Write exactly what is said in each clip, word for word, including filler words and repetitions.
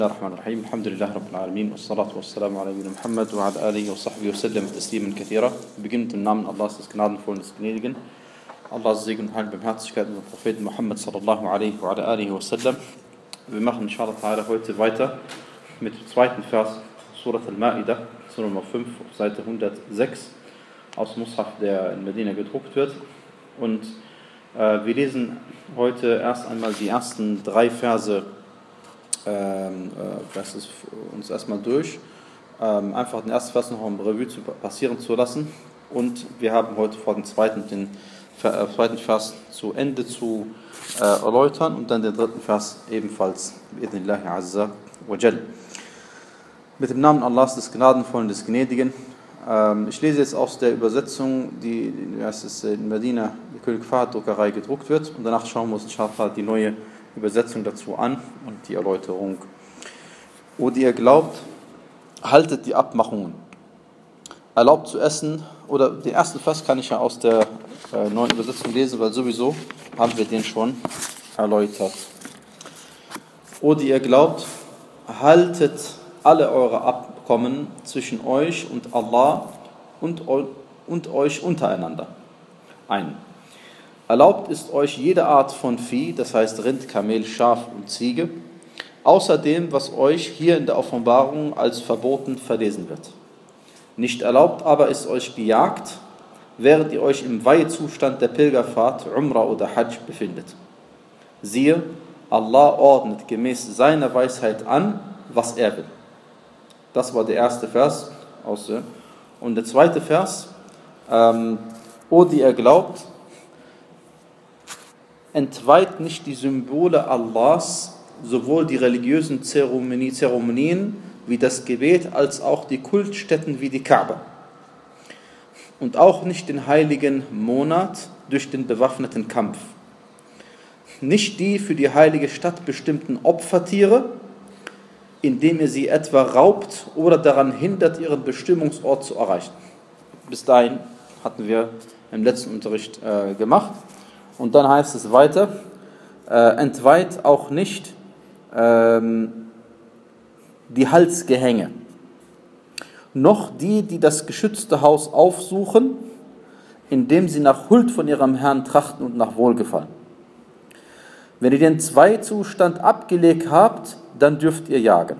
الله الرحمن الرحيم الحمد لله رب العالمين والصلاة والسلام على نبينا Muhammad wa ala alihi wa sahbihi wa sallam tasliman kathira. Beginnt im Namen Allahs, des Gnadenvollen, des Gnädigen. Allahs Segen und Heil und Barmherzigkeit über den Propheten Muhammad sallallahu alaihi wa ala alihi wa sallam. Wir machen inshallah ta'ala heute weiter mit dem zweiten Vers Surat al-Ma'idah, Surah Nummer fünf, auf Seite hundertsechs aus Mushaf, der in Medina gedruckt wird. Und äh, wir lesen heute erst einmal die ersten drei Verse Ähm, äh, das ist uns erstmal durch, ähm, einfach den ersten Vers noch im Revue zu passieren zu lassen, und wir haben heute vor, den zweiten, den äh, zweiten Vers zu Ende zu äh, erläutern und dann den dritten Vers ebenfalls bi'idhnillahi azza wa jal. Mit dem Namen Allahs, des Gnadenvollen, des Gnädigen. Ähm, ich lese jetzt aus der Übersetzung, die, die es in Medina, die König Fahd Druckerei gedruckt wird, und danach schauen wir uns inshallah die neue Übersetzung dazu an und die Erläuterung. O die ihr glaubt, haltet die Abmachungen. Erlaubt zu essen, oder den ersten Vers kann ich ja aus der äh, neuen Übersetzung lesen, weil sowieso haben wir den schon erläutert. O die ihr glaubt, haltet alle eure Abkommen zwischen euch und Allah und, und euch untereinander ein. Erlaubt ist euch jede Art von Vieh, das heißt Rind, Kamel, Schaf und Ziege, außer dem, was euch hier in der Offenbarung als verboten verlesen wird. Nicht erlaubt aber ist euch gejagt, während ihr euch im Weihezustand der Pilgerfahrt, Umrah oder Hajj befindet. Siehe, Allah ordnet gemäß seiner Weisheit an, was er will. Das war der erste Vers. Und der zweite Vers, ähm, O die ihr glaubt, entweiht nicht die Symbole Allahs, sowohl die religiösen Zeremonie, Zeremonien wie das Gebet, als auch die Kultstätten wie die Kaaba. Und auch nicht den heiligen Monat durch den bewaffneten Kampf. Nicht die für die heilige Stadt bestimmten Opfertiere, indem ihr sie etwa raubt oder daran hindert, ihren Bestimmungsort zu erreichen. Bis dahin hatten wir im letzten Unterricht äh, gemacht. Und dann heißt es weiter, äh, entweiht auch nicht ähm, die Halsgehänge, noch die, die das geschützte Haus aufsuchen, indem sie nach Huld von ihrem Herrn trachten und nach Wohlgefallen. Wenn ihr den Zweizustand abgelegt habt, dann dürft ihr jagen.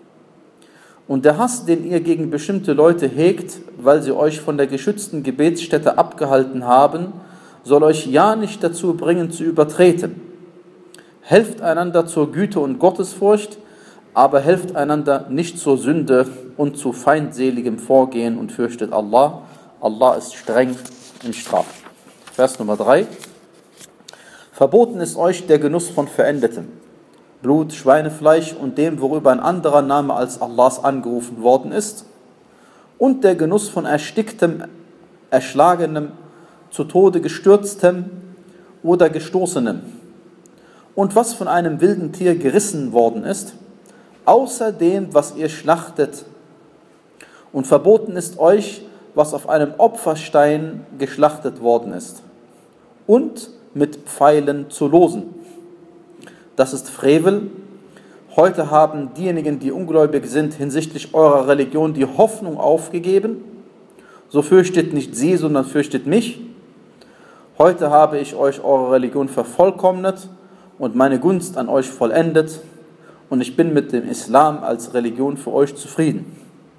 Und der Hass, den ihr gegen bestimmte Leute hegt, weil sie euch von der geschützten Gebetsstätte abgehalten haben, soll euch ja nicht dazu bringen, zu übertreten. Helft einander zur Güte und Gottesfurcht, aber helft einander nicht zur Sünde und zu feindseligem Vorgehen und fürchtet Allah. Allah ist streng in Strafe. Vers Nummer drei. Verboten ist euch der Genuss von Verendetem, Blut, Schweinefleisch und dem, worüber ein anderer Name als Allahs angerufen worden ist, und der Genuss von ersticktem, erschlagenem, zu Tode gestürztem oder gestoßenem, und was von einem wilden Tier gerissen worden ist, außer dem, was ihr schlachtet. Und verboten ist euch, was auf einem Opferstein geschlachtet worden ist, und mit Pfeilen zu losen. Das ist Frevel. Heute haben diejenigen, die ungläubig sind, hinsichtlich eurer Religion die Hoffnung aufgegeben. So fürchtet nicht sie, sondern fürchtet mich. Heute habe ich euch eure Religion vervollkommnet und meine Gunst an euch vollendet, und ich bin mit dem Islam als Religion für euch zufrieden.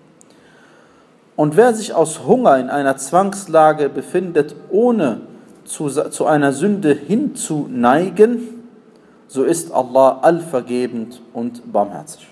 Und wer sich aus Hunger in einer Zwangslage befindet, ohne zu, zu einer Sünde hinzuneigen, so ist Allah allvergebend und barmherzig.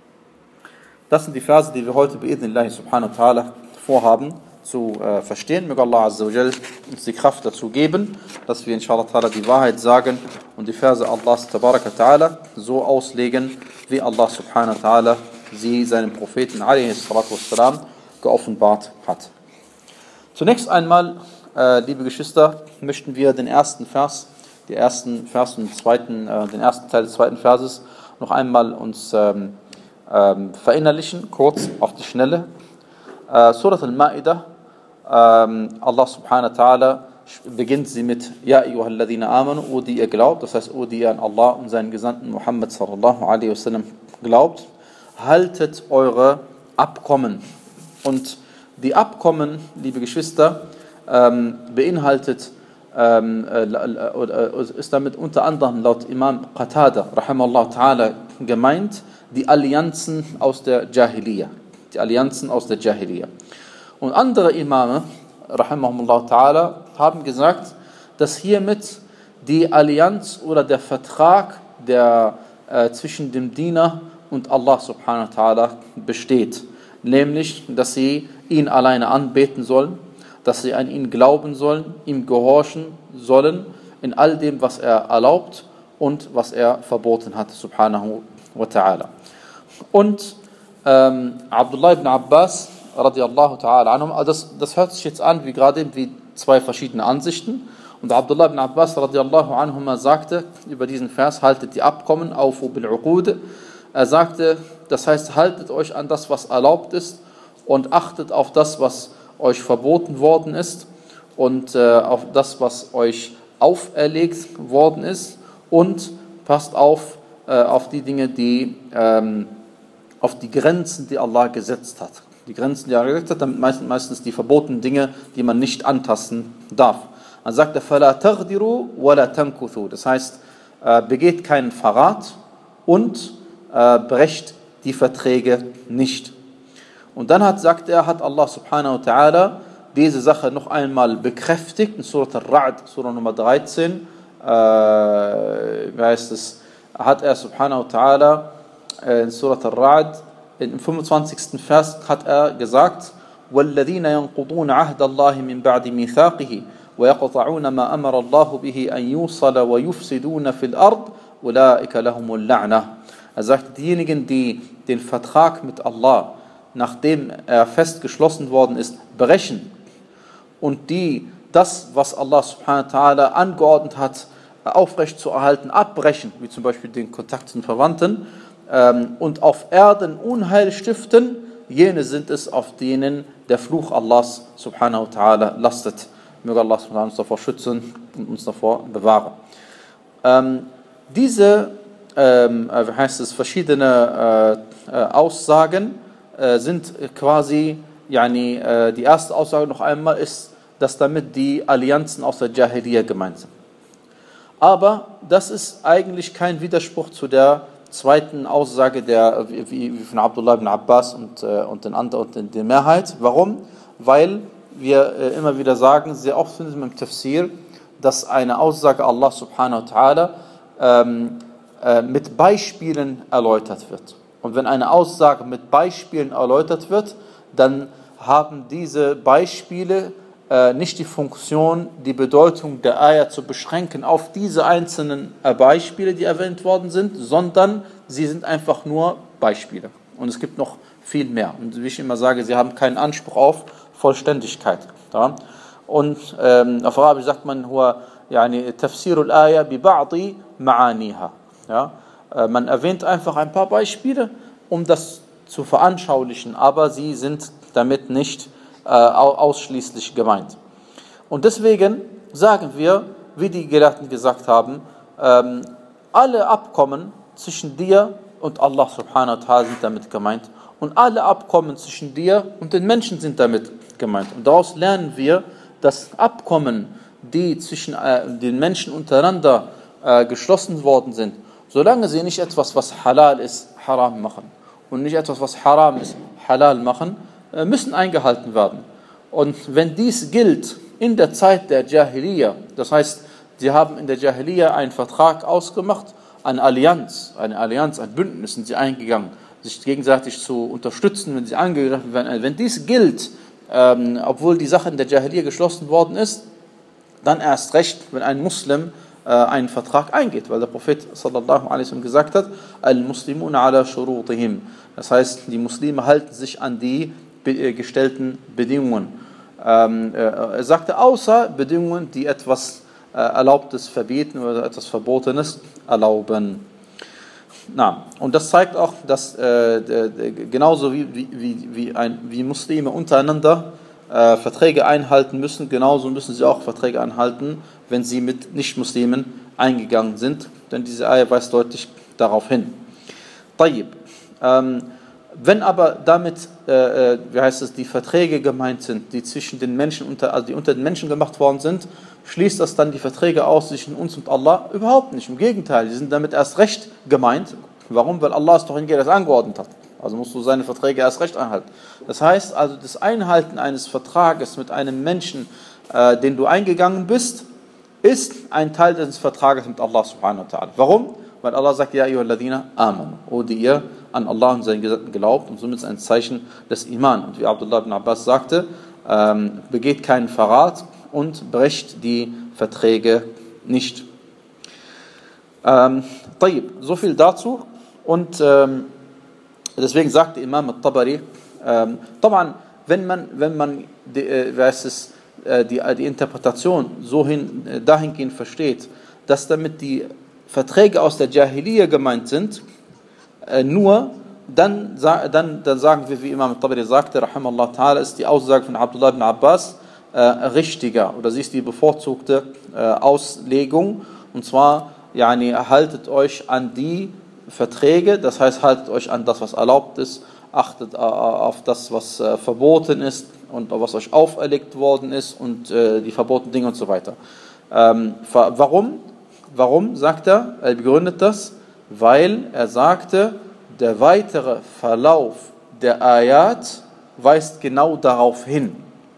Das sind die Verse, die wir heute bi'idhnillahi subhanahu wa ta'ala vorhaben zu äh, verstehen. Möge Allah azza wa jal uns die Kraft dazu geben, dass wir inshallah ta'ala die Wahrheit sagen und die Verse Allahs tabaraka ta'ala so auslegen, wie Allah subhanahu wa ta'ala sie seinem Propheten alaihi salatu wassalam geoffenbart hat. Zunächst einmal, äh, liebe Geschwister, möchten wir den ersten Vers, die ersten Vers und zweiten, äh, den ersten Teil des zweiten Verses noch einmal uns ähm, ähm, verinnerlichen, kurz auf die Schnelle. Uh, Surat al-Ma'idah, ähm, Allah subhanahu wa ta'ala beginnt sie mit Ja ayyuhalladhina amanu, o die ihr glaubt, das heißt, o die ihr an Allah und seinen Gesandten Muhammad sallallahu alaihi wasallam glaubt. haltet eure Abkommen. Und die Abkommen, liebe Geschwister, ähm, beinhaltet, ähm, äh, äh, ist damit unter anderem laut Imam Qatada, rahimallahu ta'ala, gemeint, die Allianzen aus der Jahiliya. Die Allianzen aus der Jahiliya. Und andere Imame, rahimahumullah ta'ala, haben gesagt, dass hiermit die Allianz oder der Vertrag der, äh, zwischen dem Diener und Allah subhanahu wa ta'ala besteht. Nämlich, dass sie ihn alleine anbeten sollen, dass sie an ihn glauben sollen, ihm gehorchen sollen in all dem, was er erlaubt und was er verboten hat, subhanahu wa ta'ala. Und ähm, Abdullah ibn Abbas, radiallahu ta'ala anhum, also das, das hört sich jetzt an wie gerade wie zwei verschiedene Ansichten. Und Abdullah ibn Abbas, radiallahu anhum, sagte über diesen Vers, haltet die Abkommen auf bil uqud. Er sagte, das heißt, haltet euch an das, was erlaubt ist und achtet auf das, was euch verboten worden ist und äh, auf das, was euch auferlegt worden ist und passt auf äh, auf die Dinge, die ähm, auf die Grenzen, die Allah gesetzt hat. Die Grenzen, die Allah gesetzt hat, damit meistens, meistens die verbotenen Dinge, die man nicht antasten darf. Dann sagt er, فَلَا تَغْدِرُوا وَلَا تَنْكُثُوا. Das heißt, äh, begeht keinen Verrat und äh, brecht die Verträge nicht. Und dann hat, sagt er, hat Allah subhanahu wa ta'ala diese Sache noch einmal bekräftigt in Surat Al-Ra'd, Surah Nummer dreizehn, äh, wie heißt es, hat er subhanahu wa ta'ala in Surat Al-Ra'd, im fünfundzwanzigsten Vers hat er gesagt, وَالَّذِينَ يَنْقُضُونَ عَهْدَ اللَّهِ مِنْ بَعْدِ مِيثَاقِهِ وَيَقْطَعُونَ مَا أَمَرَ اللَّهُ بِهِ أَنْ يُوصَلَ وَيُفْسِدُونَ فِي الْأَرْضِ أُولَٰئِكَ لَهُمُ اللَّعْنَةُ. Er sagt, diejenigen, die den Vertrag mit Allah, nachdem er festgeschlossen worden ist, brechen und die das, was Allah subhanahu wa ta'ala angeordnet hat, aufrecht zu erhalten, abbrechen, wie zum Beispiel den Kontakt zu den Verwandten, ähm, und auf Erden Unheil stiften, jene sind es, auf denen der Fluch Allahs subhanahu wa ta'ala lastet. Möge Allah subhanahu wa ta'ala uns davor schützen und uns davor bewahren. Ähm, diese, ähm, wie heißt es, verschiedene äh, äh, Aussagen äh, sind quasi, yani, äh, die erste Aussage noch einmal ist, dass damit die Allianzen aus der Jahiliya gemeint sind. Aber das ist eigentlich kein Widerspruch zu der zweiten Aussage der, wie, wie von Abdullah ibn Abbas und, äh, und, den anderen, und den, der Mehrheit. Warum? Weil wir äh, immer wieder sagen, sehr oft finden wir im Tafsir, dass eine Aussage Allah subhanahu wa ta'ala ähm, äh, mit Beispielen erläutert wird. Und wenn eine Aussage mit Beispielen erläutert wird, dann haben diese Beispiele äh, nicht die Funktion, die Bedeutung der Ayah zu beschränken auf diese einzelnen äh, Beispiele, die erwähnt worden sind, sondern sie sind einfach nur Beispiele. Und es gibt noch viel mehr. Und wie ich immer sage, sie haben keinen Anspruch auf Vollständigkeit. Ja? Und ähm, auf Arabisch sagt man, huwa yani tafsirul Ayah bi ba'di ma'aniha. Ja? Äh, man erwähnt einfach ein paar Beispiele, um das zu veranschaulichen, aber sie sind damit nicht äh, ausschließlich gemeint. Und deswegen sagen wir, wie die Gelehrten gesagt haben, ähm, alle Abkommen zwischen dir und Allah subhanahu wa ta'ala sind damit gemeint und alle Abkommen zwischen dir und den Menschen sind damit gemeint. Und daraus lernen wir, dass Abkommen, die zwischen äh, den Menschen untereinander äh, geschlossen worden sind, solange sie nicht etwas, was halal ist, haram machen und nicht etwas, was haram ist, halal machen, äh, müssen eingehalten werden. Und wenn dies gilt in der Zeit der Jahiliya, das heißt, sie haben in der Jahiliya einen Vertrag ausgemacht, eine Allianz, eine Allianz, ein Bündnis sind sie eingegangen, sich gegenseitig zu unterstützen, wenn sie angegriffen werden. Wenn dies gilt, ähm, obwohl die Sache in der Jahiliya geschlossen worden ist, dann erst recht, wenn ein Muslim äh, einen Vertrag eingeht, weil der Prophet sallallahu alaihi wasallam gesagt hat, al-Muslimuna ala shurutihim. Das heißt, die Muslime halten sich an die be- gestellten Bedingungen. Ähm, äh, er sagte, außer Bedingungen, die etwas äh, Erlaubtes verbieten oder etwas Verbotenes erlauben. Na, und das zeigt auch, dass äh, de, de, genauso wie, wie, wie, ein, wie Muslime untereinander äh, Verträge einhalten müssen, genauso müssen sie auch Verträge einhalten, wenn sie mit Nicht-Muslimen eingegangen sind, denn diese Ayah weist deutlich darauf hin. Tayyib. Ähm, Wenn aber damit, äh, wie heißt es, die Verträge gemeint sind, die zwischen den Menschen, unter, also die unter den Menschen gemacht worden sind, schließt das dann die Verträge aus zwischen uns und Allah? Überhaupt nicht. Im Gegenteil, die sind damit erst recht gemeint. Warum? Weil Allah es doch hingehend das angeordnet hat. Also musst du seine Verträge erst recht einhalten. Das heißt also, das Einhalten eines Vertrages mit einem Menschen, äh, den du eingegangen bist, ist ein Teil des Vertrages mit Allah subhanahu wa ta'ala. Warum? Weil Allah sagt, ja, ayyuhalladhina amanu, o die ihr an Allah und seinen Gesetzen glaubt, und somit ist ein Zeichen des Iman. Und wie Abdullah ibn Abbas sagte, ähm, begeht keinen Verrat und brecht die Verträge nicht. Ähm, tayyib, so viel dazu. Und ähm, deswegen sagte Imam al-Tabari, ähm, wenn man, wenn man die, äh, weiß es, äh, die, die Interpretation so hin, äh, dahingehend versteht, dass damit die Verträge aus der Jahiliyyah gemeint sind, äh, nur, dann, dann, dann sagen wir, wie Imam al-Tabari sagte, rahimallah ta'ala, ist die Aussage von Abdullah ibn Abbas äh, richtiger, oder sie ist die bevorzugte äh, Auslegung, und zwar, yani, haltet euch an die Verträge, das heißt, haltet euch an das, was erlaubt ist, achtet auf das, was äh, verboten ist und was euch auferlegt worden ist und äh, die verbotenen Dinge und so weiter. Ähm, warum? Warum, sagt er? Er begründet das, weil er sagte, der weitere Verlauf der Ayat weist genau darauf hin.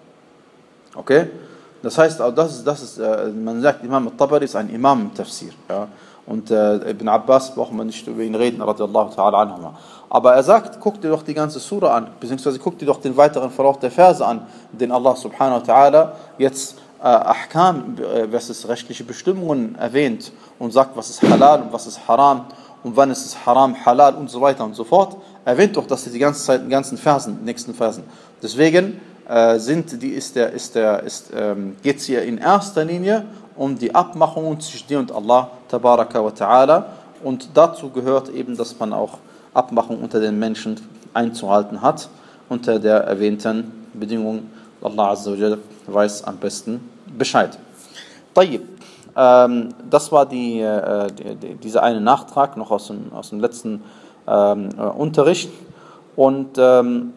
Okay? Das heißt, auch das ist, das ist äh, man sagt, Imam al-Tabari ist ein Imam im Tafsir. Ja? Und äh, Ibn Abbas braucht man nicht über ihn reden, radiallahu ta'ala anhuma. Aber er sagt, guck dir doch die ganze Sura an, beziehungsweise guck dir doch den weiteren Verlauf der Verse an, den Allah subhanahu wa ta'ala jetzt äh, Ahkam, äh, was ist rechtliche Bestimmungen erwähnt und sagt, was ist halal und was ist haram und wann ist es haram, halal und so weiter und so fort. Erwähnt doch, dass die ganze Zeit in den ganzen Versen, nächsten Versen. Deswegen äh, sind die, ist der, ist der, ist, ähm, geht es hier in erster Linie um die Abmachungen zwischen dir und Allah tabaraka wa ta'ala, und dazu gehört eben, dass man auch Abmachungen unter den Menschen einzuhalten hat, unter der erwähnten Bedingung. Allah azza wa jalla weiß am besten Bescheid. Tayyib. Ähm, das war die, äh, die, dieser eine Nachtrag noch aus dem, aus dem letzten ähm, äh, Unterricht, und ähm,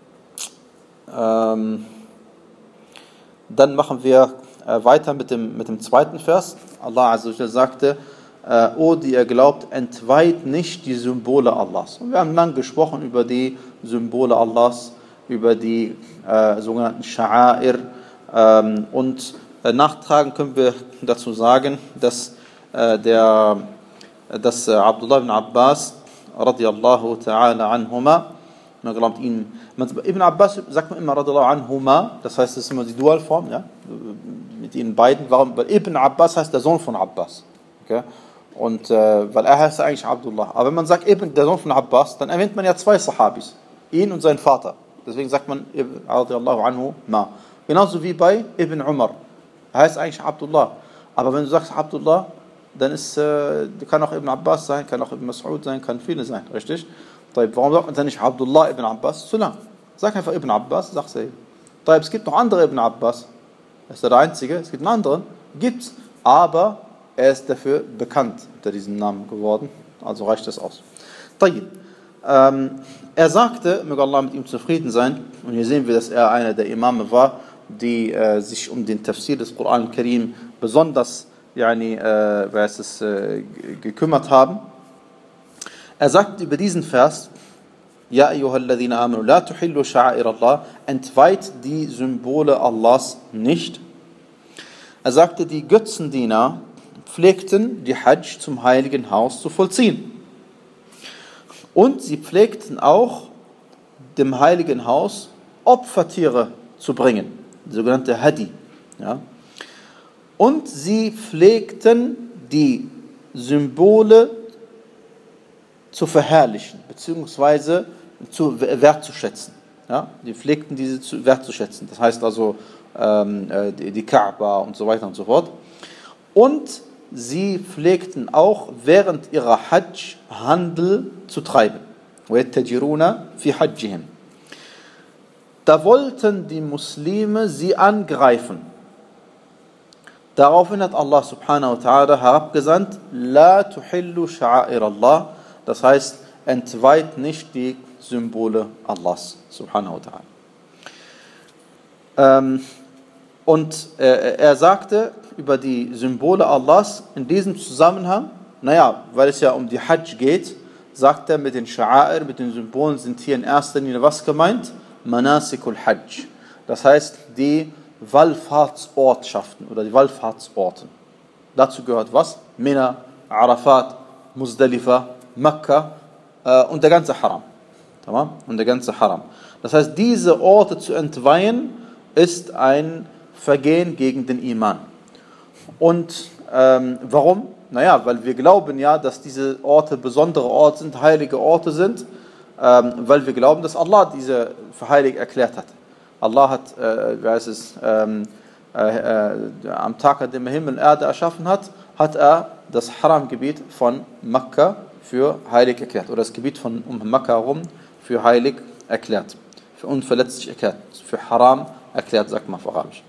ähm, dann machen wir äh, weiter mit dem, mit dem zweiten Vers. Allah azza wa jalla sagte, äh, O die ihr glaubt, entweiht nicht die Symbole Allahs. Und wir haben lang gesprochen über die Symbole Allahs, über die äh, sogenannten Sha'air, ähm, und äh, nachtragen können wir dazu sagen, dass äh, der dass äh, Abdullah ibn Abbas radiallahu ta'ala anhuma, man glaubt ihn, man, Ibn Abbas sagt man immer radiallahu anhuma, das heißt, es ist immer die Dualform, ja, mit ihnen beiden. Warum? Weil Ibn Abbas heißt der Sohn von Abbas, okay? Und äh, weil er heißt eigentlich Abdullah. Aber wenn man sagt Ibn, der Sohn von Abbas, dann erwähnt man ja zwei Sahabis, ihn und seinen Vater. Deswegen sagt man Ibn radiallahu anhu ma. Genauso wie bei Ibn Umar. Er heißt eigentlich Abdullah. Aber wenn du sagst Abdullah, dann ist, äh, kann auch Ibn Abbas sein, kann auch Ibn Mas'ud sein, kann viele sein, richtig? Warum sagt man dann nicht Abdullah ibn Abbas? Zu lang. Sag einfach Ibn Abbas, sag's eben. Es gibt noch andere Ibn Abbas. Er ist der einzige, es gibt einen anderen, gibt's, aber er ist dafür bekannt unter diesem Namen geworden, also reicht das aus. Ähm, er sagte, möge Allah mit ihm zufrieden sein, und hier sehen wir, dass er einer der Imame war, die äh, sich um den Tafsir des Koran al-Karim besonders yani, äh, weiß es, äh, gekümmert haben. Er sagt über diesen Vers, Ja ayyuhalladhina amanu, la tuhillu sha'air Allah, entweiht die Symbole Allahs nicht. Er sagte, die Götzendiener pflegten die Hajj zum heiligen Haus zu vollziehen. Und sie pflegten auch dem heiligen Haus Opfertiere zu bringen, die sogenannte Hadi. Ja. Und sie pflegten die Symbole zu verherrlichen, beziehungsweise zu wertzuschätzen. Ja? Die pflegten diese zu wertzuschätzen. Das heißt also ähm, die, die Kaaba und so weiter und so fort. Und sie pflegten auch während ihrer Hajj Handel zu treiben. وَيَتَّجِرُونَ فِي حَجِّهِمْ. Da wollten die Muslime sie angreifen. Daraufhin hat Allah subhanahu wa ta'ala herabgesandt, La tuhillu sha'air Allah. Das heißt, entweiht nicht die Symbole Allahs, subhanahu wa ta'ala. Ähm, und äh, er sagte über die Symbole Allahs in diesem Zusammenhang, naja, weil es ja um die Hajj geht, sagt er, mit den Sha'air, mit den Symbolen sind hier in erster Linie was gemeint? Manasikul Hajj. Das heißt, die Wallfahrtsortschaften oder die Wallfahrtsorte. Dazu gehört was? Mina, Arafat, Muzdalifa, Mekka äh, und der ganze Haram. Tamam? Und der ganze Haram. Das heißt, diese Orte zu entweihen, ist ein Vergehen gegen den Iman. Und ähm, warum? Naja, weil wir glauben ja, dass diese Orte besondere Orte sind, heilige Orte sind, ähm, weil wir glauben, dass Allah diese für heilig erklärt hat. Allah hat, äh, wie heißt es, ähm, äh, äh, am Tag, an dem er Himmel und Erde erschaffen hat, hat er das Haram-Gebiet von Mekka für heilig erklärt, oder das Gebiet von um Mekka herum für heilig erklärt, für unverletzlich erklärt, für Haram erklärt, sagt man auf Arabisch.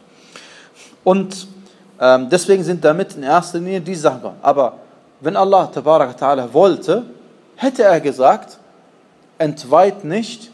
Und ähm, deswegen sind damit in erster Linie diese Sachen gekommen. Aber wenn Allah Tabaraka Ta'ala wollte, hätte er gesagt, entweiht nicht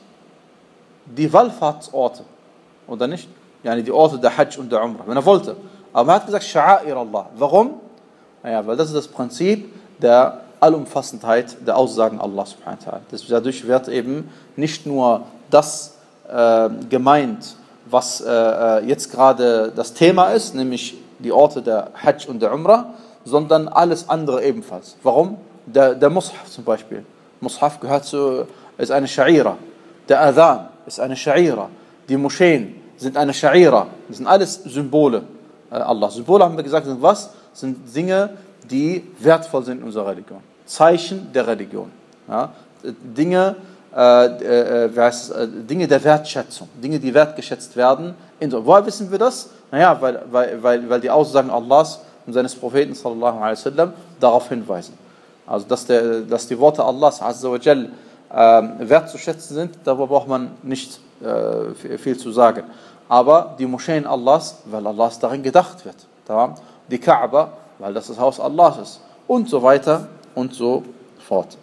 die Wallfahrtsorte, oder nicht? Yani die Orte der Hajj und der Umrah, wenn er wollte. Aber er hat gesagt, Sha'air Allah. Warum? Naja, weil das ist das Prinzip der Allumfassendheit der Aussagen Allah subhanahu wa ta'ala. Dadurch wird eben nicht nur das äh, gemeint, was äh, jetzt gerade das Thema ist, nämlich die Orte der Hajj und der Umrah, sondern alles andere ebenfalls. Warum? Der, der Mushaf zum Beispiel. Mushaf gehört zu, ist eine Sha'ira. Der Adhan ist eine Sha'ira. Die Moscheen sind eine Sha'ira. Das sind alles Symbole äh, Allah. Symbole, haben wir gesagt, sind was? Sind Dinge, die wertvoll sind in unserer Religion. Zeichen der Religion. Ja? Dinge, äh, äh, wie heißt es, äh, Dinge der Wertschätzung. Dinge, die wertgeschätzt werden. Woher wissen wir das? Naja, weil, weil, weil, weil die Aussagen Allahs und seines Propheten sallallahu alaihi wasallam darauf hinweisen. Also, dass, der, dass die Worte Allahs azza wa jal äh, wertzuschätzen sind, darüber braucht man nicht äh, viel zu sagen. Aber die Moscheen Allahs, weil Allahs darin gedacht wird. Die Kaaba, weil das das Haus Allahs ist. Und so weiter und so fort.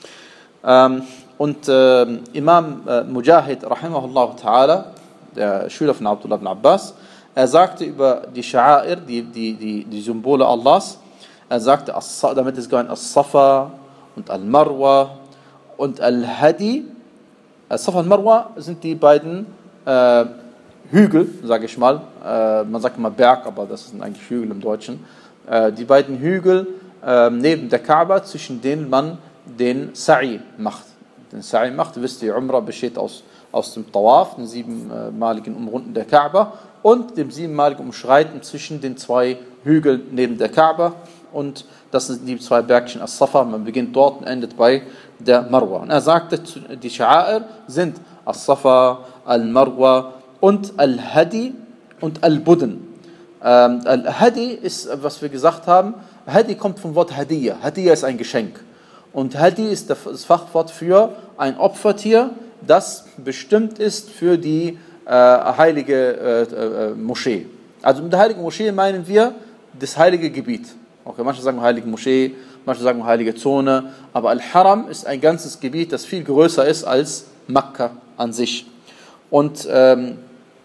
Ähm, und äh, Imam äh, Mujahid, rahimahullah ta'ala, der Schüler von Abdullah ibn Abbas, er sagte über die Sha'air, die, die, die, die Symbole Allahs, er sagte, damit ist gemeint As-Safa und Al-Marwa und Al-Hadi. As-Safa und Marwa sind die beiden äh, Hügel, sage ich mal, äh, man sagt immer Berg, aber das sind eigentlich Hügel im Deutschen, äh, die beiden Hügel äh, neben der Kaaba, zwischen denen man den Sa'i macht. Den Sa'i macht, wisst ihr, Umrah besteht aus, aus dem Tawaf, dem siebenmaligen Umrunden der Kaaba, und dem siebenmaligen Umschreiten zwischen den zwei Hügeln neben der Kaaba. Und das sind die zwei Bergchen As-Safa. Man beginnt dort und endet bei der Marwa. Und er sagte, die Sha'air sind As-Safa, Al-Marwa und Al-Hadi und Al-Budn. Ähm, Al-Hadi ist, was wir gesagt haben, Hadi kommt vom Wort Hadiyya. Hadiyya ist ein Geschenk. Und Hadi ist das Fachwort für ein Opfertier, das bestimmt ist für die Äh, heilige äh, äh, Moschee. Also mit der heiligen Moschee meinen wir das heilige Gebiet. Okay, manche sagen heilige Moschee, manche sagen heilige Zone, aber Al-Haram ist ein ganzes Gebiet, das viel größer ist als Mekka an sich. Und ähm,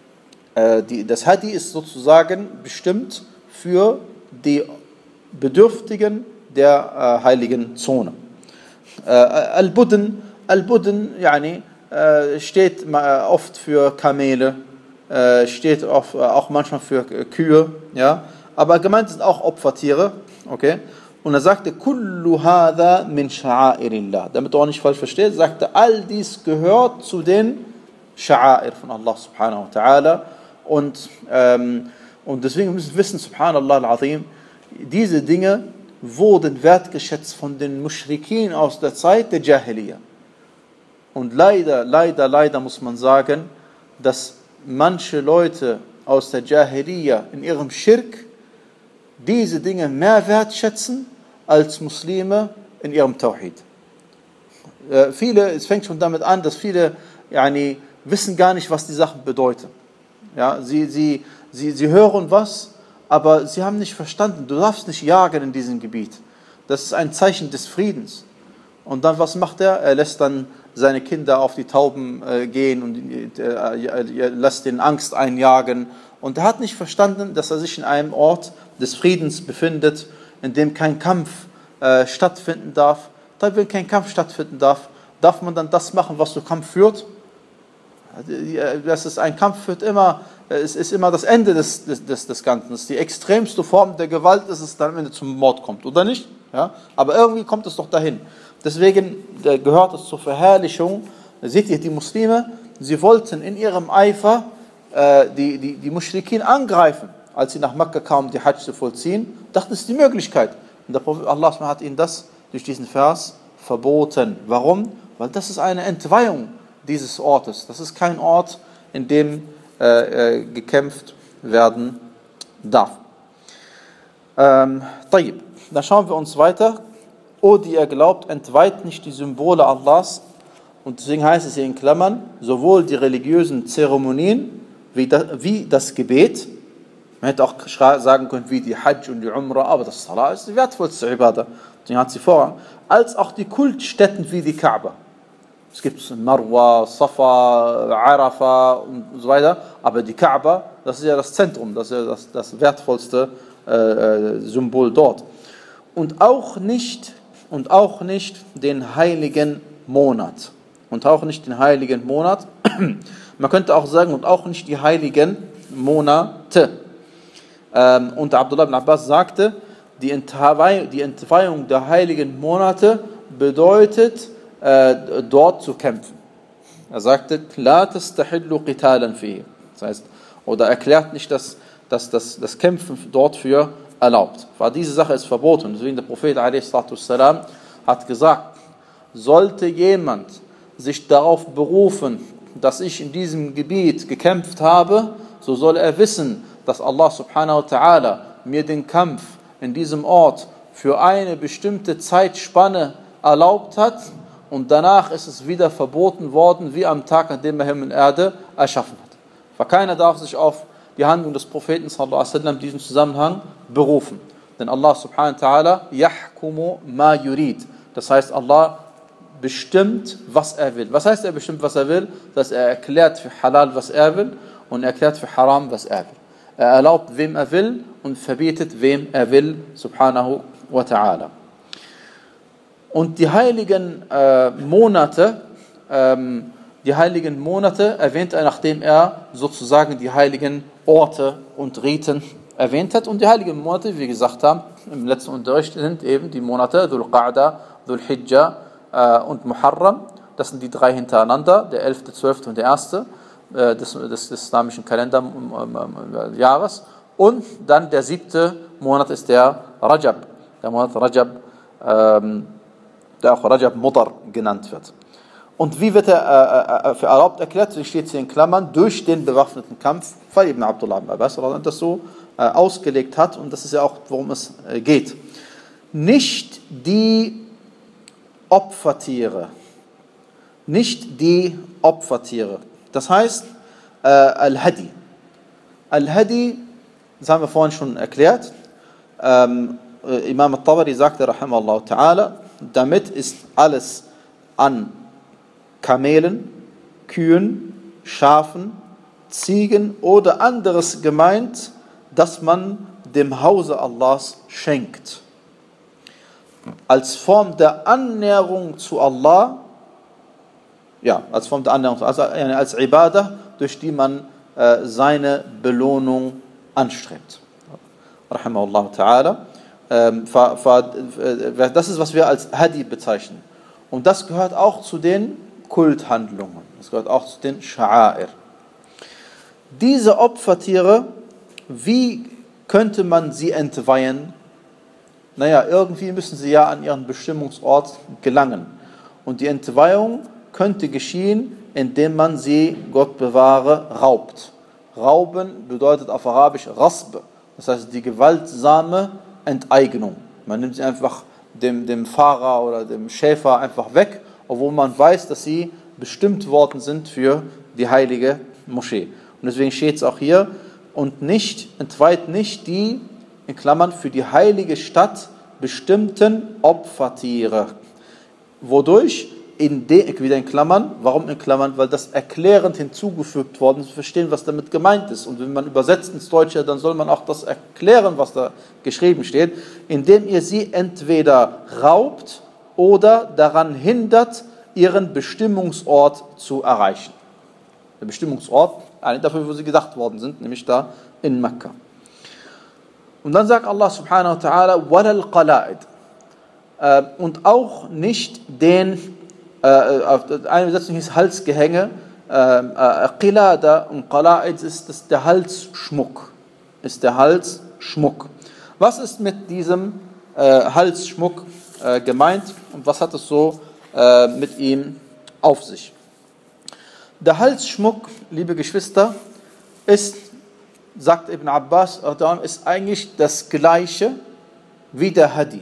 äh, die, das Hadi ist sozusagen bestimmt für die Bedürftigen der äh, heiligen Zone. Äh, Al-Budn, Al-Budn, yani, steht oft für Kamele, steht auch, auch manchmal für Kühe, ja, aber gemeint sind auch Opfertiere, okay, und er sagte, kullu hadha min sha'airillah, damit du auch nicht falsch verstehst, sagte, all dies gehört zu den Sha'air von Allah subhanahu wa ta'ala, und, ähm, und deswegen müssen wir wissen, subhanallah al-azim, diese Dinge wurden wertgeschätzt von den Mushrikin aus der Zeit der Jahiliyyah. Und leider, leider, leider muss man sagen, dass manche Leute aus der Jahiliyyah in ihrem Schirk diese Dinge mehr wertschätzen als Muslime in ihrem Tawhid. Äh, viele, es fängt schon damit an, dass viele yani, wissen gar nicht, was die Sachen bedeuten. Ja, sie, sie, sie, sie hören was, aber sie haben nicht verstanden, du darfst nicht jagen in diesem Gebiet. Das ist ein Zeichen des Friedens. Und dann, was macht er? Er lässt dann seine Kinder auf die Tauben äh, gehen und äh, lässt ihnen Angst einjagen. Und er hat nicht verstanden, dass er sich in einem Ort des Friedens befindet, in dem kein Kampf äh, stattfinden darf. Da wenn kein Kampf stattfinden darf, darf man dann das machen, was zu Kampf führt? Das ist ein Kampf führt immer, es ist immer das Ende des, des, des Ganzen. Das ist die extremste Form der Gewalt, dass es dann am Ende zum Mord kommt, oder nicht? Ja? Aber irgendwie kommt es doch dahin. Deswegen gehört es zur Verherrlichung. Seht ihr, die Muslime, sie wollten in ihrem Eifer äh, die, die, die Muschrikin angreifen, als sie nach Mekka kamen, die Hajj zu vollziehen. Dachten, das ist die Möglichkeit. Und der Prophet Allah hat ihnen das durch diesen Vers verboten. Warum? Weil das ist eine Entweihung dieses Ortes. Das ist kein Ort, in dem äh, äh, gekämpft werden darf. Ähm, tayyib. Dann schauen wir uns weiter. O, die ihr glaubt, entweiht nicht die Symbole Allahs. Und deswegen heißt es hier in Klammern, sowohl die religiösen Zeremonien wie das, wie das Gebet. Man hätte auch sagen können, wie die Hajj und die Umrah, aber das Salah ist die wertvollste Ibadah. Deswegen hat sie Vorrang. Als auch die Kultstätten wie die Kaaba. Es gibt Marwa, Safa, Arafah und so weiter. Aber die Kaaba, das ist ja das Zentrum, das ist ja das, das wertvollste äh, Symbol dort. Und auch nicht, und auch nicht den heiligen Monat. Und auch nicht den heiligen Monat. Man könnte auch sagen, und auch nicht die heiligen Monate. Ähm, und Abdullah ibn Abbas sagte, die Entweihung, die Entweihung der heiligen Monate bedeutet, äh, dort zu kämpfen. Er sagte, La tastahillu qitalan fihi. Das heißt, oder erklärt nicht, dass, dass, dass das Kämpfen dort für erlaubt. Weil diese Sache ist verboten. Deswegen der Prophet a s. hat gesagt, sollte jemand sich darauf berufen, dass ich in diesem Gebiet gekämpft habe, so soll er wissen, dass Allah subhanahu wa ta'ala mir den Kampf in diesem Ort für eine bestimmte Zeitspanne erlaubt hat und danach ist es wieder verboten worden, wie am Tag, an dem er Himmel und Erde erschaffen hat. Weil keiner darf sich auf die Handlung des Propheten sallallahu alaihi wasallam in diesem Zusammenhang berufen. Denn Allah subhanahu wa ta'ala yahkumu ma yurid. Das heißt, Allah bestimmt, was er will. Was heißt er bestimmt, was er will? Dass er erklärt für Halal, was er will und erklärt für Haram, was er will. Er erlaubt, wem er will und verbietet, wem er will, subhanahu wa ta'ala. Und die heiligen äh, Monate, ähm, die heiligen Monate erwähnt er, nachdem er sozusagen die heiligen Orte und Riten erwähnt hat. Und die heiligen Monate, wie wir gesagt haben, im letzten Unterricht sind eben die Monate Dhul Qa'da, Dhul Hijjah äh, und Muharram. Das sind die drei hintereinander, der elfte, zwölfte und der erste äh, des, des, des islamischen Kalenderjahres. Und dann der siebte Monat ist der Rajab, der Monat Rajab, ähm, der auch Rajab Mudar genannt wird. Und wie wird er äh, für erlaubt erklärt? So steht hier in Klammern, durch den bewaffneten Kampf, weil eben Abdullah ibn Abbas das so äh, ausgelegt hat, und das ist ja auch, worum es äh, geht. Nicht die Opfertiere. Nicht die Opfertiere. Das heißt, äh, Al-Hadi. Al-Hadi, das haben wir vorhin schon erklärt. Ähm, äh, Imam al-Tabari sagte, rahimahullah ta'ala, damit ist alles an Kamelen, Kühen, Schafen, Ziegen oder anderes gemeint, das man dem Hause Allahs schenkt. Als Form der Annäherung zu Allah, ja, als Form der Annäherung, also als Ibadah, durch die man äh, seine Belohnung anstrebt. Rahimahullah ta'ala. Ähm, das ist, was wir als Hadi bezeichnen. Und das gehört auch zu den Kulthandlungen. Das gehört auch zu den Scha'air. Diese Opfertiere, wie könnte man sie entweihen? Naja, irgendwie müssen sie ja an ihren Bestimmungsort gelangen. Und die Entweihung könnte geschehen, indem man sie, Gott bewahre, raubt. Rauben bedeutet auf Arabisch Rasb, das heißt die gewaltsame Enteignung. Man nimmt sie einfach dem, dem Fahrer oder dem Schäfer einfach weg, obwohl man weiß, dass sie bestimmt worden sind für die heilige Moschee. Und deswegen steht es auch hier, und nicht, entweiht nicht die, in Klammern, für die heilige Stadt bestimmten Opfertiere, wodurch in de, wieder in Klammern, warum in Klammern? Weil das erklärend hinzugefügt worden ist, zu verstehen, was damit gemeint ist. Und wenn man übersetzt ins Deutsche, dann soll man auch das erklären, was da geschrieben steht, indem ihr sie entweder raubt oder daran hindert, ihren Bestimmungsort zu erreichen. Der Bestimmungsort, eigentlich dafür, wo sie gedacht worden sind, nämlich da in Mekka. Und dann sagt Allah subhanahu wa ta'ala, وَلَا الْقَلَائِدِ, und auch nicht den, äh, eine Übersetzung hieß Halsgehänge, äh, äh, Qilada und Qala'id ist das der Halsschmuck, ist der Halsschmuck. Was ist mit diesem äh, Halsschmuck äh, gemeint und was hat es so äh, mit ihm auf sich? Der Halsschmuck, liebe Geschwister, ist, sagt Ibn Abbas, ist eigentlich das Gleiche wie der Hadi.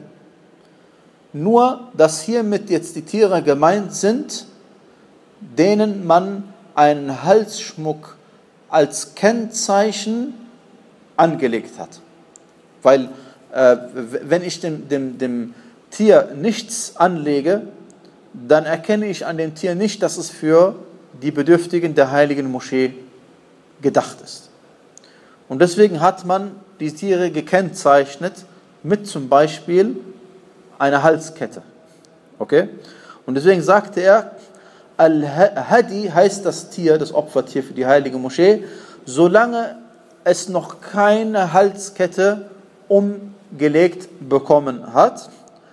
Nur, dass hiermit jetzt die Tiere gemeint sind, denen man einen Halsschmuck als Kennzeichen angelegt hat. Weil, äh, wenn ich dem, dem, dem Tier nichts anlege, dann erkenne ich an dem Tier nicht, dass es für die Bedürftigen der heiligen Moschee gedacht ist. Und deswegen hat man die Tiere gekennzeichnet mit zum Beispiel einer Halskette. Okay? Und deswegen sagte er, Al-Hadi heißt das Tier, das Opfertier für die heilige Moschee, solange es noch keine Halskette umgelegt bekommen hat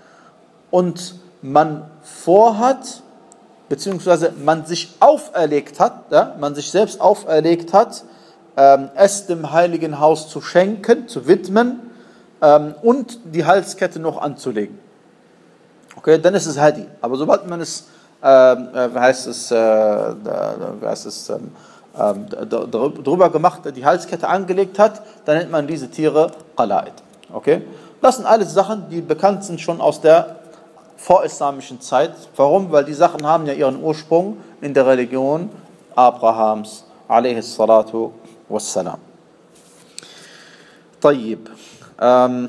und man vorhat, beziehungsweise man sich auferlegt hat, ja, man sich selbst auferlegt hat, ähm, es dem heiligen Haus zu schenken, zu widmen ähm, und die Halskette noch anzulegen. Okay, dann ist es Hadi. Aber sobald man es, äh, wie heißt es, äh, wie heißt es, äh, drüber gemacht, die Halskette angelegt hat, dann nennt man diese Tiere Qala'id. Okay? Das sind alles Sachen, die bekannt sind schon aus der vorislamischen Zeit. Warum? Weil die Sachen haben ja ihren Ursprung in der Religion Abrahams, alayhis salatu wassalam. Tayyib. Ähm,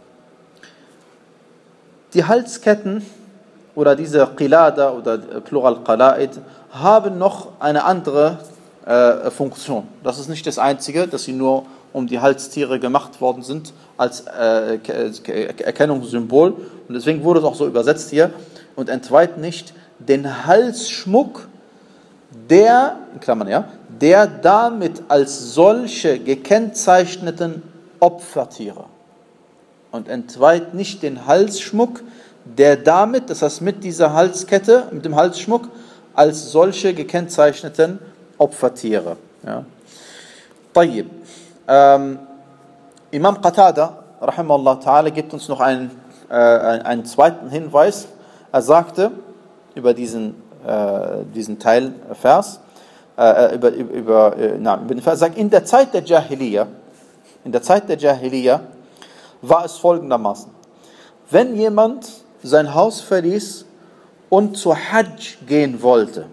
die Halsketten oder diese Qilada oder Plural Qala'id haben noch eine andere äh, Funktion. Das ist nicht das Einzige, dass sie nur um die Halstiere gemacht worden sind als äh, Erkennungssymbol. Und deswegen wurde es auch so übersetzt hier. Und entweiht nicht den Halsschmuck, der, in Klammern, ja, der damit als solche gekennzeichneten Opfertiere. Und entweiht nicht den Halsschmuck, der damit, das heißt mit dieser Halskette, mit dem Halsschmuck, als solche gekennzeichneten Opfertiere. Ja. Tayyib. Ähm, Imam Qatada, rahimahullah ta'ala, gibt uns noch einen, äh, einen zweiten Hinweis. Er sagte über diesen, äh, diesen Teil, Vers, äh, über, über, äh, na, über den Vers, sagt, in der Zeit der Jahiliya, in der Zeit der Jahiliya war es folgendermaßen. Wenn jemand sein Haus verließ und zur Hajj gehen wollte,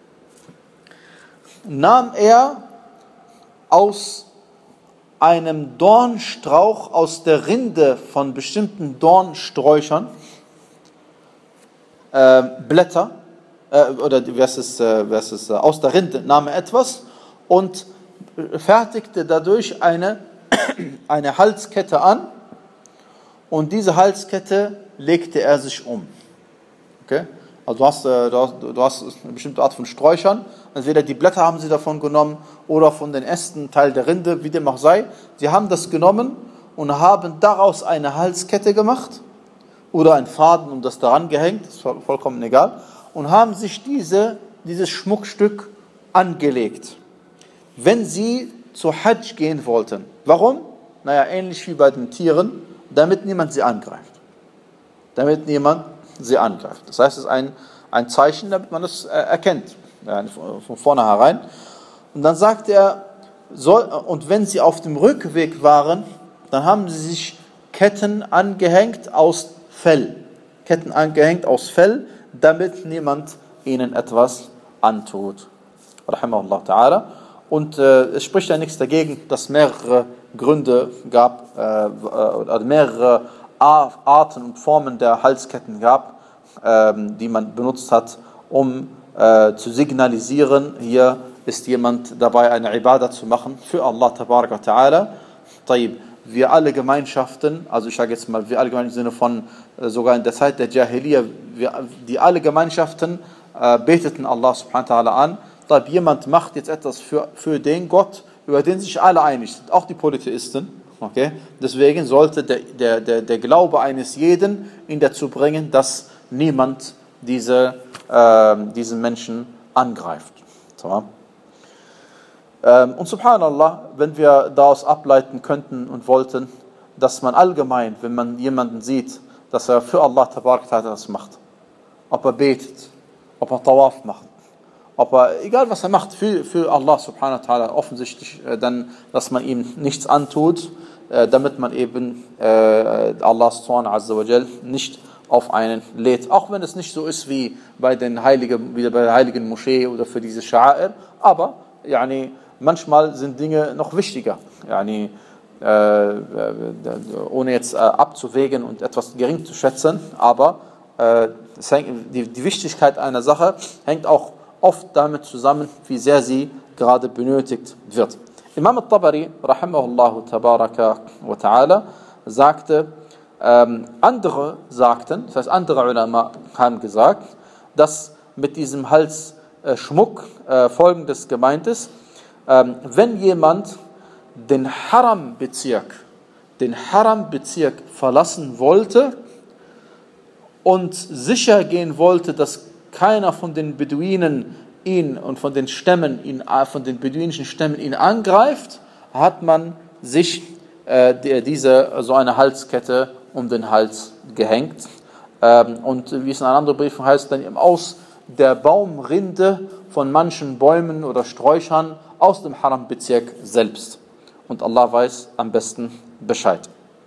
nahm er aus einem Dornstrauch, aus der Rinde von bestimmten Dornsträuchern, äh, Blätter, äh, oder was ist, äh, was ist, äh, aus der Rinde nahm er etwas und fertigte dadurch eine, eine Halskette an, und diese Halskette legte er sich um. Okay? Also du hast, äh, du, hast, du hast eine bestimmte Art von Sträuchern, entweder die Blätter haben sie davon genommen oder von den Ästen, Teil der Rinde, wie dem auch sei. Sie haben das genommen und haben daraus eine Halskette gemacht oder einen Faden und das daran gehängt, ist vollkommen egal, und haben sich diese, dieses Schmuckstück angelegt, wenn sie zur Hajj gehen wollten. Warum? Naja, ähnlich wie bei den Tieren, damit niemand sie angreift. Damit niemand sie angreift. Das heißt, es ist ein, ein Zeichen, damit man es äh, erkennt, ja, von vornherein. Und dann sagt er, soll, und wenn sie auf dem Rückweg waren, dann haben sie sich Ketten angehängt aus Fell. Ketten angehängt aus Fell, damit niemand ihnen etwas antut. Rahimahullah ta'ala. Und äh, es spricht ja nichts dagegen, dass mehrere Gründe gab, äh, äh, mehrere Arten und Formen der Halsketten gab, äh, die man benutzt hat, um äh, zu signalisieren, hier ist jemand dabei, eine Ibadah zu machen für Allah Tabaraka wa Ta'ala. Taib. Wir alle Gemeinschaften, also ich sage jetzt mal, wir alle Gemeinschaften im Sinne von äh, sogar in der Zeit der Jahiliya, wir, die alle Gemeinschaften äh, beteten Allah subhanahu wa ta'ala an. Taib, jemand macht jetzt etwas für, für den Gott, über den sich alle einig sind, auch die Polytheisten. Okay? Deswegen sollte der, der, der, der Glaube eines jeden ihn dazu bringen, dass niemand diese, äh, diesen Menschen angreift. So. Ähm, und subhanallah, wenn wir daraus ableiten könnten und wollten, dass man allgemein, wenn man jemanden sieht, dass er für Allah Tabarak Ta'ala das macht, ob er betet, ob er Tawaf macht, ob er, egal was er macht, für, für Allah subhanahu wa ta'ala, offensichtlich äh, dann, dass man ihm nichts antut, äh, damit man eben äh, Allahs Zorn azza wa jal nicht auf einen lädt. Auch wenn es nicht so ist wie bei den Heiligen, wie bei der heiligen Moschee oder für diese Scha'ir, aber yani, manchmal sind Dinge noch wichtiger. Yani, äh, ohne jetzt äh, abzuwägen und etwas gering zu schätzen, aber äh, es hängt, die, die Wichtigkeit einer Sache hängt auch oft damit zusammen, wie sehr sie gerade benötigt wird. Imam al-Tabari, rahimahullahu tabaraka wa ta'ala, sagte, ähm, andere sagten, das heißt andere Ulama haben gesagt, dass mit diesem Halsschmuck äh, folgendes gemeint ist: ähm, wenn jemand den Haram-Bezirk, den Haram-Bezirk verlassen wollte und sicher gehen wollte, dass keiner von den Beduinen ihn und von den Stämmen, ihn, von den beduinischen Stämmen ihn angreift, hat man sich äh, die, diese so eine Halskette um den Hals gehängt. Ähm, und wie es in einem anderen Brief heißt, dann aus der Baumrinde von manchen Bäumen oder Sträuchern aus dem Haram-Bezirk selbst. Und Allah weiß am besten Bescheid.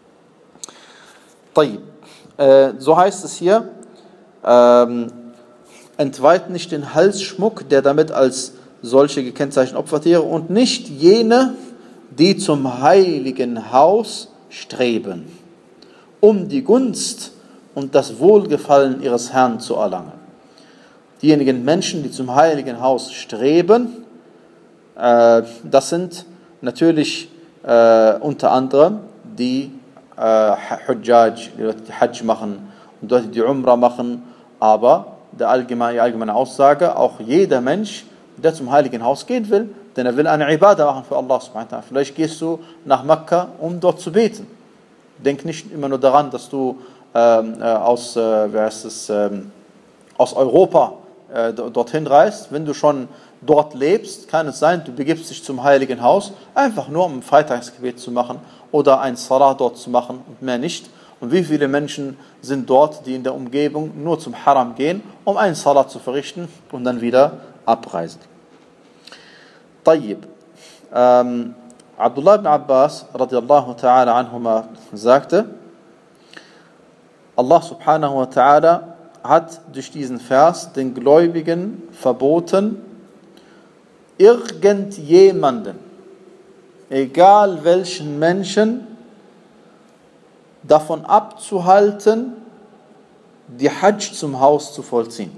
Tayyib. Äh, so heißt es hier, ähm, entweiht nicht den Halsschmuck, der damit als solche gekennzeichneten Opfertiere, und nicht jene, die zum heiligen Haus streben, um die Gunst und das Wohlgefallen ihres Herrn zu erlangen. Diejenigen Menschen, die zum heiligen Haus streben, äh, das sind natürlich äh, unter anderem die äh, Hujjaj, die Leute, die Hajj machen und Leute, die Umrah machen, aber der allgemeine, die allgemeine Aussage, auch jeder Mensch, der zum Heiligen Haus gehen will, denn er will eine Ibadah machen für Allah subhanahu wa ta'ala. Vielleicht gehst du nach Mekka, um dort zu beten. Denk nicht immer nur daran, dass du ähm, äh, aus, äh, wie heißt es, ähm, aus Europa äh, dorthin reist. Wenn du schon dort lebst, kann es sein, du begibst dich zum Heiligen Haus, einfach nur um ein Freitagsgebet zu machen oder ein Salah dort zu machen und mehr nicht. Und wie viele Menschen sind dort, die in der Umgebung nur zum Haram gehen, um einen Salat zu verrichten und dann wieder abreisen. Tayyib. Ähm, Abdullah ibn Abbas radiallahu ta'ala anhuma sagte, Allah subhanahu wa ta'ala hat durch diesen Vers den Gläubigen verboten, irgendjemanden, egal welchen Menschen, davon abzuhalten, die Hajj zum Haus zu vollziehen.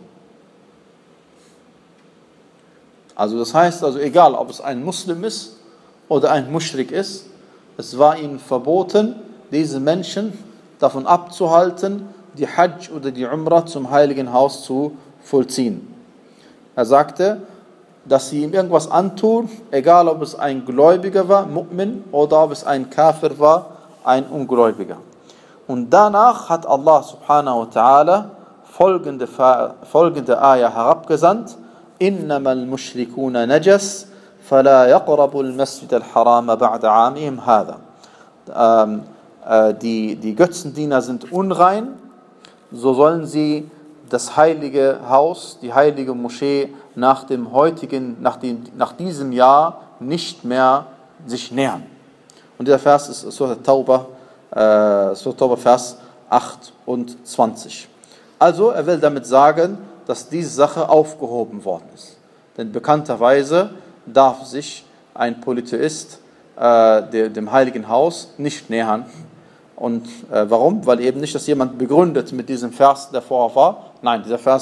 Also das heißt, also egal, ob es ein Muslim ist oder ein Muschrik ist, es war ihnen verboten, diese Menschen davon abzuhalten, die Hajj oder die Umrah zum Heiligen Haus zu vollziehen. Er sagte, dass sie ihm irgendwas antun, egal ob es ein Gläubiger war, Mu'min, oder ob es ein Kafir war, ein Ungläubiger. Und danach hat Allah subhanahu wa ta'ala folgende, folgende Ayah herabgesandt: Innamal mushrikuna najas, fala yaqrabu al-masjid al-harama ba'da 'amihim hadha. Ähm, äh, die, die Götzendiener sind unrein, so sollen sie das heilige Haus, die heilige Moschee nach dem heutigen, nach, dem, nach diesem Jahr nicht mehr sich nähern. Und dieser Vers ist Surah Tauba, äh, Surah Tauba, Vers achtundzwanzig. Also, er will damit sagen, dass diese Sache aufgehoben worden ist. Denn bekannterweise darf sich ein Polytheist äh, der, dem Heiligen Haus nicht nähern. Und äh, warum? Weil eben nicht, dass jemand begründet mit diesem Vers, der vorher war. Nein, dieser Vers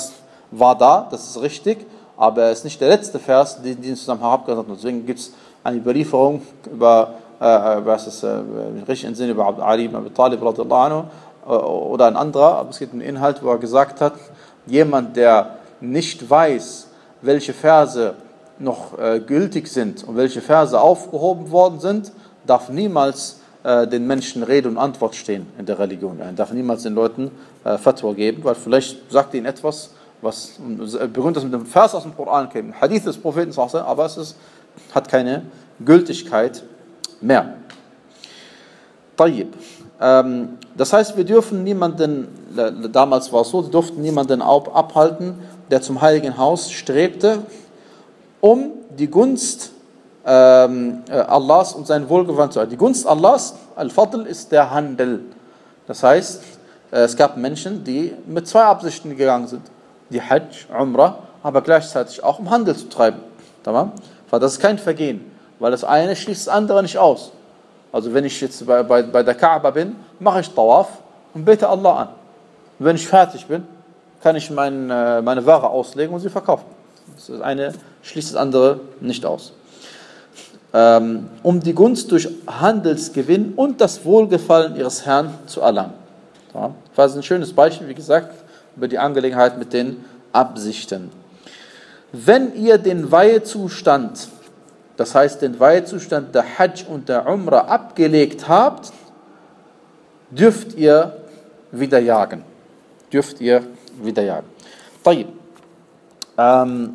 war da, das ist richtig, aber er ist nicht der letzte Vers, den den Zusammenhang abgesagt hat. Deswegen gibt es eine Überlieferung über, äh, was ist, äh, richtig im Sinne über Ali ibn Abi Talib radiallahu anhu, äh, oder ein anderer, aber es gibt einen Inhalt, wo er gesagt hat, jemand, der nicht weiß, welche Verse noch äh, gültig sind und welche Verse aufgehoben worden sind, darf niemals äh, den Menschen Rede und Antwort stehen in der Religion. Er darf niemals den Leuten äh, Fatwa geben, weil vielleicht sagt ihnen etwas, was berühmt ist mit dem Vers aus dem Koran, dem Hadith des Propheten, aber es ist, hat keine Gültigkeit mehr. Tayyib. Ähm, das heißt, wir dürfen niemanden, damals war es so, wir durften niemanden abhalten, der zum Heiligen Haus strebte, um die Gunst ähm, Allahs und sein Wohlgefallen zu haben. Die Gunst Allahs, Al-Fadl, ist der Handel. Das heißt, es gab Menschen, die mit zwei Absichten gegangen sind. Die Hajj, Umrah, aber gleichzeitig auch um Handel zu treiben. Weil das ist kein Vergehen, weil das eine schließt das andere nicht aus. Also wenn ich jetzt bei, bei, bei der Kaaba bin, mache ich Tawaf und bete Allah an. Und wenn ich fertig bin, kann ich mein, meine Ware auslegen und sie verkaufen. Das eine schließt das andere nicht aus. Ähm, um die Gunst durch Handelsgewinn und das Wohlgefallen ihres Herrn zu erlangen. Ja, das ist ein schönes Beispiel, wie gesagt, über die Angelegenheit mit den Absichten. Wenn ihr den Weihezustand, das heißt den Weihezustand der Hajj und der Umrah abgelegt habt, dürft ihr wieder jagen. Dürft ihr wieder jagen. Tayyib. Ähm,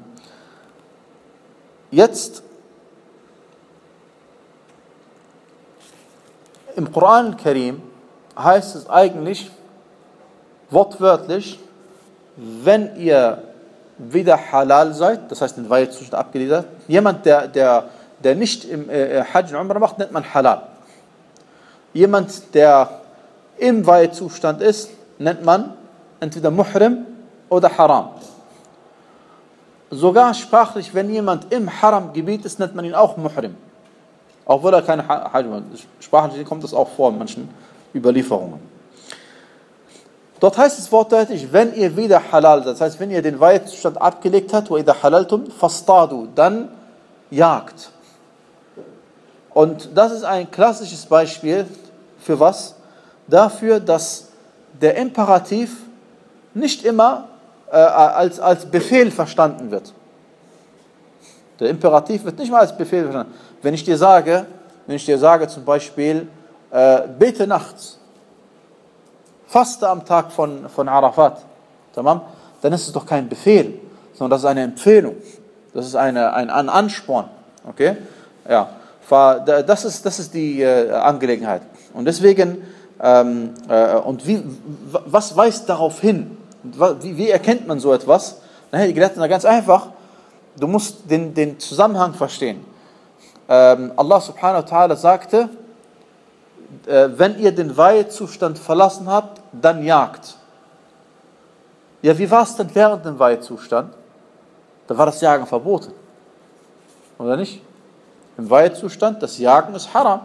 jetzt im Koran al-Karim heißt es eigentlich wortwörtlich, wenn ihr wieder halal seid, das heißt den Weihezustand abgelegt habt, jemand, der, der, der nicht im äh, Hajj und Umrah macht, nennt man halal. Jemand, der im Weihezustand ist, nennt man entweder Muhrim oder Haram. Sogar sprachlich, wenn jemand im Haram-Gebiet ist, nennt man ihn auch Muhrim. Obwohl er keine Hajj macht. Sprachlich kommt das auch vor in manchen Überlieferungen. Dort heißt es wortwörtlich, wenn ihr wieder halal seid, das heißt, wenn ihr den Weihezustand abgelegt habt, wa idha halaltum fastadu, dann jagt. Und das ist ein klassisches Beispiel für was? Dafür, dass der Imperativ nicht immer äh, als, als Befehl verstanden wird. Der Imperativ wird nicht mal als Befehl verstanden. Wenn ich dir sage, wenn ich dir sage zum Beispiel, äh, bete nachts, faste am Tag von, von Arafat, dann ist es doch kein Befehl, sondern das ist eine Empfehlung. Das ist eine, ein, ein Ansporn. Okay? Ja. Das ist, das ist die äh, Angelegenheit. Und deswegen, ähm, äh, und wie, was weist darauf hin? Wie, wie erkennt man so etwas? Dann die Gelehrten sagen ganz einfach, du musst den, den Zusammenhang verstehen. Ähm, Allah subhanahu wa ta'ala sagte, äh, wenn ihr den Weihezustand verlassen habt, dann jagt. Ja, wie war es denn während dem Weihezustand? Da war das Jagen verboten. Oder nicht? Im Weihezustand, das Jagen ist haram.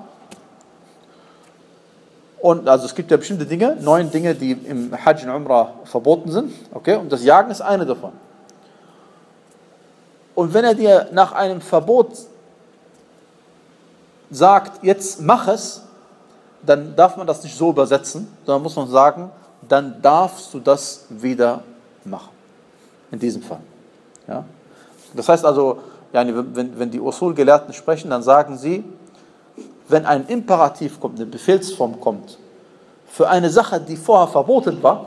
Und also es gibt ja bestimmte Dinge, neun Dinge, die im Hajj und Umrah verboten sind. Okay? Und das Jagen ist eine davon. Und wenn er dir nach einem Verbot sagt, jetzt mach es, dann darf man das nicht so übersetzen, sondern muss man sagen, dann darfst du das wieder machen. In diesem Fall. Ja? Das heißt also, wenn, wenn die Usul-Gelehrten sprechen, dann sagen sie, wenn ein Imperativ kommt, eine Befehlsform kommt, für eine Sache, die vorher verboten war,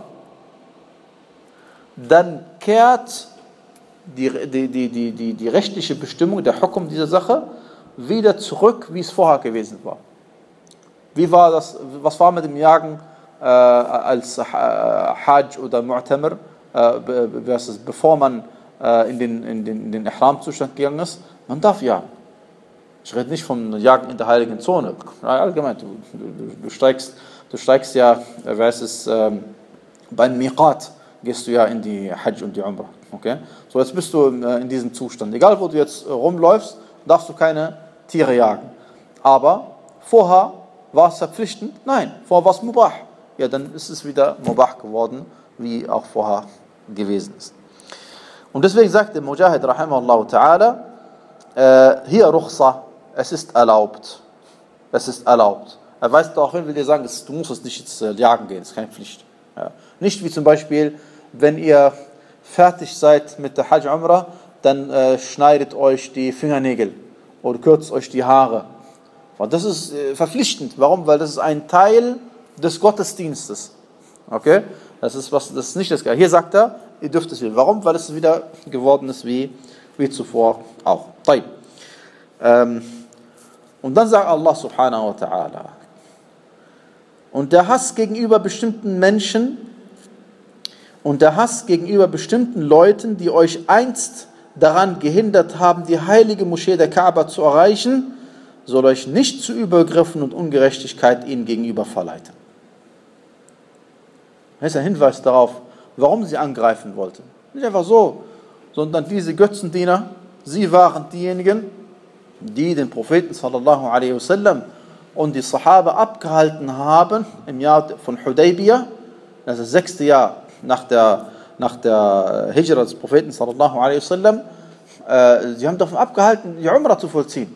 dann kehrt die, die, die, die, die, die rechtliche Bestimmung, der Hukum dieser Sache, wieder zurück, wie es vorher gewesen war. Wie war das, was war mit dem Jagen äh, als äh, Hajj oder Mu'tamir, äh, bevor man äh, in den, in den, in den Ihram-Zustand gegangen ist? Man darf jagen. Ich rede nicht vom Jagen in der heiligen Zone. Allgemein, du, du, du, steigst, du steigst ja, wer ist es, ähm, beim Miqat gehst du ja in die Hajj und die Umrah. Okay? So, jetzt bist du äh, in diesem Zustand. Egal, wo du jetzt äh, rumläufst, darfst du keine Tiere jagen. Aber vorher war es verpflichtend? Nein, vorher war es Mubah. Ja, dann ist es wieder Mubah geworden, wie auch vorher gewesen ist. Und deswegen sagt der Mujahid rahimahullah ta'ala, äh, hier Ruchsa, es ist erlaubt. Es ist erlaubt. Er weist darauf hin, will dir sagen, du musst es nicht jetzt äh, jagen gehen, das ist keine Pflicht. Ja. Nicht wie zum Beispiel, wenn ihr fertig seid mit der Hajj Umrah, dann äh, schneidet euch die Fingernägel oder kürzt euch die Haare. Und das ist äh, verpflichtend. Warum? Weil das ist ein Teil des Gottesdienstes. Okay? Das ist, was, das ist nicht das Gleiche. Hier sagt er, ihr dürft es wieder. Warum? Weil es wieder geworden ist wie, wie zuvor auch. Ähm, und dann sagt Allah subhanahu wa ta'ala, und der Hass gegenüber bestimmten Menschen und der Hass gegenüber bestimmten Leuten, die euch einst daran gehindert haben, die heilige Moschee der Kaaba zu erreichen, soll euch nicht zu Übergriffen und Ungerechtigkeit ihnen gegenüber verleiten. Das ist ein Hinweis darauf, warum sie angreifen wollten. Nicht einfach so, sondern diese Götzendiener, sie waren diejenigen, die den Propheten sallallahu alaihi wasallam und die Sahaba abgehalten haben im Jahr von Hudaybiyah, das ist das sechste Jahr nach der, nach der Hijra des Propheten sallallahu alaihi wasallam. Äh, sie haben davon abgehalten, die Umrah zu vollziehen.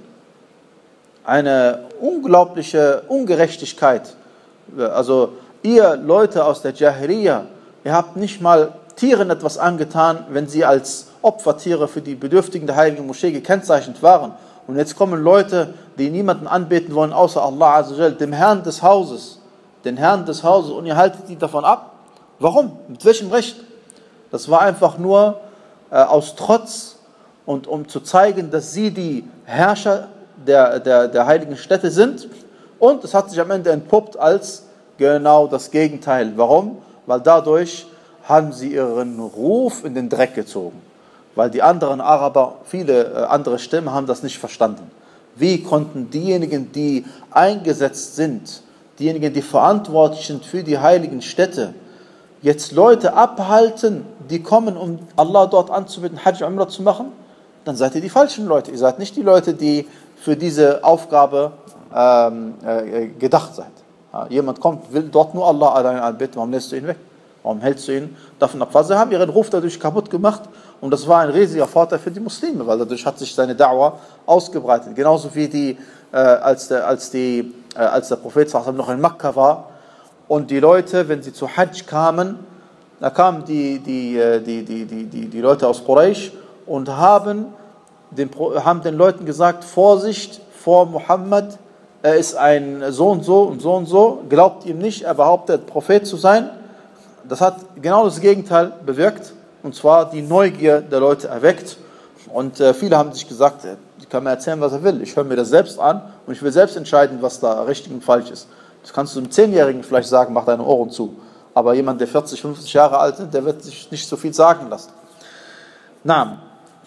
Eine unglaubliche Ungerechtigkeit. Also ihr Leute aus der Jahiliya, ihr habt nicht mal Tieren etwas angetan, wenn sie als Opfertiere für die Bedürftigen der heiligen Moschee gekennzeichnet waren. Und jetzt kommen Leute, die niemanden anbeten wollen, außer Allah Azza wa Jal, dem Herrn des Hauses, den Herrn des Hauses, und ihr haltet die davon ab. Warum? Mit welchem Recht? Das war einfach nur äh, aus Trotz und um zu zeigen, dass sie die Herrscher der, der, der heiligen Städte sind. Und es hat sich am Ende entpuppt als genau das Gegenteil. Warum? Weil dadurch haben sie ihren Ruf in den Dreck gezogen. Weil die anderen Araber, viele äh, andere Stämme haben das nicht verstanden. Wie konnten diejenigen, die eingesetzt sind, diejenigen, die verantwortlich sind für die heiligen Städte, jetzt Leute abhalten, die kommen, um Allah dort anzubeten, Hajj Umrah zu machen? Dann seid ihr die falschen Leute. Ihr seid nicht die Leute, die für diese Aufgabe ähm, äh, gedacht seid. Ja, jemand kommt, will dort nur Allah allein anbeten, warum lässt du ihn weg? Warum hältst du ihn davon ab? Weil sie haben ihren Ruf dadurch kaputt gemacht und das war ein riesiger Vorteil für die Muslime, weil dadurch hat sich seine Da'wah ausgebreitet. Genauso wie die, äh, als, der, als, die, äh, als der Prophet noch in Mekka war und die Leute, wenn sie zu Hajj kamen, da kamen die, die, die, die, die, die, die Leute aus Quraysh und haben den, haben den Leuten gesagt, Vorsicht vor Muhammad, er ist ein so und so und so und so, glaubt ihm nicht, er behauptet Prophet zu sein. Das hat genau das Gegenteil bewirkt, und zwar die Neugier der Leute erweckt. Und äh, viele haben sich gesagt, ich kann mir erzählen, was er will. Ich höre mir das selbst an und ich will selbst entscheiden, was da richtig und falsch ist. Das kannst du einem Zehnjährigen vielleicht sagen, mach deine Ohren zu. Aber jemand, der vierzig, fünfzig Jahre alt ist, der wird sich nicht so viel sagen lassen. Na,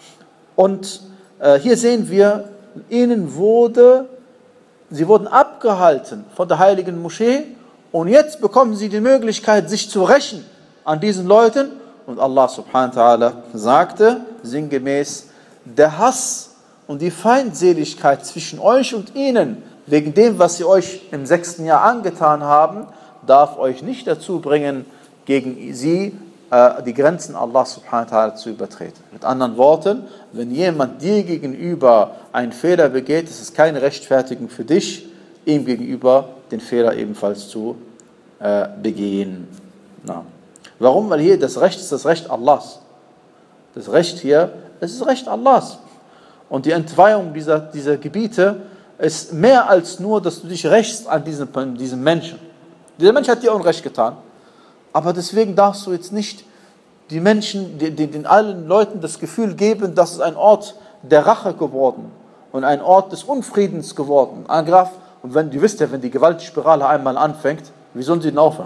und äh, hier sehen wir, ihnen wurde, sie wurden abgehalten von der heiligen Moschee. Und jetzt bekommen sie die Möglichkeit, sich zu rächen an diesen Leuten. Und Allah subhanahu wa ta'ala sagte sinngemäß, der Hass und die Feindseligkeit zwischen euch und ihnen, wegen dem, was sie euch im sechsten Jahr angetan haben, darf euch nicht dazu bringen, gegen sie äh, die Grenzen Allah subhanahu wa ta'ala zu übertreten. Mit anderen Worten, wenn jemand dir gegenüber einen Fehler begeht, ist es keine Rechtfertigung für dich, ihm gegenüber den Fehler ebenfalls zu äh, begehen. Na. Warum? Weil hier das Recht ist das Recht Allahs. Das Recht hier, es ist Recht Allahs. Und die Entweihung dieser, dieser Gebiete ist mehr als nur, dass du dich rächst an diesem, diesem Menschen. Dieser Mensch hat dir Unrecht getan, aber deswegen darfst du jetzt nicht die Menschen, den, den allen Leuten das Gefühl geben, dass es ein Ort der Rache geworden und ein Ort des Unfriedens geworden. Angriff. Und wenn, du wisst ja, wenn die Gewaltspirale einmal anfängt, wie sollen sie denn aufhören?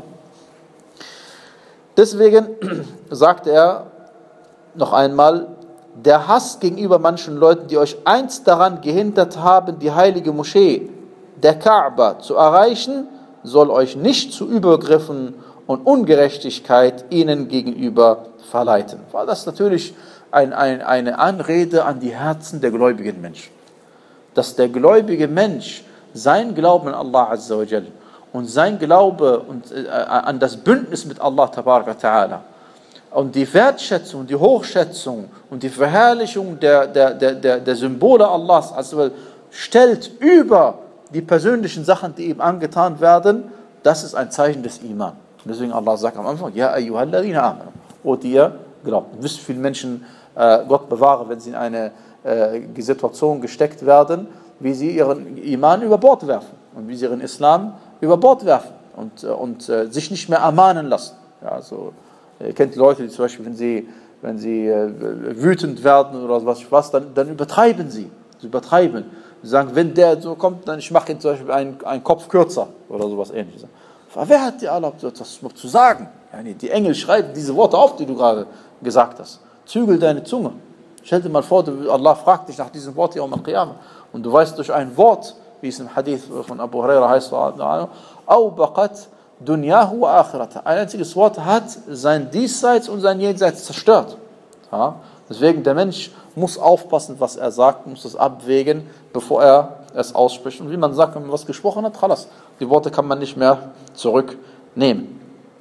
Deswegen sagt er noch einmal, der Hass gegenüber manchen Leuten, die euch einst daran gehindert haben, die heilige Moschee der Kaaba zu erreichen, soll euch nicht zu Übergriffen und Ungerechtigkeit ihnen gegenüber verleiten. Weil das natürlich ein, ein, eine Anrede an die Herzen der gläubigen Menschen. Dass der gläubige Mensch sein Glauben an Allah Azza wa Jal und sein Glaube und, äh, an das Bündnis mit Allah Tabaraka Ta'ala und die Wertschätzung, die Hochschätzung und die Verherrlichung der, der, der, der, der Symbole Allahs also stellt über die persönlichen Sachen, die ihm angetan werden, das ist ein Zeichen des Iman. Deswegen Allah sagt am Anfang, Ja ayyuhalladhina amanu, o die ihr glaubt. Ihr wisst, viele Menschen, äh, Gott bewahre, wenn sie in eine äh, Situation gesteckt werden, wie sie ihren Iman über Bord werfen und wie sie ihren Islam über Bord werfen und, äh, und äh, sich nicht mehr ermahnen lassen. Ja, also, ihr kennt Leute, die zum Beispiel, wenn sie, wenn sie äh, wütend werden oder was, was dann, dann übertreiben sie. Sie übertreiben. Sie sagen, wenn der so kommt, dann ich mache ihm zum Beispiel einen, einen Kopf kürzer oder sowas Ähnliches. Aber wer hat dir erlaubt, das noch zu sagen? Ja, nee, die Engel schreiben diese Worte auf, die du gerade gesagt hast. Zügel deine Zunge. Stell dir mal vor, Allah fragt dich nach diesem Wort Yawm al-Qiyamah. Und du weißt durch ein Wort, wie es im Hadith von Abu Huraira heißt, Au baqat dunyahu wa akhirata. Ein einziges Wort hat sein Diesseits und sein Jenseits zerstört. Ja? Deswegen, der Mensch muss aufpassen, was er sagt, muss es abwägen, bevor er es ausspricht. Und wie man sagt, wenn man was gesprochen hat, khalas, die Worte kann man nicht mehr zurücknehmen.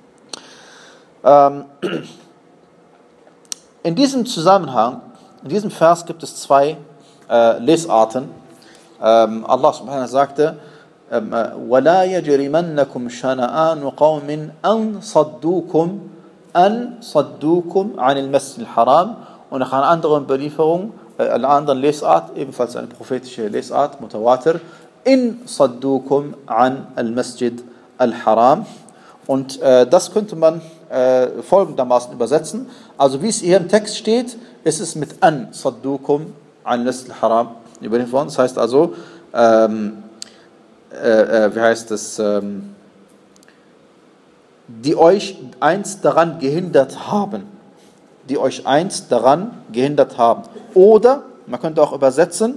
Ähm, in diesem Zusammenhang, in diesem Vers gibt es zwei äh, Lesarten. Ähm, Allah subhanahu wa ta'ala sagte, وَلَا يَجْرِمَنَّكُمْ شَنَآنُ قَوْمٍ أَنْ صَدُّوكُمْ أَنْ صَدُّوكُمْ عَنِ الْمَسْجِدِ الْحَرَامِ. Und nach einer anderen Belieferung, äh, einer anderen Lesart, ebenfalls eine prophetische Lesart, Mutawatir, in Saddukum an al-Masjid al-Haram. Und äh, das könnte man äh, folgendermaßen übersetzen. Also wie es hier im Text steht, ist es mit an Saddukum an al-Masjid al-Haram überliefert worden. Das heißt also, ähm, äh, äh, wie heißt es, ähm, die euch einst daran gehindert haben. die euch einst daran gehindert haben. Oder, man könnte auch übersetzen,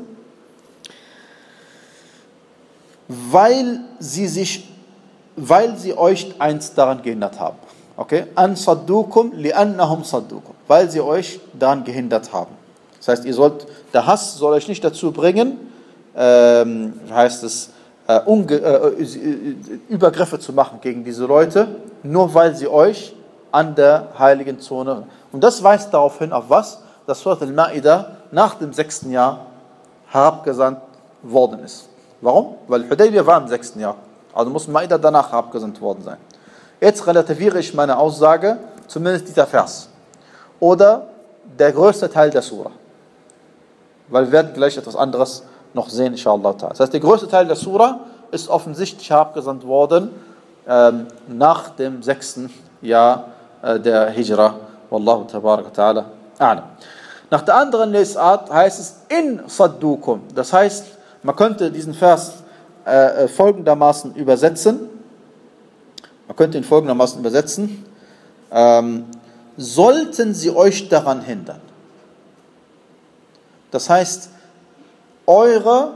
weil sie sich, weil sie euch einst daran gehindert haben. Okay? An saddukum li'annahum saddukum. Weil sie euch daran gehindert haben. Das heißt, ihr sollt, der Hass soll euch nicht dazu bringen, ähm, heißt es, äh, Unge äh, Übergriffe zu machen gegen diese Leute, nur weil sie euch an der heiligen Zone. Und das weist darauf hin, auf was? Dass Surat al-Ma'idah nach dem sechsten Jahr herabgesandt worden ist. Warum? Weil Hudaybiyah war im sechsten Jahr. Also muss Ma'idah danach herabgesandt worden sein. Jetzt relativiere ich meine Aussage, zumindest dieser Vers. Oder der größte Teil der Surah. Weil wir werden gleich etwas anderes noch sehen, inshallah. Das heißt, der größte Teil der Surah ist offensichtlich herabgesandt worden ähm, nach dem sechsten Jahr äh, der Hijra. Wallahu tabaraka ta'ala a'lam. Nach der anderen Lesart heißt es in Saddukum. Das heißt, man könnte diesen Vers äh, folgendermaßen übersetzen. Man könnte ihn folgendermaßen übersetzen. Ähm, sollten sie euch daran hindern. Das heißt, eure,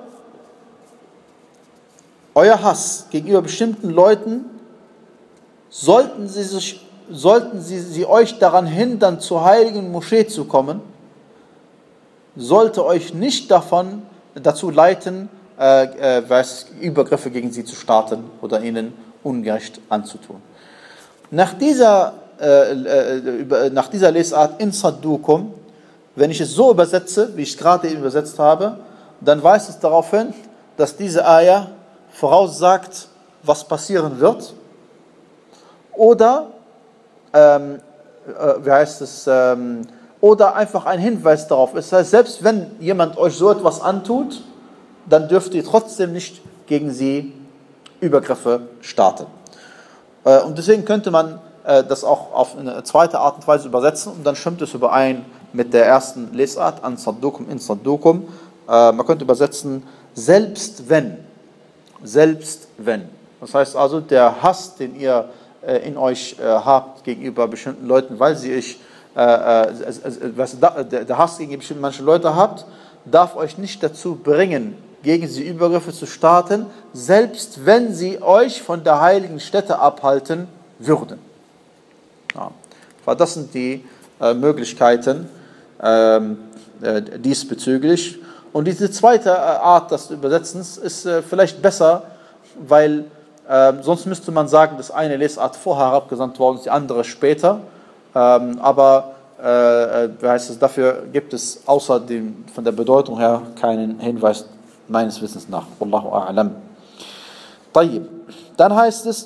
euer Hass gegenüber bestimmten Leuten, sollten sie, sich, sollten sie, sie euch daran hindern, zur heiligen Moschee zu kommen, sollte euch nicht davon dazu leiten, äh, äh, Übergriffe gegen sie zu starten oder ihnen ungerecht anzutun. Nach dieser, äh, äh, nach dieser Lesart in Saddukum, wenn ich es so übersetze, wie ich es gerade eben übersetzt habe, dann weist es darauf hin, dass diese Ayah voraussagt, was passieren wird. Oder, ähm, äh, wie heißt es, ähm, oder einfach ein Hinweis darauf ist. Das heißt, selbst wenn jemand euch so etwas antut, dann dürft ihr trotzdem nicht gegen sie Übergriffe starten. Äh, und deswegen könnte man äh, das auch auf eine zweite Art und Weise übersetzen und dann stimmt es überein mit der ersten Lesart, an Saddukum, in Saddukum. Äh, man könnte übersetzen, selbst wenn. Selbst wenn. Das heißt also, der Hass, den ihr äh, in euch äh, habt gegenüber bestimmten Leuten, weil sie euch, äh, äh, was, der, der Hass gegenüber bestimmten manchen Leute habt, darf euch nicht dazu bringen, gegen sie Übergriffe zu starten, selbst wenn sie euch von der heiligen Stätte abhalten würden. Ja. Das sind die äh, Möglichkeiten ähm, äh, diesbezüglich. Und diese zweite äh, Art des Übersetzens ist äh, vielleicht besser, weil äh, sonst müsste man sagen, dass eine Lesart vorher herabgesandt worden ist, die andere später. ähm, aber äh, wie heißt es, dafür gibt es außer dem, von der Bedeutung her keinen Hinweis meines Wissens nach. Wallahu a'lam. طيب. Dann heißt es,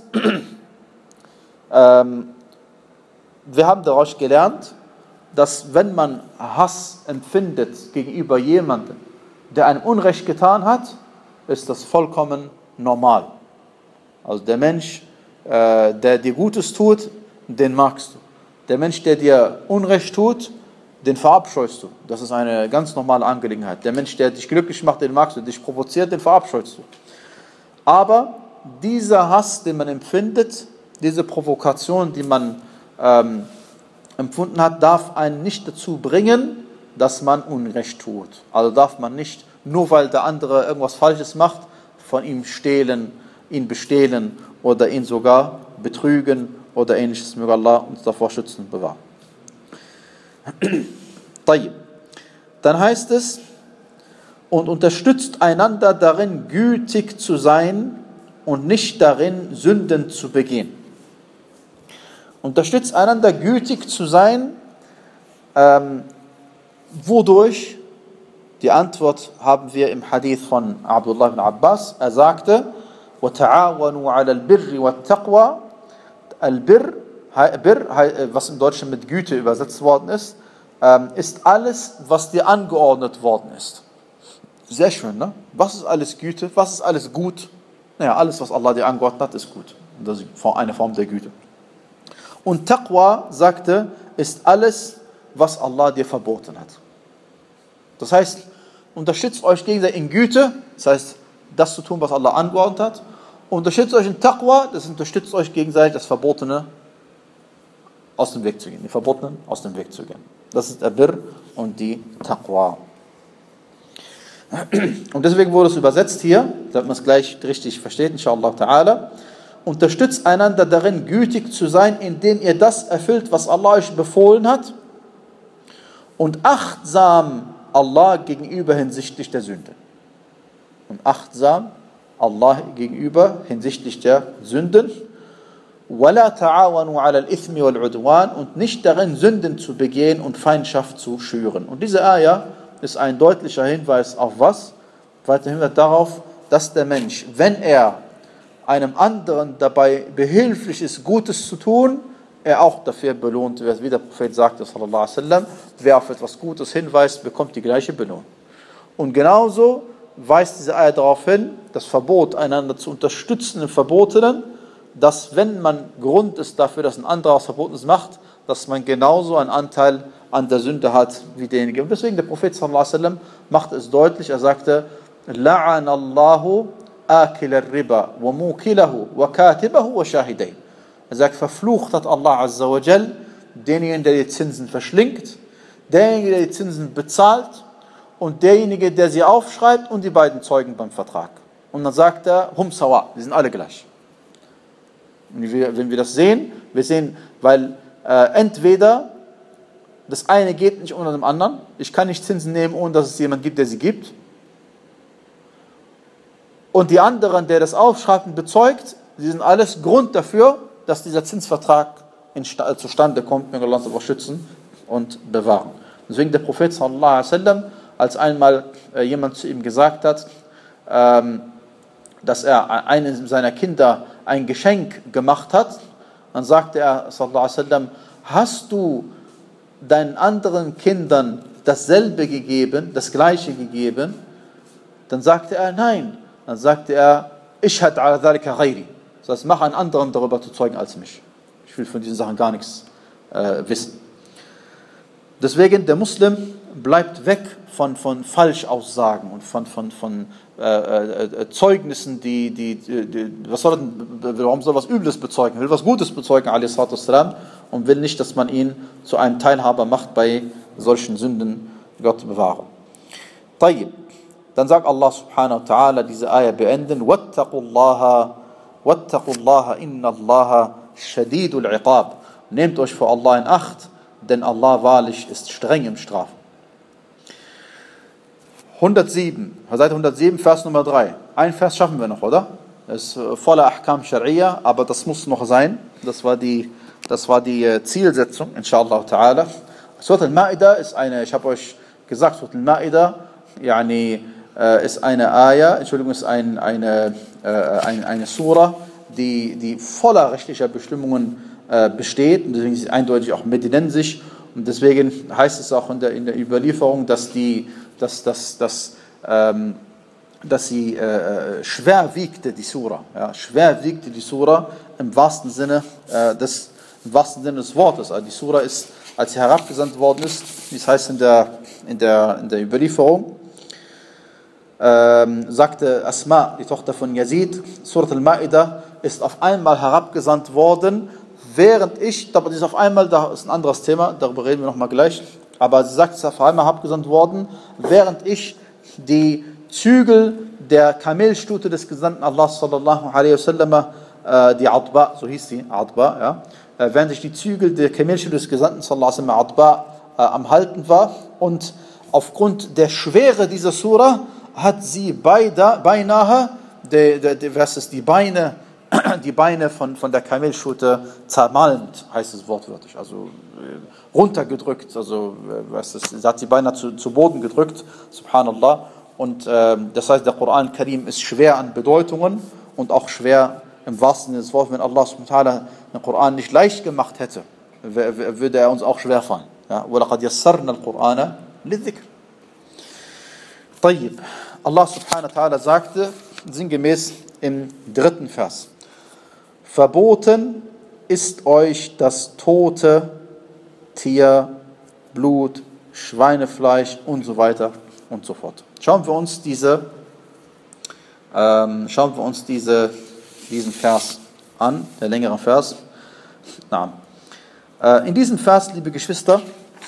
ähm, wir haben daraus gelernt, dass wenn man Hass empfindet gegenüber jemandem, der einem Unrecht getan hat, ist das vollkommen normal. Also der Mensch, äh, der dir Gutes tut, den magst du. Der Mensch, der dir Unrecht tut, den verabscheust du. Das ist eine ganz normale Angelegenheit. Der Mensch, der dich glücklich macht, den magst du. Dich provoziert, den verabscheust du. Aber dieser Hass, den man empfindet, diese Provokation, die man ähm, empfunden hat, darf einen nicht dazu bringen, dass man Unrecht tut. Also darf man nicht, nur weil der andere irgendwas Falsches macht, von ihm stehlen, ihn bestehlen oder ihn sogar betrügen oder ähnliches. Möge Allah uns davor schützen und bewahren. Dann heißt es, und unterstützt einander darin, gütig zu sein und nicht darin, Sünden zu begehen. Unterstützt einander, gütig zu sein, ähm, wodurch? Die Antwort haben wir im Hadith von Abdullah ibn Abbas. Er sagte, وَتَعَاوَنُوا عَلَى الْبِرِّ وَالتَّقْوَى. Al-Birr, was im Deutschen mit Güte übersetzt worden ist, ist alles, was dir angeordnet worden ist. Sehr schön, ne? Was ist alles Güte? Was ist alles gut? Naja, alles, was Allah dir angeordnet hat, ist gut. Das ist eine Form der Güte. Und Taqwa, sagte, ist alles, was Allah dir verboten hat. Das heißt, unterstützt euch gegenseitig in Güte, das heißt, das zu tun, was Allah angeordnet hat. Unterstützt euch in Taqwa, das unterstützt euch gegenseitig, das Verbotene aus dem Weg zu gehen. Die Verbotenen aus dem Weg zu gehen. Das ist der Birr und die Taqwa. Und deswegen wurde es übersetzt hier, damit man es gleich richtig versteht, inshallah ta'ala. Unterstützt einander darin, gütig zu sein, indem ihr das erfüllt, was Allah euch befohlen hat. Und achtsam Allah gegenüber hinsichtlich der Sünde. Und achtsam Allah gegenüber hinsichtlich der Sünden. وَلَا تَعَاوَنُوا عَلَى الْإِثْمِ وَالْعُدْوَانِ. Und nicht darin, Sünden zu begehen und Feindschaft zu schüren. Und diese Ayah ist ein deutlicher Hinweis auf was? Weiter Hinweis darauf, dass der Mensch, wenn er einem anderen dabei behilflich ist, Gutes zu tun, er auch dafür belohnt wird. Wie der Prophet sagte, sallallahu alaihi wasallam, wer auf etwas Gutes hinweist, bekommt die gleiche Belohnung. Und genauso weist diese Ayah darauf hin, das Verbot, einander zu unterstützen im Verbotenen, dass wenn man Grund ist dafür, dass ein anderer was Verbotenes macht, dass man genauso einen Anteil an der Sünde hat wie derjenige. Und deswegen der Prophet sallallahu alaihi wasallam macht es deutlich, er sagte, لَعَنَ اللَّهُ آكِلَ الرِّبَى وَمُوكِلَهُ وَكَاتِبَهُ وَشَاهِدَيْهِ. Er sagt, verflucht hat Allah Azza wa Jal denjenigen, der die Zinsen verschlingt, derjenige, der die Zinsen bezahlt und derjenige, der sie aufschreibt und die beiden Zeugen beim Vertrag. Und dann sagt er, hum sawa, die sind alle gleich. Und wenn wir das sehen, wir sehen, weil äh, entweder das eine geht nicht ohne dem anderen, ich kann nicht Zinsen nehmen, ohne dass es jemand gibt, der sie gibt. Und die anderen, der das aufschreibt und bezeugt, sie sind alles Grund dafür, dass dieser Zinsvertrag zustande kommt. Möge Allah uns aber schützen und bewahren. Deswegen der Prophet sallallahu alaihi wasallam, als einmal äh, jemand zu ihm gesagt hat, ähm, dass er einem seiner Kinder ein Geschenk gemacht hat, dann sagte er sallallahu alaihi wasallam, hast du deinen anderen Kindern dasselbe gegeben, das gleiche gegeben? Dann sagte er, nein. Dann sagte er, ishhad ala dhalika ghairi. Das heißt, mach einen anderen darüber zu zeugen als mich. Ich will von diesen Sachen gar nichts äh, wissen. Deswegen, der Muslim bleibt weg von, von Falschaussagen und von, von, von äh, äh, Zeugnissen, die, die, die was soll denn, warum soll was Übles bezeugen? Will was Gutes bezeugen, a.s. und will nicht, dass man ihn zu einem Teilhaber macht bei solchen Sünden. Gott bewahre. Tayyib. Dann sagt Allah subhanahu wa ta'ala diese Ayah beenden, wattaqullaha wattaqullaha innallaha shadidul iqab. Nehmt euch vor Allah in Acht, denn Allah wahrlich ist streng im Strafen. hundertsieben, Seite hundertsieben, Vers Nummer drei. Ein Vers schaffen wir noch, oder? Das ist voller Ahkam Shar'iyya, aber das muss noch sein. Das war die Das war die äh, Zielsetzung, inshallah ta'ala. Surat al-Ma'idah ist eine, ich habe euch gesagt, Surat al-Ma'idah yani, äh, ist eine Ayah, Entschuldigung, ist ein, eine, äh, eine, eine Surah, die, die voller rechtlicher Bestimmungen äh, besteht. Und deswegen ist sie eindeutig auch medinensisch. Und deswegen heißt es auch in der, in der Überlieferung, dass, die, dass, dass, dass, ähm, dass sie äh, schwer wiegte, die Surah. Ja, schwer wiegte die Surah im wahrsten Sinne, äh, des, im wahrsten Sinne des Wortes. Also die Surah ist, als sie herabgesandt worden ist, wie es heißt in der, in der, in der Überlieferung, ähm, sagte Asma, die Tochter von Yazid, Surat al-Ma'idah ist auf einmal herabgesandt worden, während ich, aber das ist auf einmal, da ist ein anderes Thema, darüber reden wir nochmal gleich, aber sie sagt, es ist auf einmal herabgesandt worden, während ich die Zügel der Kamelstute des Gesandten Allah sallallahu alaihi wasallam, äh, die Adba, so hieß sie, Adba, ja, äh, während ich die Zügel der Kamelstute des Gesandten sallallahu alaihi wasallam, Adba, äh, am Halten war, und aufgrund der Schwere dieser Surah hat sie beide, beinahe die, die, die, was ist, die Beine die Beine von, von der Kamelstute zermalmt, heißt es wortwörtlich, also äh, runtergedrückt, also äh, was ist, sie hat sie beinahe zu, zu Boden gedrückt, subhanallah. Und äh, das heißt, der Koran Karim ist schwer an Bedeutungen und auch schwer im wahrsten Sinne des Wortes. Wenn Allah subhanahu wa ta'ala den Koran nicht leicht gemacht hätte, würde er uns auch schwer fallen. وَلَقَدْ يَسَّرْنَا الْقُرْآنَ لِلذِّكْرِ. طيب. Allah subhanahu wa ta'ala sagte sinngemäß im dritten Vers: Verboten ist euch das tote Tier, Blut, Schweinefleisch und so weiter und so fort. Schauen wir uns diese, ähm, schauen wir uns diese, diesen Vers an, der längere Vers. Na, äh, in diesem Vers, liebe Geschwister,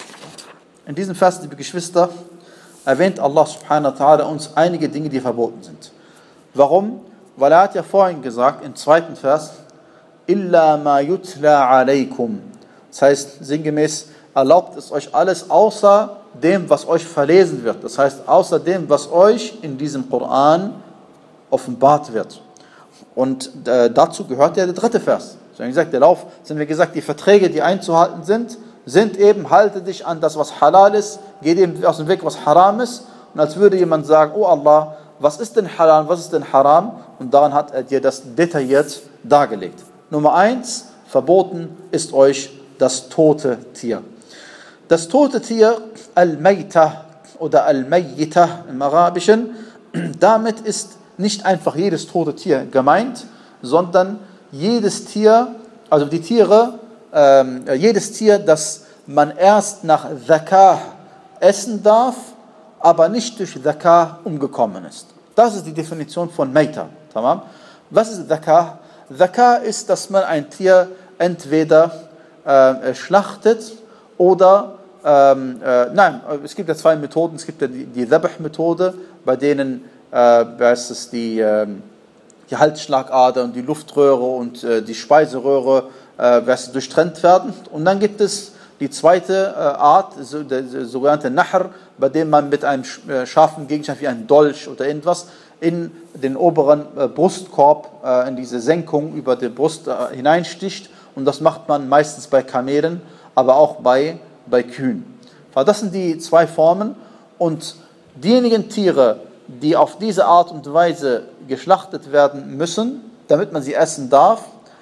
in diesem Vers, liebe Geschwister, erwähnt Allah subhanahu wa ta'ala uns einige Dinge, die verboten sind. Warum? Weil er hat ja vorhin gesagt, im zweiten Vers, illa ma yutla alaykum. Das heißt, sinngemäß, erlaubt es euch alles außer dem, was euch verlesen wird. Das heißt, außer dem, was euch in diesem Koran offenbart wird. Und äh, dazu gehört ja der dritte Vers. So wie gesagt, der Lauf, sind wir gesagt, die Verträge, die einzuhalten sind, sind eben, halte dich an das, was halal ist, geh dem aus dem Weg, was haram ist. Und als würde jemand sagen, oh Allah, was ist denn halal, was ist denn haram? Und daran hat er dir das detailliert dargelegt. Nummer eins, verboten ist euch das tote Tier. Das tote Tier, Al-Mayta oder Al-Mayyita im Arabischen, damit ist nicht einfach jedes tote Tier gemeint, sondern jedes Tier, also die Tiere, ähm, jedes Tier, das man erst nach Zakah essen darf, aber nicht durch Zakah umgekommen ist. Das ist die Definition von Mayta. Tamam? Was ist Zakah? Zakah ist, dass man ein Tier entweder äh, schlachtet oder Ähm, äh, nein, es gibt ja zwei Methoden. Es gibt ja die, die Dhabh-Methode, bei denen äh, es die, äh, die Halsschlagader und die Luftröhre und äh, die Speiseröhre äh, durchtrennt werden. Und dann gibt es die zweite äh, Art, so, der, der sogenannte Nahr, bei dem man mit einem äh, scharfen Gegenstand wie einem Dolch oder irgendwas in den oberen äh, Brustkorb, äh, in diese Senkung über die Brust äh, hineinsticht. Und das macht man meistens bei Kamelen, aber auch bei bei Kühen. Das sind die zwei Formen, und diejenigen Tiere, die auf diese Art und Weise geschlachtet werden müssen, damit man sie essen darf,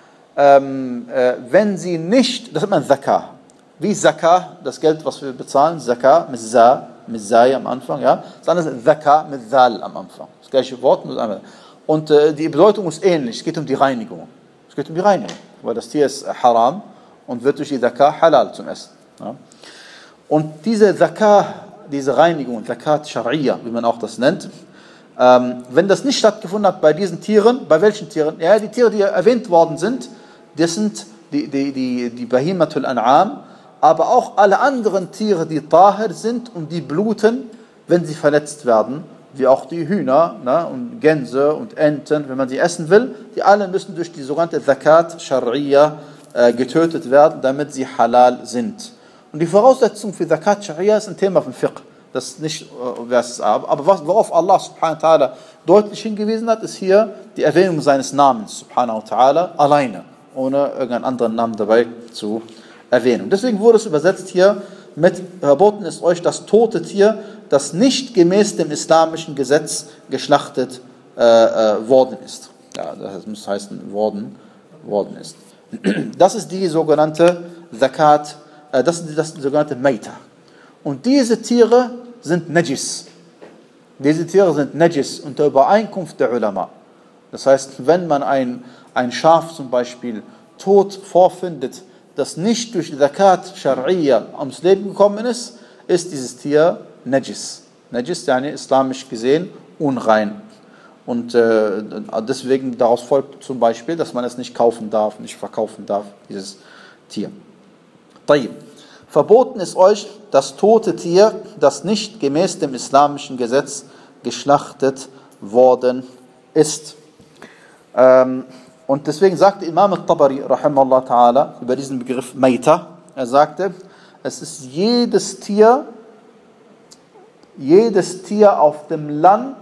ähm, äh, wenn sie nicht, das nennt man Zakah. Wie Zakah, das Geld, was wir bezahlen, Zakah mit Za, mit Zai am Anfang, ja, das andere ist Zakah mit Zal am Anfang. Das gleiche Wort. Und äh, die Bedeutung ist ähnlich, es geht um die Reinigung. Es geht um die Reinigung, weil das Tier ist haram und wird durch die Zakah halal zum Essen. Ja. Und diese Zakah, diese Reinigung, Zakat Shar'iyya, wie man auch das nennt, ähm, wenn das nicht stattgefunden hat bei diesen Tieren, bei welchen Tieren? Ja, die Tiere, die erwähnt worden sind, das sind die, die, die, die Bahimatul An'am, aber auch alle anderen Tiere, die Tahir sind und die bluten, wenn sie verletzt werden, wie auch die Hühner, ne, und Gänse und Enten, wenn man sie essen will, die alle müssen durch die sogenannte Zakat Shar'iyya äh, getötet werden, damit sie halal sind. Und die Voraussetzung für Zakat Shar'iyya ist ein Thema von Fiqh. Das ist nicht, was, aber worauf Allah subhanahu wa ta'ala deutlich hingewiesen hat, ist hier die Erwähnung seines Namens subhanahu wa ta'ala alleine. ohne irgendeinen anderen Namen dabei zu erwähnen. Und deswegen wurde es übersetzt hier mit: Verboten ist euch das tote Tier, das nicht gemäß dem islamischen Gesetz geschlachtet äh, äh, worden ist. Ja, das muss heißen, worden, worden ist. Das ist die sogenannte Zakat, äh, das ist das sogenannte Maita. Und diese Tiere sind Najis. Diese Tiere sind Najis unter Übereinkunft der Ulama. Das heißt, wenn man ein, ein Schaf zum Beispiel tot vorfindet, das nicht durch die Zakat Shar'iyya ums Leben gekommen ist, ist dieses Tier Najis. Najis, yani islamisch gesehen, unrein. Und äh, deswegen daraus folgt zum Beispiel, dass man es nicht kaufen darf, nicht verkaufen darf, dieses Tier. Tayyib. Verboten ist euch das tote Tier, das nicht gemäß dem islamischen Gesetz geschlachtet worden ist. Ähm, und deswegen sagte Imam al-Tabari, rahimahullah ta'ala, über diesen Begriff Maita, er sagte, es ist jedes Tier, jedes Tier auf dem Land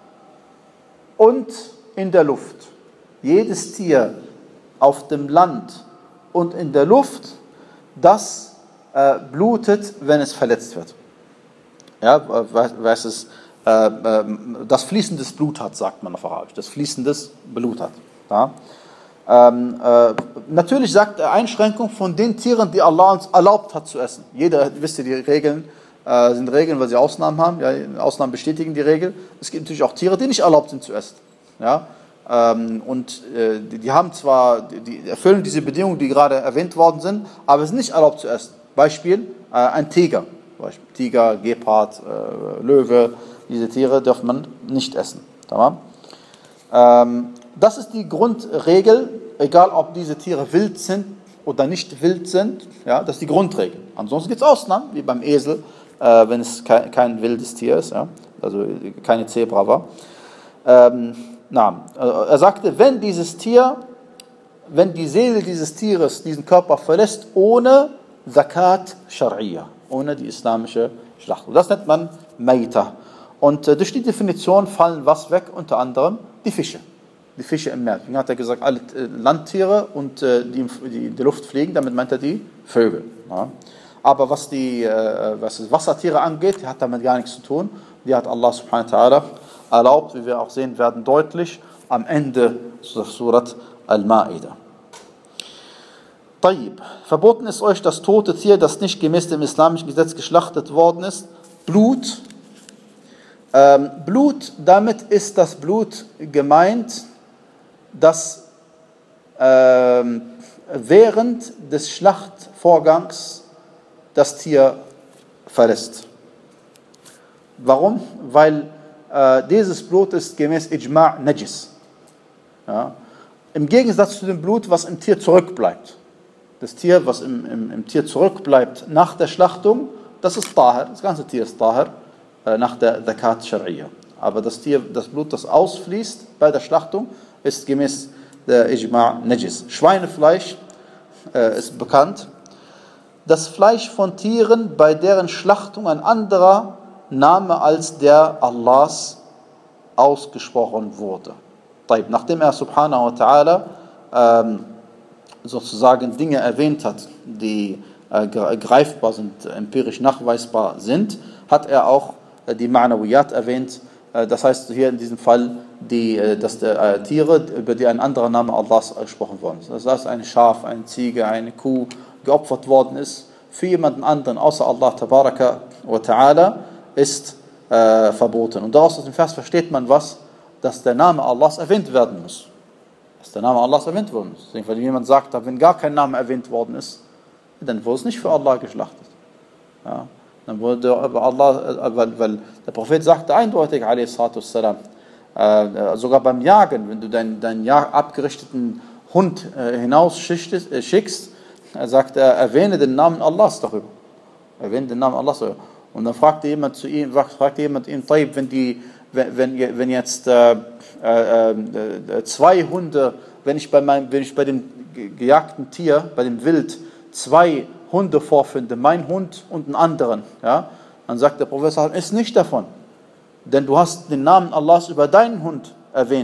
und in der Luft. Jedes Tier auf dem Land und in der Luft, das äh, blutet, wenn es verletzt wird. Ja, was es, äh, äh, das fließendes Blut hat, sagt man auf Arabisch. Das fließendes Blut hat. Ja. Ähm, äh, natürlich sagt er Einschränkung von den Tieren, die Allah uns erlaubt hat zu essen. Jeder, wisst ihr, die Regeln äh, sind Regeln, weil sie Ausnahmen haben. Ja, Ausnahmen bestätigen die Regel. Es gibt natürlich auch Tiere, die nicht erlaubt sind zu essen. Ja. Ähm, und äh, die, die haben zwar, die, die erfüllen diese Bedingungen, die gerade erwähnt worden sind, aber es ist nicht erlaubt zu essen. Beispiel, äh, ein Tiger. Beispiel, Tiger, Gepard, äh, Löwe, diese Tiere darf man nicht essen. Tamam? Ähm, das ist die Grundregel, egal ob diese Tiere wild sind oder nicht wild sind. Ja, das ist die Grundregel. Ansonsten gibt es Ausnahmen, wie beim Esel, äh, wenn es kein, kein wildes Tier ist, ja, also keine Zebra war. Ähm, na, er sagte, wenn dieses Tier, wenn die Seele dieses Tieres diesen Körper verlässt, ohne Zakat Shar'iyya, ohne die islamische Schlachtung. Das nennt man Maita. Und äh, durch die Definition fallen was weg? Unter anderem die Fische. Die Fische im Meer. Deswegen hat er gesagt, alle äh, Landtiere und äh, die, die in der Luft fliegen, damit meint er die Vögel. Ja. Aber was die äh, was die Wassertiere angeht, die hat damit gar nichts zu tun. Die hat Allah subhanahu wa ta'ala erlaubt, wie wir auch sehen werden, deutlich am Ende der Surat Al-Ma'idah. Tayyib. Verboten ist euch das tote Tier, das nicht gemäß dem islamischen Gesetz geschlachtet worden ist. Blut. Ähm, Blut, damit ist das Blut gemeint, das ähm, während des Schlachtvorgangs das Tier verlässt. Warum? Weil äh, dieses Blut ist gemäß Ijma' Najis. Ja? Im Gegensatz zu dem Blut, was im Tier zurückbleibt. Das Tier, was im, im, im Tier zurückbleibt nach der Schlachtung, das ist Tahir, das ganze Tier ist Tahir, äh, nach der Zakat Shar'iyya. Aber das Tier, das Blut, das ausfließt bei der Schlachtung, ist gemäß der Ijma' Najis. Schweinefleisch äh, ist bekannt. Das Fleisch von Tieren, bei deren Schlachtung ein anderer Name als der Allahs ausgesprochen wurde. Nachdem er subhanahu wa ta'ala ähm, sozusagen Dinge erwähnt hat, die äh, greifbar sind, empirisch nachweisbar sind, hat er auch äh, die Ma'nawiyat erwähnt. Äh, das heißt hier in diesem Fall, die, äh, dass die äh, Tiere, über die ein anderer Name Allahs gesprochen worden ist. Das heißt, ein Schaf, eine Ziege, eine Kuh geopfert worden ist für jemanden anderen außer Allah tabaraka wa ta'ala, ist äh, verboten. Und daraus aus dem Vers versteht man was, dass der Name Allahs erwähnt werden muss. Dass der Name Allahs erwähnt worden ist. Deswegen, wenn jemand sagt, wenn gar kein Name erwähnt worden ist, dann wurde es nicht für Allah geschlachtet. Ja, dann wurde aber Allah, weil, weil der Prophet sagte eindeutig, a.s.w., äh, sogar beim Jagen, wenn du deinen, deinen abgerichteten Hund äh, hinausschickst, äh, schickst, er sagt, er erwähne den Namen Allahs darüber. Erwähne den Namen Allahs darüber. Und dann fragte jemand zu ihm, fragte jemand ihm, wenn die, wenn, wenn, wenn jetzt äh, äh, äh, zwei Hunde, wenn ich bei meinem, wenn ich bei dem gejagten Tier, bei dem Wild zwei Hunde vorfinde, mein Hund und einen anderen, ja, dann sagt der Prophet, ist nicht davon, denn du hast den Namen Allahs über deinen Hund erwähnt,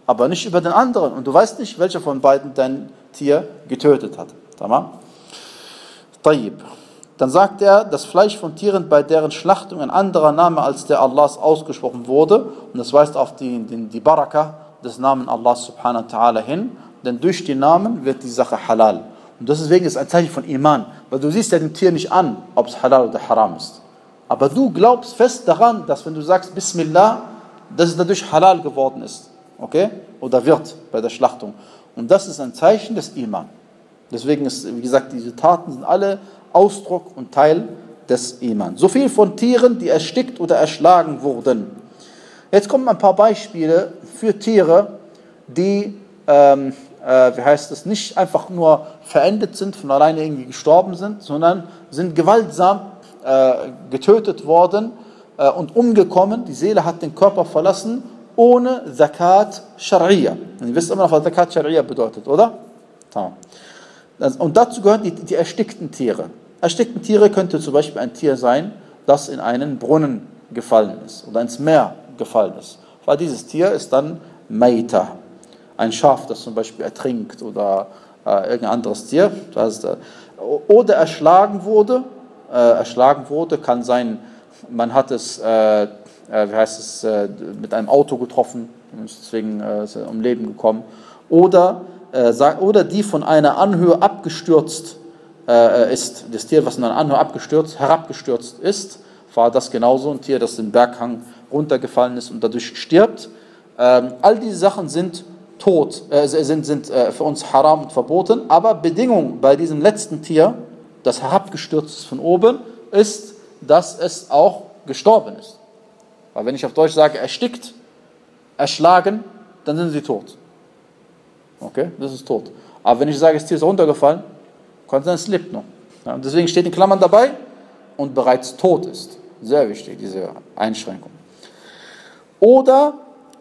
aber nicht über den anderen. Und du weißt nicht, welcher von beiden dein Tier getötet hat. Tamam? Tayyib. Dann sagt er, das Fleisch von Tieren, bei deren Schlachtung ein anderer Name als der Allahs ausgesprochen wurde, und das weist auf die, die, die Baraka des Namen Allah subhanahu wa ta'ala hin, denn durch die Namen wird die Sache halal. Und deswegen ist es ein Zeichen von Iman, weil du siehst ja dem Tier nicht an, ob es halal oder haram ist. Aber du glaubst fest daran, dass wenn du sagst Bismillah, dass es dadurch halal geworden ist. Okay? Oder wird bei der Schlachtung. Und das ist ein Zeichen des Iman. Deswegen ist, wie gesagt, diese Taten sind alle Ausdruck und Teil des Iman. So viel von Tieren, die erstickt oder erschlagen wurden. Jetzt kommen ein paar Beispiele für Tiere, die, ähm, äh, wie heißt es, nicht einfach nur verendet sind, von alleine irgendwie gestorben sind, sondern sind gewaltsam äh, getötet worden äh, und umgekommen. Die Seele hat den Körper verlassen, ohne Zakat Shar'iyya. Ihr wisst immer noch, was Zakat Shar'iyya bedeutet, oder? Und dazu gehören die, die erstickten Tiere. Erstickten Tiere könnte zum Beispiel ein Tier sein, das in einen Brunnen gefallen ist oder ins Meer gefallen ist. Weil dieses Tier ist dann Maita. Ein Schaf, das zum Beispiel ertrinkt oder äh, irgendein anderes Tier. Das ist, äh, oder erschlagen wurde. Äh, erschlagen wurde kann sein, man hat es, äh, äh, wie heißt es, äh, mit einem Auto getroffen, deswegen äh, ist er um Leben gekommen. Oder, äh, oder die von einer Anhöhe abgestürzt äh, ist. Das Tier, was in einer Anhöhe abgestürzt, herabgestürzt ist, war das genauso ein Tier, das den Berghang runtergefallen ist und dadurch stirbt. Ähm, all diese Sachen sind tot, äh, sind, sind äh, für uns haram und verboten, aber Bedingung bei diesem letzten Tier, das herabgestürzt ist von oben, ist, dass es auch gestorben ist. Weil wenn ich auf Deutsch sage, erstickt, erschlagen, dann sind sie tot. Okay, das ist tot. Aber wenn ich sage, das Tier ist runtergefallen, kann sein, es lebt noch. Ja, und deswegen steht in Klammern dabei und bereits tot ist. Sehr wichtig, diese Einschränkung. Oder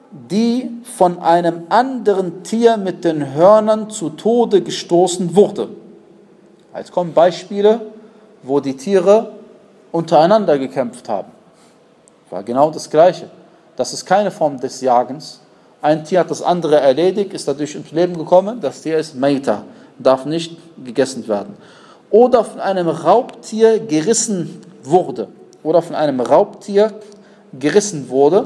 die von einem anderen Tier mit den Hörnern zu Tode gestoßen wurde. Jetzt kommen Beispiele, wo die Tiere untereinander gekämpft haben. War genau das Gleiche. Das ist keine Form des Jagens. Ein Tier hat das andere erledigt, ist dadurch ins Leben gekommen. Das Tier ist Maita, darf nicht gegessen werden. Oder von einem Raubtier gerissen wurde. Oder von einem Raubtier gerissen wurde.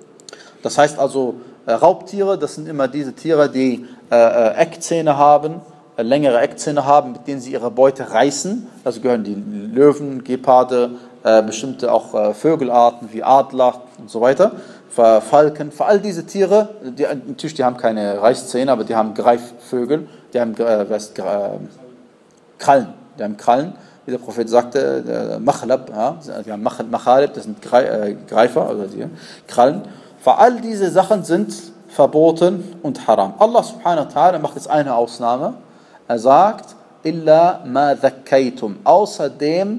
Das heißt also, äh, Raubtiere, das sind immer diese Tiere, die äh, äh, Eckzähne haben, äh, längere Eckzähne haben, mit denen sie ihre Beute reißen. Also gehören die Löwen, Geparde, äh, bestimmte auch äh, Vögelarten wie Adler und so weiter, für Falken. Für all diese Tiere, die, natürlich die haben keine Reißzähne, aber die haben Greifvögel, die haben äh, was, äh, Krallen, die haben Krallen. Wie der Prophet sagte, Machlab, ja, die haben Machalib, das sind Greifer, also die Krallen. Für all diese Sachen sind verboten und haram. Allah subhanahu wa ta'ala macht jetzt eine Ausnahme. Er sagt, illa ma dhakkaytum, außer dem,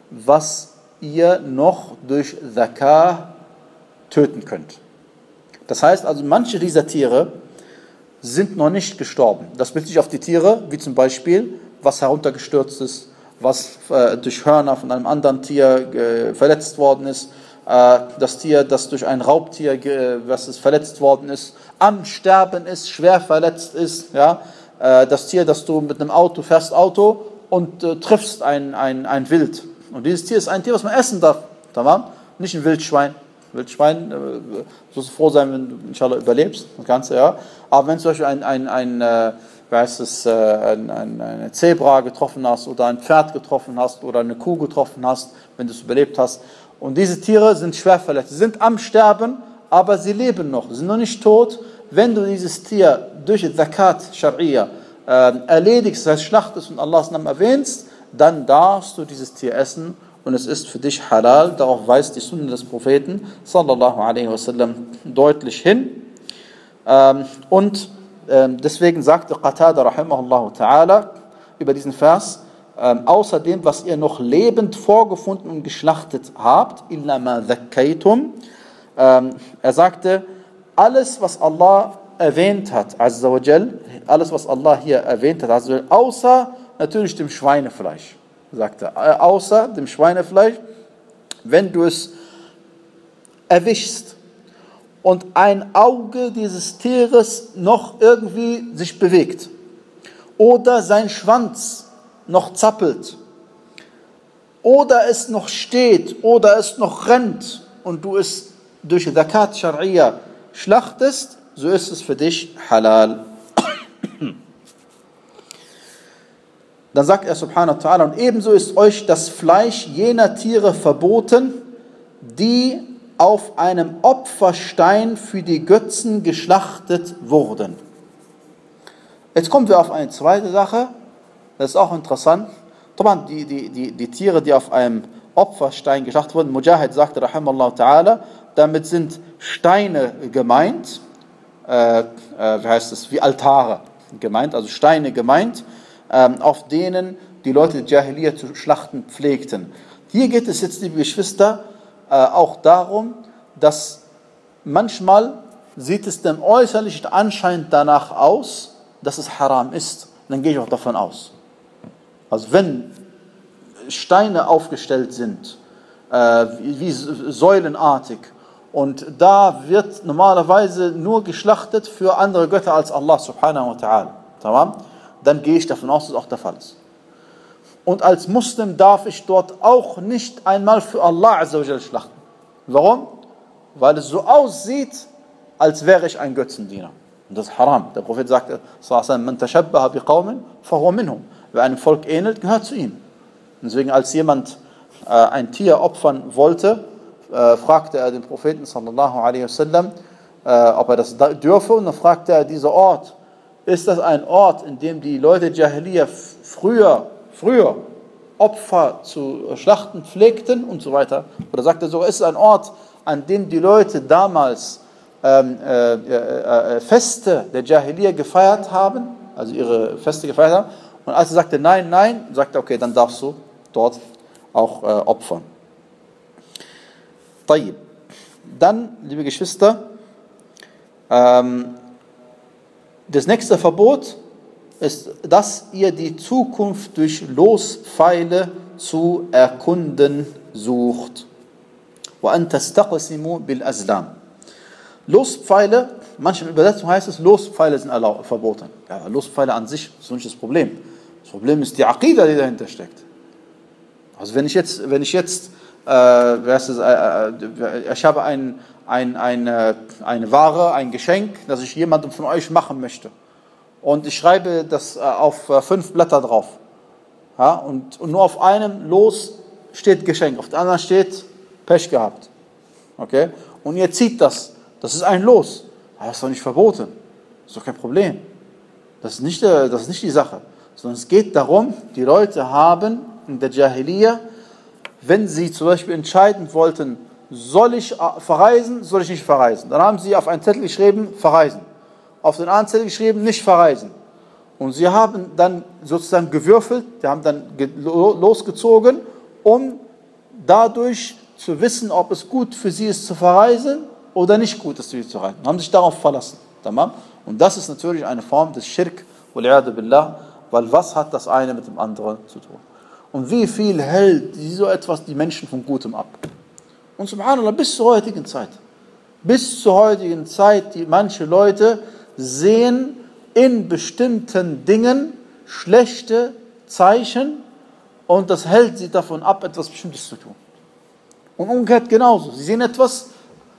was ihr noch durch Zakah töten könnt. Das heißt also, manche dieser Tiere sind noch nicht gestorben. Das bezieht sich auf die Tiere, wie zum Beispiel, was heruntergestürzt ist, was äh, durch Hörner von einem anderen Tier äh, verletzt worden ist, äh, das Tier, das durch ein Raubtier, äh, was es verletzt worden ist, am Sterben ist, schwer verletzt ist, ja, äh, das Tier, das du mit einem Auto fährst, Auto und äh, triffst ein, ein, ein Wild. Und dieses Tier ist ein Tier, was man essen darf, tamam? Nicht ein Wildschwein. Wildschwein, äh, sollst du froh sein, wenn du inshallah überlebst, das Ganze, ja. Aber wenn zum Beispiel ein, ein, ein äh, wie heißt es, äh, ein, ein, eine Zebra getroffen hast oder ein Pferd getroffen hast oder eine Kuh getroffen hast, wenn du es überlebt hast. Und diese Tiere sind schwer verletzt, sie sind am Sterben, aber sie leben noch, sie sind noch nicht tot. Wenn du dieses Tier durch Zakat Shar'iyya äh, erledigst, das heißt schlachtest und Allahs Namen erwähnst, dann darfst du dieses Tier essen und es ist für dich halal. Darauf weist die Sunna des Propheten sallallahu alaihi wasallam deutlich hin. Ähm, und Deswegen sagte Qatada rahimahullah ta'ala über diesen Vers, ähm, außer dem, was ihr noch lebend vorgefunden und geschlachtet habt, illa ma dhakkaytum, ähm, er sagte, alles, was Allah erwähnt hat, azza wa jal, alles, was Allah hier erwähnt hat, azza wa jal, außer natürlich dem Schweinefleisch, sagte er, außer dem Schweinefleisch, wenn du es erwischst und ein Auge dieses Tieres noch irgendwie sich bewegt oder sein Schwanz noch zappelt oder es noch steht oder es noch rennt und du es durch Zakat Shar'iyya schlachtest, so ist es für dich halal. Dann sagt er subhanahu wa ta'ala, und ebenso ist euch das Fleisch jener Tiere verboten, die auf einem Opferstein für die Götzen geschlachtet wurden. Jetzt kommen wir auf eine zweite Sache, das ist auch interessant. Die, die, die, die Tiere, die auf einem Opferstein geschlachtet wurden, Mujahid sagte, rahimallahu ta'ala, damit sind Steine gemeint, äh, äh, wie heißt es, wie Altare gemeint, also Steine gemeint, ähm, auf denen die Leute Jahiliyyah zu schlachten pflegten. Hier geht es jetzt, liebe Geschwister, äh, auch darum, dass manchmal sieht es dem äußerlichen Anschein danach aus, dass es haram ist. Dann gehe ich auch davon aus. Also wenn Steine aufgestellt sind, äh, wie, wie säulenartig, und da wird normalerweise nur geschlachtet für andere Götter als Allah subhanahu wa ta'ala, tamam? Dann gehe ich davon aus, dass es auch der Fall ist. Und als Muslim darf ich dort auch nicht einmal für Allah azza wa jal schlachten. Warum? Weil es so aussieht, als wäre ich ein Götzendiener. Und das ist haram. Der Prophet sagte, man tashabbaha biqawmin fahuwa minhum. Wer einem Volk ähnelt, gehört zu ihm. Deswegen, als jemand äh, ein Tier opfern wollte, äh, fragte er den Propheten sallallahu alaihi wasallam, äh, ob er das dürfe. Und dann fragte er, dieser Ort, ist das ein Ort, in dem die Leute Jahiliyyah früher, früher Opfer zu schlachten pflegten und so weiter? Oder sagte er so, ist es ein Ort, an dem die Leute damals ähm, äh, äh, äh, Feste der Jahiliyyah gefeiert haben, also ihre Feste gefeiert haben? Und als er sagte, nein, nein, sagte er, okay, dann darfst du dort auch äh, opfern. Tayyib. Dann, liebe Geschwister, ähm, das nächste Verbot ist, dass ihr die Zukunft durch Lospfeile zu erkunden sucht. وَأَن تَسْتَقْسِمُوا بِالْأَزْلَامِ. Lospfeile, manche Übersetzungen heißt es, Lospfeile sind verboten. Ja, Lospfeile an sich ist nicht das Problem. Das Problem ist die Aqida, die dahinter steckt. Also wenn ich jetzt, wenn ich jetzt, äh, es, äh, äh, ich habe ein, ein, eine, eine Ware, ein Geschenk, das ich jemandem von euch machen möchte. Und ich schreibe das äh, auf äh, fünf Blätter drauf. Ja, und, und nur auf einem Los steht Geschenk, auf dem anderen steht Pech gehabt. Okay? Und ihr zieht das. Das ist ein Los. Aber das ist doch nicht verboten. Das ist doch kein Problem. Das ist nicht, äh, das ist nicht die Sache. Sondern es geht darum, die Leute haben in der Jahiliyyah, wenn sie zum Beispiel entscheiden wollten, soll ich verreisen, soll ich nicht verreisen. Dann haben sie auf einen Zettel geschrieben, verreisen. Auf den anderen Zettel geschrieben, nicht verreisen. Und sie haben dann sozusagen gewürfelt, die haben dann losgezogen, um dadurch zu wissen, ob es gut für sie ist zu verreisen oder nicht gut ist für sie zu reisen. Und haben sich darauf verlassen. Und das ist natürlich eine Form des Schirk, billah, weil was hat das eine mit dem anderen zu tun? Und wie viel hält so etwas die Menschen von Gutem ab? Und subhanallah, bis zur heutigen Zeit, bis zur heutigen Zeit, die manche Leute sehen in bestimmten Dingen schlechte Zeichen und das hält sie davon ab, etwas Bestimmtes zu tun. Und umgekehrt genauso. Sie sehen etwas,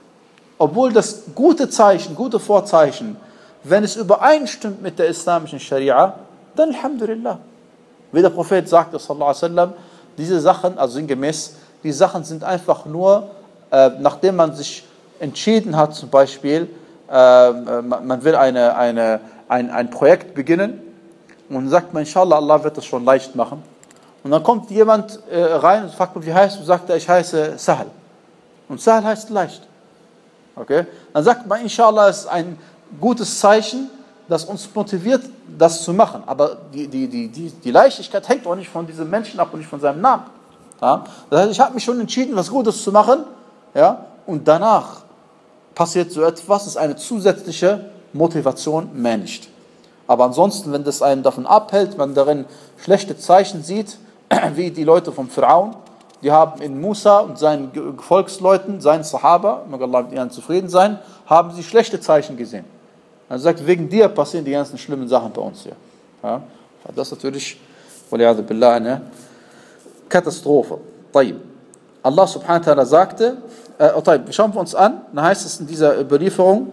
obwohl das gute Zeichen, gute Vorzeichen, wenn es übereinstimmt mit der islamischen Scharia, dann Alhamdulillah. Wie der Prophet sagte, sallallahu alaihi wasallam, diese Sachen, also sinngemäß, die Sachen sind einfach nur, äh, nachdem man sich entschieden hat, zum Beispiel, äh, man will eine, eine, ein, ein Projekt beginnen und dann sagt man, inshallah, Allah wird das schon leicht machen. Und dann kommt jemand äh, rein und fragt, wie heißt du? Sagt er, ich heiße Sahal. Und Sahal heißt leicht. Okay? Dann sagt man, inshallah, es ist ein gutes Zeichen, das uns motiviert, das zu machen. Aber die, die, die, die, die Leichtigkeit hängt auch nicht von diesem Menschen ab und nicht von seinem Namen. Ja? Das heißt, ich habe mich schon entschieden, was Gutes zu machen, ja? Und danach passiert so etwas, ist eine zusätzliche Motivation, mehr nicht. Aber ansonsten, wenn das einen davon abhält, man darin schlechte Zeichen sieht, wie die Leute vom Pharaon, die haben in Musa und seinen Gefolgsleuten, seinen Sahaba, möge Allah mit ihnen zufrieden sein, haben sie schlechte Zeichen gesehen. Er sagt, wegen dir passieren die ganzen schlimmen Sachen bei uns hier. Ja, das ist natürlich billah, eine Katastrophe. Allah subhanahu wa ta'ala sagte, äh, schauen wir uns an, dann heißt es in dieser Überlieferung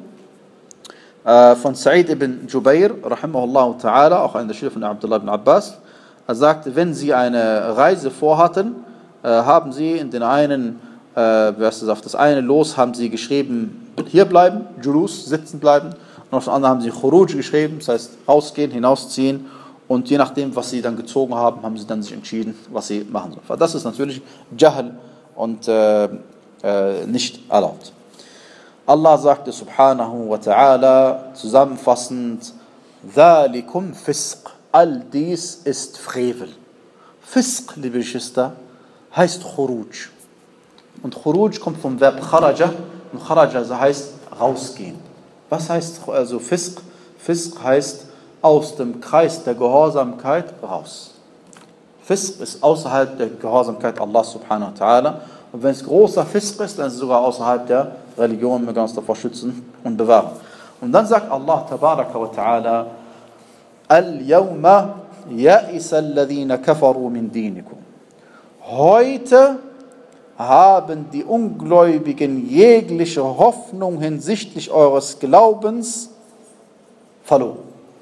äh, von Sa'id ibn Jubair, rahimahullah ta'ala, auch einer der Schüler von Abdullah ibn Abbas, er sagte, wenn sie eine Reise vorhatten, äh, haben sie in den einen, äh, was ist, auf das eine Los haben sie geschrieben, hier bleiben, Julus, sitzen bleiben, und auf das andere haben sie Khuruj geschrieben, das heißt rausgehen, hinausziehen, und je nachdem, was sie dann gezogen haben, haben sie dann sich entschieden, was sie machen sollen. Das ist natürlich Jahl und äh, äh, nicht erlaubt. Allah sagte subhanahu wa ta'ala zusammenfassend, ذَلِكُمْ فِسْقٌ, all dies ist Frevel. Fisq, liebe Geschwister, heißt Khuruj. Und Khuruj kommt vom Verb kharaja, und kharaja heißt rausgehen. Was heißt also Fisq? Fisq heißt aus dem Kreis der Gehorsamkeit raus. Fisq ist außerhalb der Gehorsamkeit Allah subhanahu wa ta'ala. Und wenn es großer Fisq ist, dann ist es sogar außerhalb der Religion, wir können uns davor schützen und bewahren. Und dann sagt Allah tabaraka wa ta'ala, Al-Yawma ya'isa alladhina kafaru min dinikum. Heute haben die Ungläubigen jegliche Hoffnung hinsichtlich eures Glaubens verloren.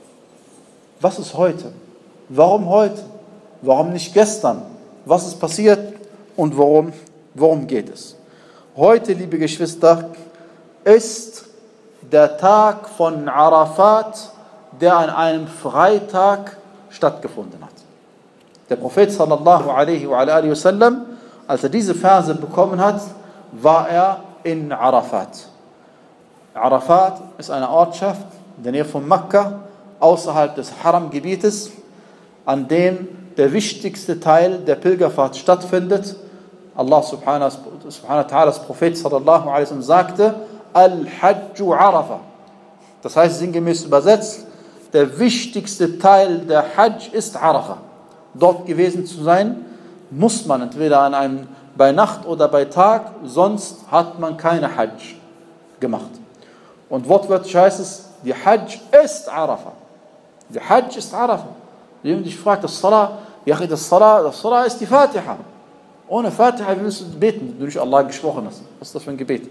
Was ist heute? Warum heute? Warum nicht gestern? Was ist passiert und worum, worum geht es? Heute, liebe Geschwister, ist der Tag von Arafat, der an einem Freitag stattgefunden hat. Der Prophet sallallahu alaihi wa alihi wasallam, als er diese Verse bekommen hat, war er in Arafat. Arafat ist eine Ortschaft in der Nähe von Mekka, außerhalb des Haram-Gebietes, an dem der wichtigste Teil der Pilgerfahrt stattfindet. Allah subhanahu wa ta'ala, das Prophet sallallahu alaihi wasallam sagte, Al-Hajju Arafa. Das heißt sinngemäß übersetzt, der wichtigste Teil der Hajj ist Arafa. Dort gewesen zu sein, muss man entweder an einem, bei Nacht oder bei Tag, sonst hat man keine Hajj gemacht. Und wortwörtlich heißt es, die Hajj ist Arafa. Die Hajj ist Arafa. Wenn jemand dich fragt, das Salah, ja, das Salah, das Salah ist die Fatiha. Ohne Fatiha willst du beten, wenn du durch Allah gesprochen hast. Was ist das für ein Gebet?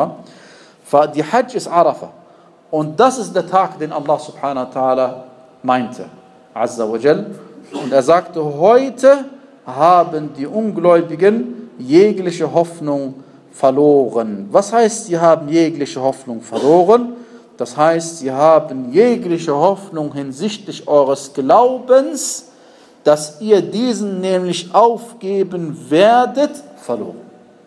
Die Hajj ist Arafa. Und das ist der Tag, den Allah subhanahu wa ta'ala meinte. Azza wa Jal. Und er sagte, heute haben die Ungläubigen jegliche Hoffnung verloren. Was heißt, sie haben jegliche Hoffnung verloren? Das heißt, sie haben jegliche Hoffnung hinsichtlich eures Glaubens, dass ihr diesen nämlich aufgeben werdet, verloren.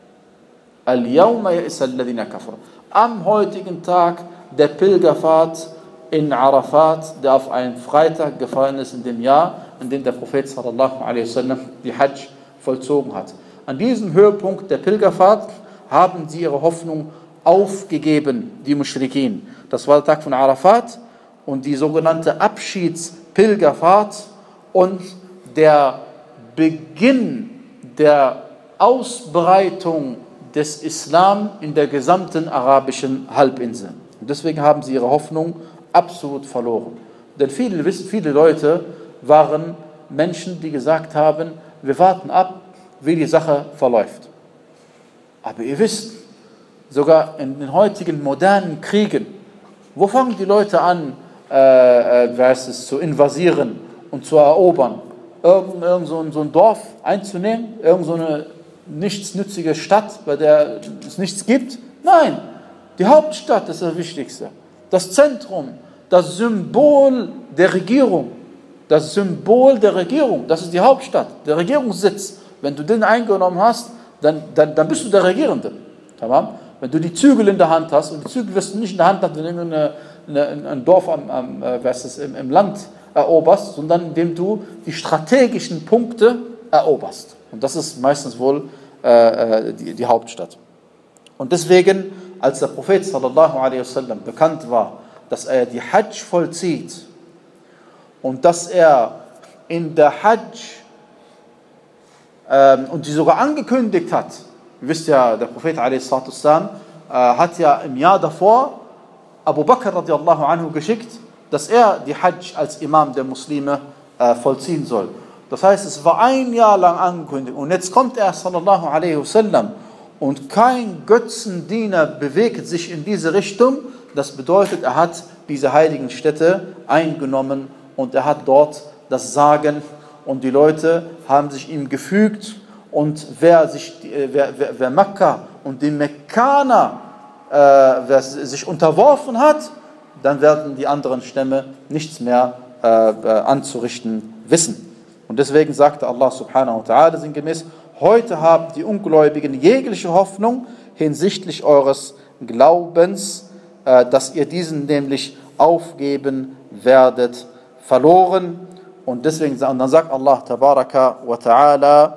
Al-Yawma ya'isa alladhina kafaru. Am heutigen Tag der Pilgerfahrt in Arafat, der auf einen Freitag gefallen ist in dem Jahr, in dem der Prophet sallallahu alaihi wasallam die Hajj vollzogen hat. An diesem Höhepunkt der Pilgerfahrt haben sie ihre Hoffnung aufgegeben, die Muschrikin. Das war der Tag von Arafat und die sogenannte Abschiedspilgerfahrt und der Beginn der Ausbreitung des Islam in der gesamten arabischen Halbinsel. Und deswegen haben sie ihre Hoffnung absolut verloren. Denn viele, viele Leute waren Menschen, die gesagt haben, wir warten ab, wie die Sache verläuft. Aber ihr wisst, sogar in den heutigen modernen Kriegen, wo fangen die Leute an, äh, äh, es, zu invasieren und zu erobern? Irgend, irgend so, ein, so ein Dorf einzunehmen? Irgend so eine nichtsnützige Stadt, bei der es nichts gibt? Nein, die Hauptstadt ist das Wichtigste. Das Zentrum, das Symbol der Regierung. Das Symbol der Regierung, das ist die Hauptstadt, der Regierungssitz. Wenn du den eingenommen hast, dann, dann, dann bist du der Regierende. Tamam? Wenn du die Zügel in der Hand hast, und die Zügel wirst du nicht in der Hand haben, wenn du eine, eine, ein Dorf am, am, äh, was ist, im, im Land eroberst, sondern indem du die strategischen Punkte eroberst. Und das ist meistens wohl äh, die, die Hauptstadt. Und deswegen, als der Prophet sallallahu alaihi wasallam bekannt war, dass er die Hajj vollzieht und dass er in der Hajj ähm, und die sogar angekündigt hat. Ihr wisst ja, der Prophet a s. äh, hat ja im Jahr davor Abu Bakr radiallahu anhu geschickt, dass er die Hajj als Imam der Muslime äh, vollziehen soll. Das heißt, es war ein Jahr lang angekündigt und jetzt kommt er sallallahu alaihi wasallam und kein Götzendiener bewegt sich in diese Richtung. Das bedeutet, er hat diese heiligen Städte eingenommen und er hat dort das Sagen und die Leute haben sich ihm gefügt und wer, sich, wer, wer, wer Mekka und die Mekkaner äh, wer sich unterworfen hat, dann werden die anderen Stämme nichts mehr äh, anzurichten wissen. Und deswegen sagte Allah subhanahu wa ta'ala sinngemäß, heute haben die Ungläubigen jegliche Hoffnung hinsichtlich eures Glaubens, äh, dass ihr diesen nämlich aufgeben werdet, verloren. Und deswegen und dann sagt Allah tabaraka wa ta'ala,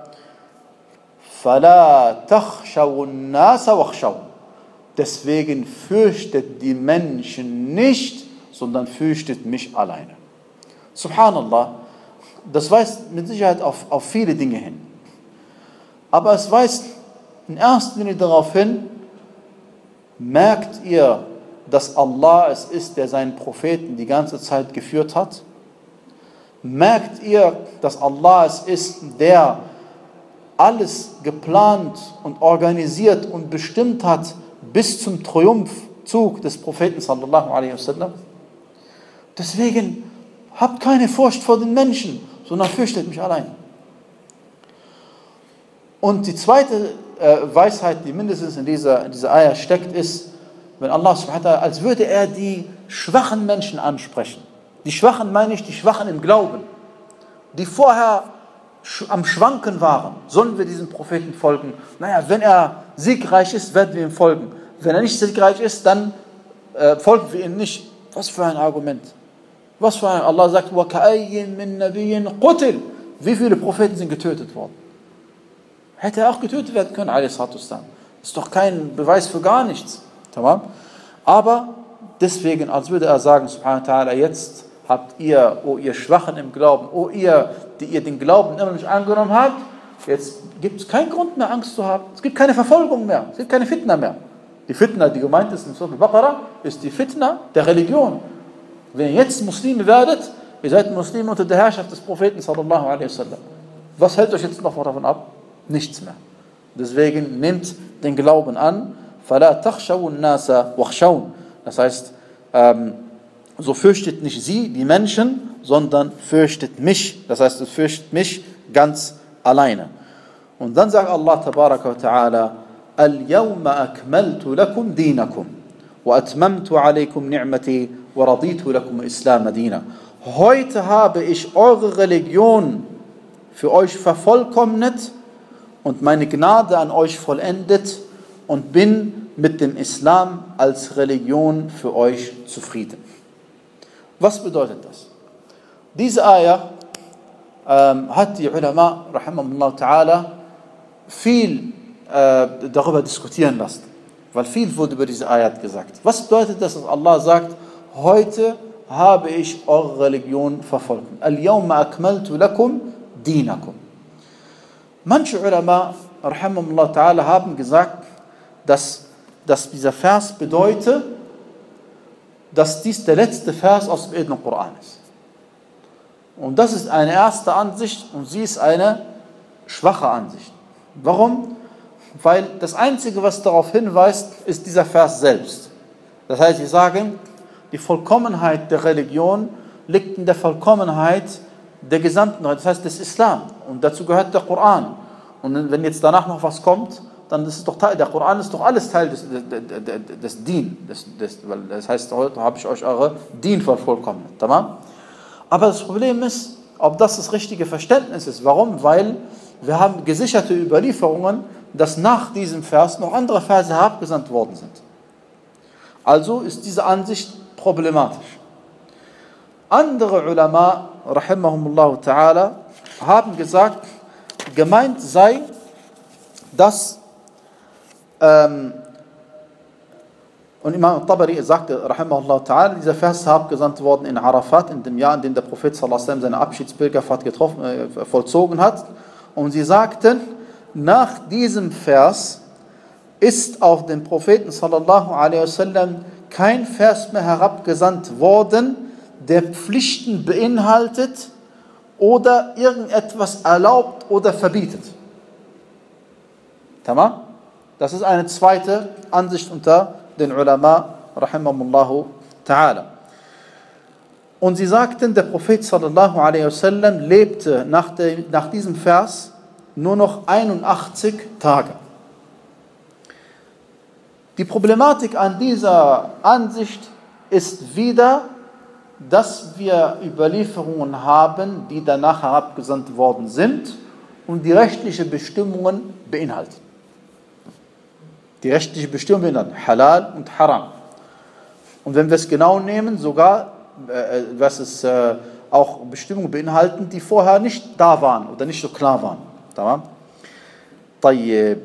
فَلَا تَخْشَوُ النَّاسَ وَخْشَوْا. Deswegen fürchtet die Menschen nicht, sondern fürchtet mich alleine. Subhanallah, das weist mit Sicherheit auf, auf viele Dinge hin. Aber es weist in erster Linie darauf hin, merkt ihr, dass Allah es ist, der seinen Propheten die ganze Zeit geführt hat? Merkt ihr, dass Allah es ist, der alles geplant und organisiert und bestimmt hat bis zum Triumphzug des Propheten sallallahu alaihi wasallam? Deswegen habt keine Furcht vor den Menschen, sondern fürchtet mich allein. Und die zweite äh, Weisheit, die mindestens in dieser, in dieser Ayah steckt, ist, wenn Allah subhanahu wa ta'ala, als würde er die schwachen Menschen ansprechen. Die Schwachen meine ich, die Schwachen im Glauben, die vorher am Schwanken waren. Sollen wir diesem Propheten folgen? Naja, wenn er siegreich ist, werden wir ihm folgen. Wenn er nicht siegreich ist, dann äh, folgen wir ihm nicht. Was für ein Argument. Was für ein, Allah sagt, وَكَأَيٍّ مِّن نَبِيٍّ قُتِلٍ. Wie viele Propheten sind getötet worden? Hätte er auch getötet werden können, a.s. Das ist doch kein Beweis für gar nichts. Aber deswegen, als würde er sagen, subhanahu wa ta'ala, jetzt habt ihr, oh ihr Schwachen im Glauben, oh ihr, die ihr den Glauben immer nicht angenommen habt, jetzt gibt es keinen Grund mehr, Angst zu haben. Es gibt keine Verfolgung mehr, es gibt keine Fitna mehr. Die Fitna, die gemeint ist in Surah Al-Baqarah, ist die Fitna der Religion. Wenn ihr jetzt Muslime werdet, ihr seid Muslime unter der Herrschaft des Propheten sallallahu alaihi wasallam. Was hält euch jetzt noch davon ab? Nichts mehr. Deswegen nehmt den Glauben an. فَلَا تَخْشَوُ النَّاسَ وَخْشَوْنَ. Das heißt, ähm, so fürchtet nicht sie, die Menschen, sondern fürchtet mich. Das heißt, es fürchtet mich ganz alleine. Und dann sagt Allah tabaraka wa ta'ala, الْيَوْمَ أَكْمَلْتُ لَكُمْ دِينَكُمْ وَأَتْمَمْتُ عَلَيْكُمْ نِعْمَتِي وَرَضِيتُ لَكُمْ الْإِسْلَامَ دِينًا. Heute habe ich eure Religion für euch vervollkommnet und meine Gnade an euch vollendet und bin mit dem Islam als Religion für euch zufrieden. Was bedeutet das? Diese Ayah ähm, hat die Ulama, rahimahumullah ta'ala, viel äh, darüber diskutieren lassen. Weil viel wurde über diese Ayat gesagt. Was bedeutet das, dass Allah sagt, heute habe ich eure Religion verfolgt. Al-yawma akmaltu lakum dinakum. Manche Ulama, rahimahumullah ta'ala, haben gesagt, dass, dass dieser Vers bedeutet, dass dies der letzte Vers aus dem edlen Koran ist. Und das ist eine erste Ansicht und sie ist eine schwache Ansicht. Warum? Weil das Einzige, was darauf hinweist, ist dieser Vers selbst. Das heißt, sie sagen, die Vollkommenheit der Religion liegt in der Vollkommenheit der gesamten, das heißt des Islam. Und dazu gehört der Koran. Und wenn jetzt danach noch was kommt, dann ist es doch Teil, der Koran ist doch alles Teil des, des, des, des Dien. Des, des, das heißt, heute habe ich euch eure Dien vervollkommnet. Tamam? Aber das Problem ist, ob das das richtige Verständnis ist. Warum? Weil wir haben gesicherte Überlieferungen, dass nach diesem Vers noch andere Verse herabgesandt worden sind. Also ist diese Ansicht problematisch. Andere Ulama, rahimahumullah ta'ala, haben gesagt, gemeint sei, dass ähm, und Imam Tabari sagte, rahimahullah ta'ala, dieser Vers ist herabgesandt worden in Arafat, in dem Jahr, in dem der Prophet sallallahu alaihi wasallam seine Abschiedspilgerfahrt getroffen, äh, vollzogen hat. Und sie sagten, nach diesem Vers ist auf den Propheten sallallahu alaihi wasallam kein Vers mehr herabgesandt worden, der Pflichten beinhaltet oder irgendetwas erlaubt oder verbietet. Tamam? Das ist eine zweite Ansicht unter den Ulama, rahimahumullahu ta'ala. Und sie sagten, der Prophet sallallahu alaihi wasallam lebte nach, der, nach diesem Vers nur noch einundachtzig Tage. Die Problematik an dieser Ansicht ist wieder, dass wir Überlieferungen haben, die danach herabgesandt worden sind und die rechtlichen Bestimmungen beinhalten. Die rechtliche Bestimmung beinhalten Halal und Haram. Und wenn wir es genau nehmen, sogar, äh, was es äh, auch Bestimmungen beinhalten, die vorher nicht da waren oder nicht so klar waren. Tamam? Tayyib.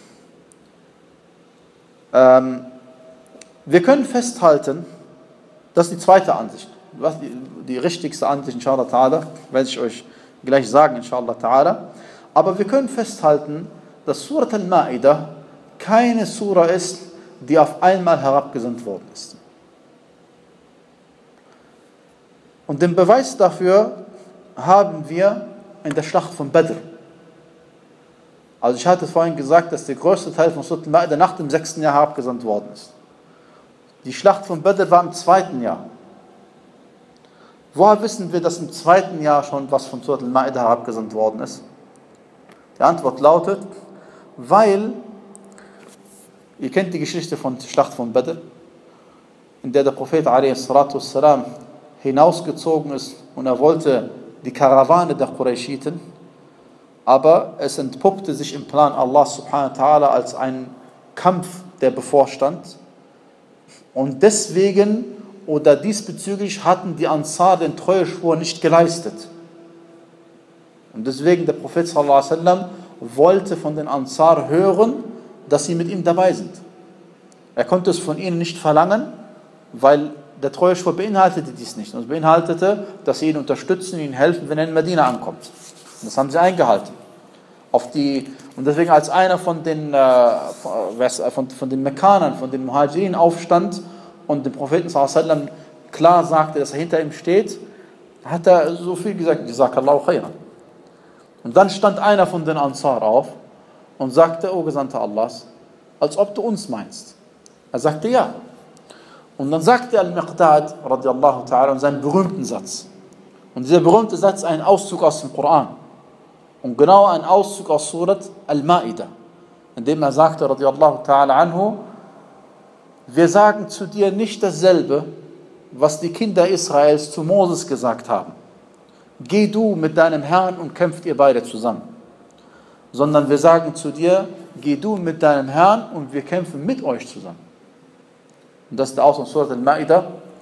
Ähm, wir können festhalten, das ist die zweite Ansicht. Was die, die richtigste Ansicht, inshallah ta'ala, werde ich euch gleich sagen, inshallah ta'ala. Aber wir können festhalten, dass Surat al-Ma'idah keine Sura ist, die auf einmal herabgesandt worden ist. Und den Beweis dafür haben wir in der Schlacht von Badr. Also ich hatte vorhin gesagt, dass der größte Teil von Surat al-Ma'idah nach dem sechsten Jahr herabgesandt worden ist. Die Schlacht von Badr war im zweiten Jahr. Woher wissen wir, dass im zweiten Jahr schon was von Surat al-Ma'idah herabgesandt worden ist? Die Antwort lautet, weil, ihr kennt die Geschichte von der Schlacht von Badr, in der der Prophet a.s. hinausgezogen ist und er wollte die Karawane der Qurayshiten, aber es entpuppte sich im Plan Allah subhanahu wa ta'ala als ein Kampf, der bevorstand. Und deswegen oder diesbezüglich hatten die Ansar den Treueschwur nicht geleistet. Und deswegen der Prophet sallallahu alaihi wasallam wollte von den Ansar hören, dass sie mit ihm dabei sind. Er konnte es von ihnen nicht verlangen, weil der Treueschwur beinhaltete dies nicht. Und es beinhaltete, dass sie ihn unterstützen, ihnen helfen, wenn er in Medina ankommt. Und das haben sie eingehalten. Auf die, und deswegen als einer von den, äh, von, von den Mekkanern, von den Muhajirin aufstand und dem Propheten sallallahu alaihi wasallam klar sagte, dass er hinter ihm steht, hat er so viel gesagt, Jazakallahu khairan. Und dann stand einer von den Ansar auf und sagte, O Gesandter Allahs, als ob du uns meinst. Er sagte, ja. Und dann sagte Al-Miqdad, radiallahu ta'ala, und seinen berühmten Satz. Und dieser berühmte Satz ist ein Auszug aus dem Koran. Und genau ein Auszug aus Surat Al-Ma'idah. In dem er sagte, radiallahu ta'ala anhu, wir sagen zu dir nicht dasselbe, was die Kinder Israels zu Moses gesagt haben. Geh du mit deinem Herrn und kämpft ihr beide zusammen. Sondern wir sagen zu dir, geh du mit deinem Herrn und wir kämpfen mit euch zusammen. Und das ist der Ausdruck Surat Al-Ma'idah.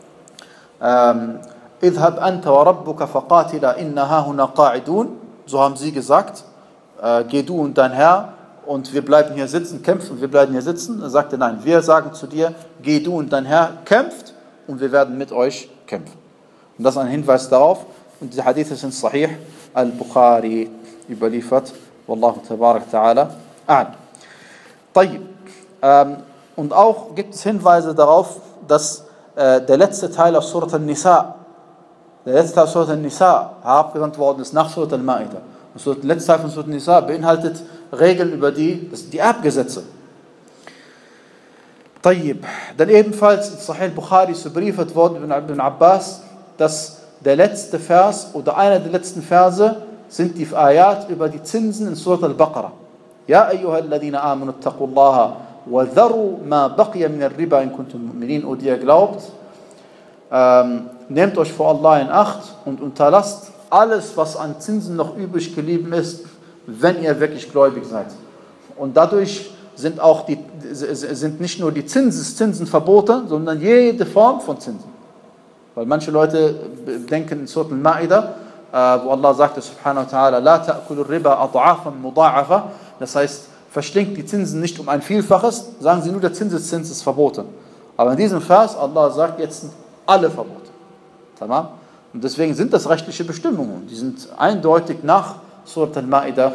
Idhab anta wa rabbuka faqatila inna hahuna qa'idun. So haben sie gesagt, äh, geh du und dein Herr und wir bleiben hier sitzen, kämpfen, wir bleiben hier sitzen. Er sagte, nein, wir sagen zu dir, geh du und dein Herr, kämpft und wir werden mit euch kämpfen. Und das ist ein Hinweis darauf. Und die Hadithe sind Sahih al-Bukhari überliefert. Wallahu tabarak ta'ala a'lam. Tayyib. Ähm, und auch gibt es Hinweise darauf, dass äh, der letzte Teil aus Surat al-Nisa, der letzte Teil aus Surat al-Nisa herabgesandt worden ist nach Surat al-Ma'idah. Und der letzte Teil von Surat al-Nisa beinhaltet Regeln über die, das sind die Erbgesetze. Tayyib. Dann ebenfalls in Sahih al-Bukhari ist überliefert worden von Ibn Abbas, dass der letzte Vers oder einer der letzten Verse sind die Ayat über die Zinsen in Surat al-Baqarah. Ja ayyuhalladhina amanu attaqullaha wa dharu ma baqiya min ar-riba in kuntum mu'minin. Und ihr glaubt, ähm, nehmt euch vor Allah in Acht und unterlasst alles, was an Zinsen noch übrig geblieben ist, wenn ihr wirklich gläubig seid. Und dadurch sind auch die, sind nicht nur die Zinsen, Zinsen verboten, sondern jede Form von Zinsen. Weil manche Leute denken in Surat al-Ma'idah, wo Allah sagte, subhanahu wa ta'ala, la ta'kulu riba ad'afan mudha'afa. Das heißt, verschlingt die Zinsen nicht um ein Vielfaches, sagen sie nur, der Zinseszins ist verboten. Aber in diesem Vers, Allah sagt, jetzt sind alle verboten. Tamam? Und deswegen sind das rechtliche Bestimmungen. Die sind eindeutig nach Surat al-Ma'idah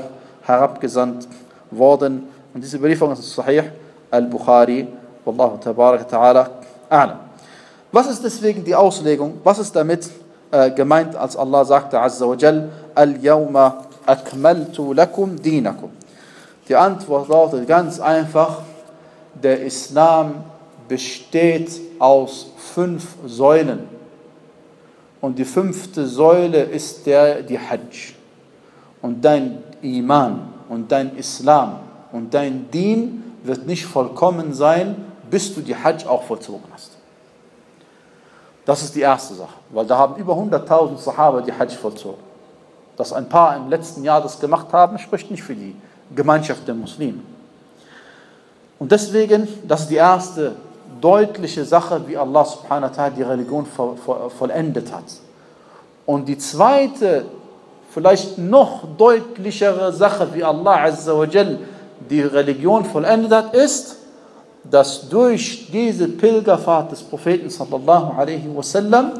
herabgesandt worden. Und diese Überlieferung ist Sahih al-Bukhari. Wallahu tabarak ta'ala a'lam. Was ist deswegen die Auslegung? Was ist damit äh, gemeint, als Allah sagte, Azza wa Jal, Al-Yawma akmaltu lakum dinakum? Die Antwort lautet ganz einfach, der Islam besteht aus fünf Säulen. Und die fünfte Säule ist der, die Hajj. Und dein Iman und dein Islam und dein Dien wird nicht vollkommen sein, bis du die Hajj auch vollzogen hast. Das ist die erste Sache, weil da haben über hunderttausend Sahaba die Hajj vollzogen. Dass ein paar im letzten Jahr das gemacht haben, spricht nicht für die Gemeinschaft der Muslime. Und deswegen, das ist die erste deutliche Sache, wie Allah subhanahu wa ta'ala die Religion vollendet hat. Und die zweite, vielleicht noch deutlichere Sache, wie Allah azza wa jal die Religion vollendet hat, ist, dass durch diese Pilgerfahrt des Propheten sallallahu alaihi wasallam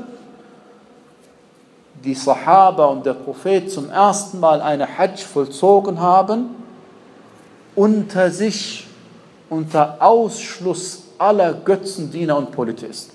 die Sahaba und der Prophet zum ersten Mal eine Hajj vollzogen haben, unter sich, unter Ausschluss aller Götzendiener und Polytheisten.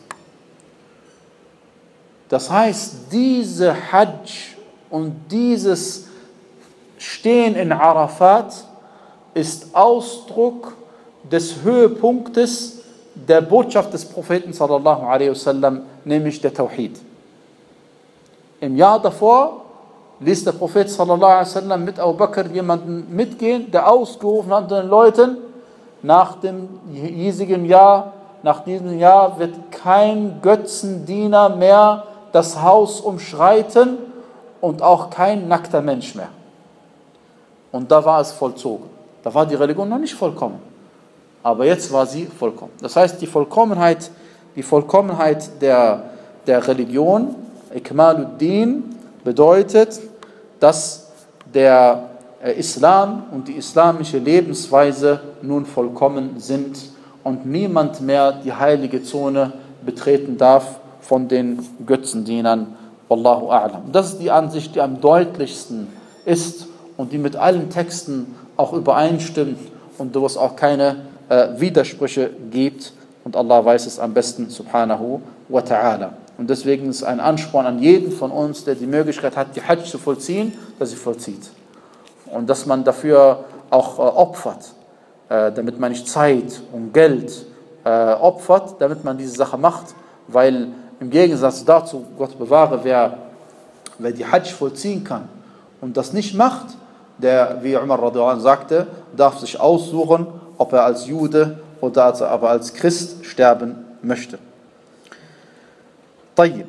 Das heißt, diese Hajj und dieses Stehen in Arafat ist Ausdruck des Höhepunktes der Botschaft des Propheten sallallahu alaihi wasallam, nämlich der Tawhid. Im Jahr davor ließ der Prophet sallallahu alaihi wasallam mit Abu Bakr jemanden mitgehen, der ausgerufen hat den Leuten, nach dem hiesigen Jahr, nach diesem Jahr wird kein Götzendiener mehr das Haus umschreiten und auch kein nackter Mensch mehr. Und da war es vollzogen. Da war die Religion noch nicht vollkommen. Aber jetzt war sie vollkommen. Das heißt, die Vollkommenheit, die Vollkommenheit der, der Religion, Ikmaluddin, bedeutet, dass der Islam und die islamische Lebensweise nun vollkommen sind und niemand mehr die heilige Zone betreten darf von den Götzendienern. Wallahu a'lam. Das ist die Ansicht, die am deutlichsten ist und die mit allen Texten auch übereinstimmt und wo es auch keine äh, Widersprüche gibt. Und Allah weiß es am besten, subhanahu wa ta'ala. Und deswegen ist ein Ansporn an jeden von uns, der die Möglichkeit hat, die Hajj zu vollziehen, dass sie vollzieht. Und dass man dafür auch äh, opfert, äh, damit man nicht Zeit und Geld äh, opfert, damit man diese Sache macht, weil im Gegensatz dazu, Gott bewahre, wer, wer die Hajj vollziehen kann und das nicht macht, der, wie Umar radhiyallahu anhu sagte, darf sich aussuchen, ob er als Jude oder als, aber als Christ sterben möchte. طيب.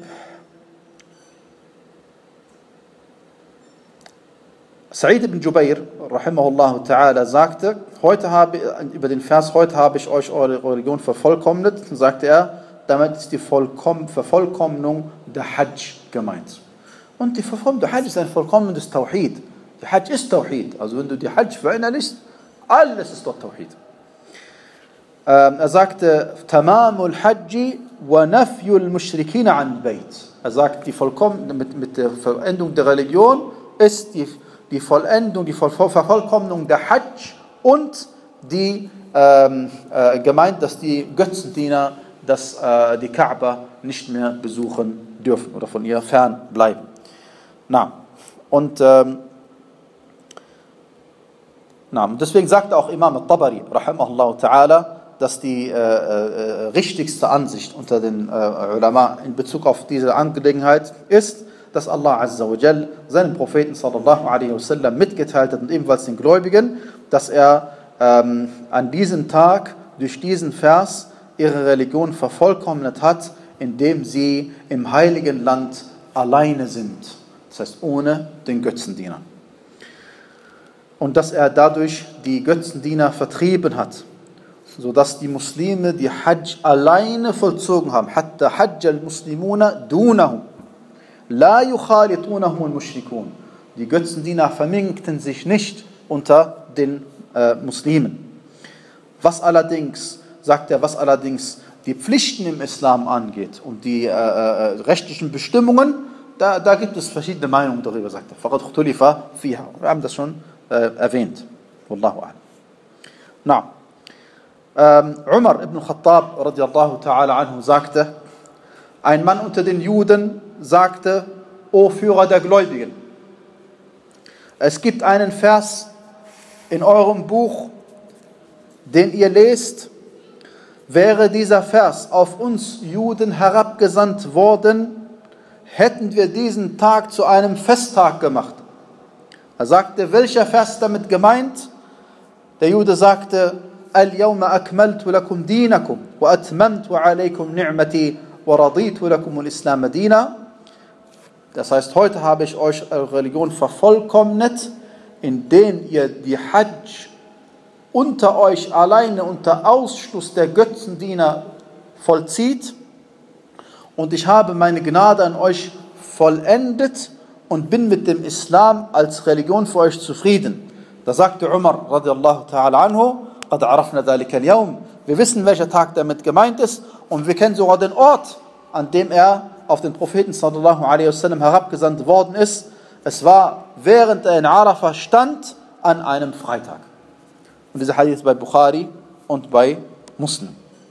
Sa'id ibn Jubair, rahimahullah ta'ala, sagte, heute habe, über den Vers, heute habe ich euch eure Religion vervollkommnet, sagte er, damit ist die Vollkomm- Vervollkommnung der Hajj gemeint. Und die Vervollkommnung der Hajj ist ein vollkommenes Tawhid. Die Hajj ist Tawhid. Also wenn du die Hajj verinnerlichst, alles ist dort Tawhid. Ähm, er sagte, Tamamul Hajji wa nafyul mushrikina an bayt. Er sagt, die Vollkomm- mit, mit der Vollendung der Religion ist die die Vollendung, die Vervollkommnung der Hajj und die ähm, äh, gemeint, dass die Götzendiener dass, äh, die Kaaba nicht mehr besuchen dürfen oder von ihr fernbleiben. Na, und ähm, na, deswegen sagte auch Imam al-Tabari, rahimahullah ta'ala, dass die äh, äh, richtigste Ansicht unter den äh, Ulama in Bezug auf diese Angelegenheit ist, dass Allah Azza wa Jal seinen Propheten sallallahu alaihi wasallam mitgeteilt hat und ebenfalls den Gläubigen, dass er ähm, an diesem Tag durch diesen Vers ihre Religion vervollkommnet hat, indem sie im heiligen Land alleine sind. Das heißt, ohne den Götzendiener. Und dass er dadurch die Götzendiener vertrieben hat, sodass die Muslime die Hajj alleine vollzogen haben. Hatta Hajj al-Muslimuna dunahum. La yukhalitunahum al-Mushrikun. Die Götzendiener vermengten sich nicht unter den äh, Muslimen. Was allerdings, sagt er, was allerdings die Pflichten im Islam angeht und die äh, äh, rechtlichen Bestimmungen, da, da gibt es verschiedene Meinungen darüber, sagt er. Wir haben das schon äh, erwähnt. Wallahu a'lam. Na, ähm, Umar ibn Khattab radiallahu ta'ala anhu sagte, ein Mann unter den Juden sagte, O Führer der Gläubigen, es gibt einen Vers in eurem Buch, den ihr lest, wäre dieser Vers auf uns Juden herabgesandt worden, hätten wir diesen Tag zu einem Festtag gemacht. Er sagte, welcher Vers damit gemeint? Der Jude sagte, Al-Yawma akmaltu lakum dinakum wa atmamtu alaykum ni'mati wa raditu lakum al-Islam dina. Das heißt, heute habe ich euch eure Religion vervollkommnet, indem ihr die Hajj unter euch alleine unter Ausschluss der Götzendiener vollzieht. Und ich habe meine Gnade an euch vollendet und bin mit dem Islam als Religion für euch zufrieden. Da sagte Umar radiallahu ta'ala anhu, قَدْ عَرَفْنَا ذَلِكَ الْيَوْمِ. Wir wissen, welcher Tag damit gemeint ist und wir kennen sogar den Ort, an dem er auf den Propheten sallallahu alaihi wasallam herabgesandt worden ist. Es war, während er in Arafah stand, an einem Freitag. Und dieser Hadith bei Bukhari und bei Muslim.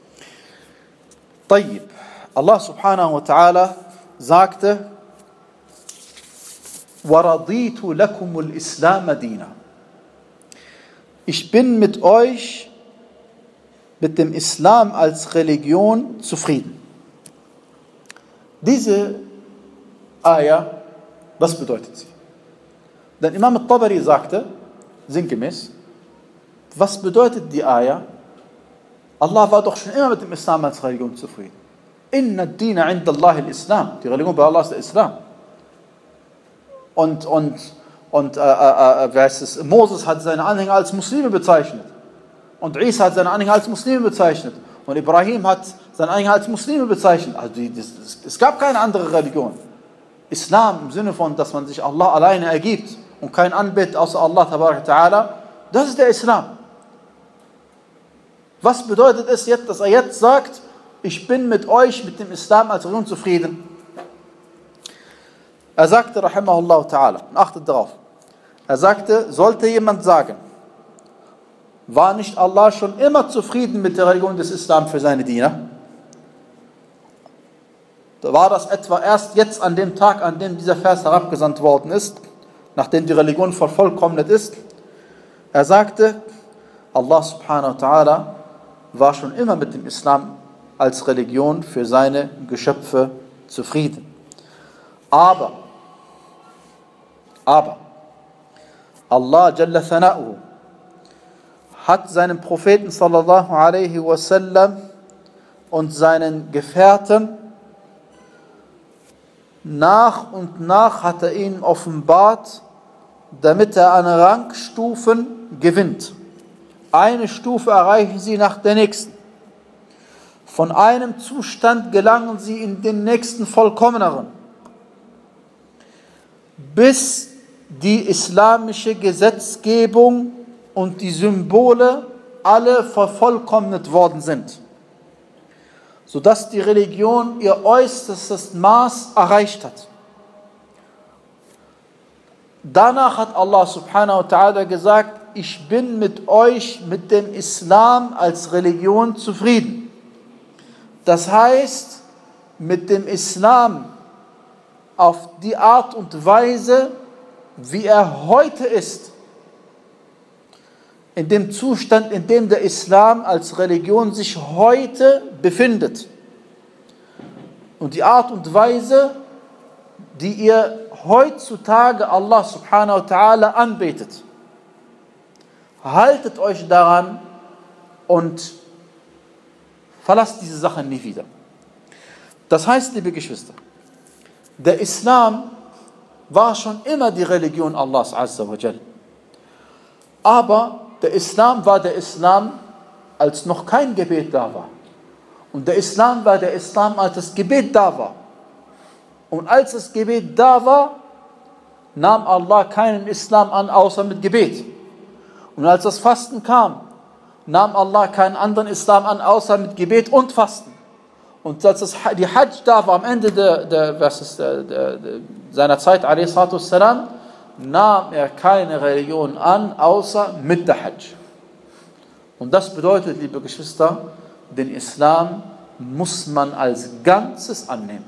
طيب. Allah subhanahu wa ta'ala sagte, وَرَضِيتُ لَكُمُ الْإِسْلَامَ دِينًا. Ich bin mit euch, mit dem Islam als Religion zufrieden. Diese Ayah, was bedeutet sie? Denn Imam al-Tabari sagte, sinngemäß, was bedeutet die Ayah? Allah war doch schon immer mit dem Islam als Religion zufrieden. Inna ad-Dina 'inda Allah al-Islam. Die Religion bei Allah ist der Islam. Und, und, und äh, äh, wer ist es? Moses hat seine Anhänger als Muslime bezeichnet. Und Isa hat seine Anhänger als Muslime bezeichnet. Und Ibrahim hat seine Anhänger als Muslime bezeichnet. Also die, das, das, es gab keine andere Religion. Islam im Sinne von, dass man sich Allah alleine ergibt und kein anbetet außer Allah tabarak ta'ala, das ist der Islam. Was bedeutet es jetzt, dass er jetzt sagt, ich bin mit euch, mit dem Islam als Religion zufrieden? Er sagte, rahimahullah ta'ala, achtet darauf, er sagte, sollte jemand sagen, war nicht Allah schon immer zufrieden mit der Religion des Islam für seine Diener? Da war das etwa erst jetzt an dem Tag, an dem dieser Vers herabgesandt worden ist, nachdem die Religion vervollkommnet ist? Er sagte, Allah subhanahu wa ta'ala war schon immer mit dem Islam als Religion für seine Geschöpfe zufrieden. Aber, aber, Allah Jalla Thana'uhu hat seinen Propheten sallallahu alaihi wasallam und seinen Gefährten nach und nach hat er ihnen offenbart, damit er an Rangstufen gewinnt. Eine Stufe erreichen sie nach der nächsten. Von einem Zustand gelangen sie in den nächsten vollkommeneren, bis die islamische Gesetzgebung und die Symbole alle vervollkommnet worden sind, sodass die Religion ihr äußerstes Maß erreicht hat. Danach hat Allah subhanahu wa ta'ala gesagt, ich bin mit euch, mit dem Islam als Religion zufrieden. Das heißt, mit dem Islam auf die Art und Weise, wie er heute ist, in dem Zustand, in dem der Islam als Religion sich heute befindet. Und die Art und Weise, die ihr heutzutage Allah subhanahu wa ta'ala anbetet. Haltet euch daran und verlasst diese Sache nie wieder. Das heißt, liebe Geschwister, der Islam war schon immer die Religion Allahs azza wa jal. Aber der Islam war der Islam, als noch kein Gebet da war. Und der Islam war der Islam, als das Gebet da war. Und als das Gebet da war, nahm Allah keinen Islam an, außer mit Gebet. Und als das Fasten kam, nahm Allah keinen anderen Islam an, außer mit Gebet und Fasten. Und als das, die Hajj da war, am Ende der, der, was ist, der, der, der, seiner Zeit, a.s., nahm er keine Religion an, außer mit der Hajj. Und das bedeutet, liebe Geschwister, den Islam muss man als Ganzes annehmen.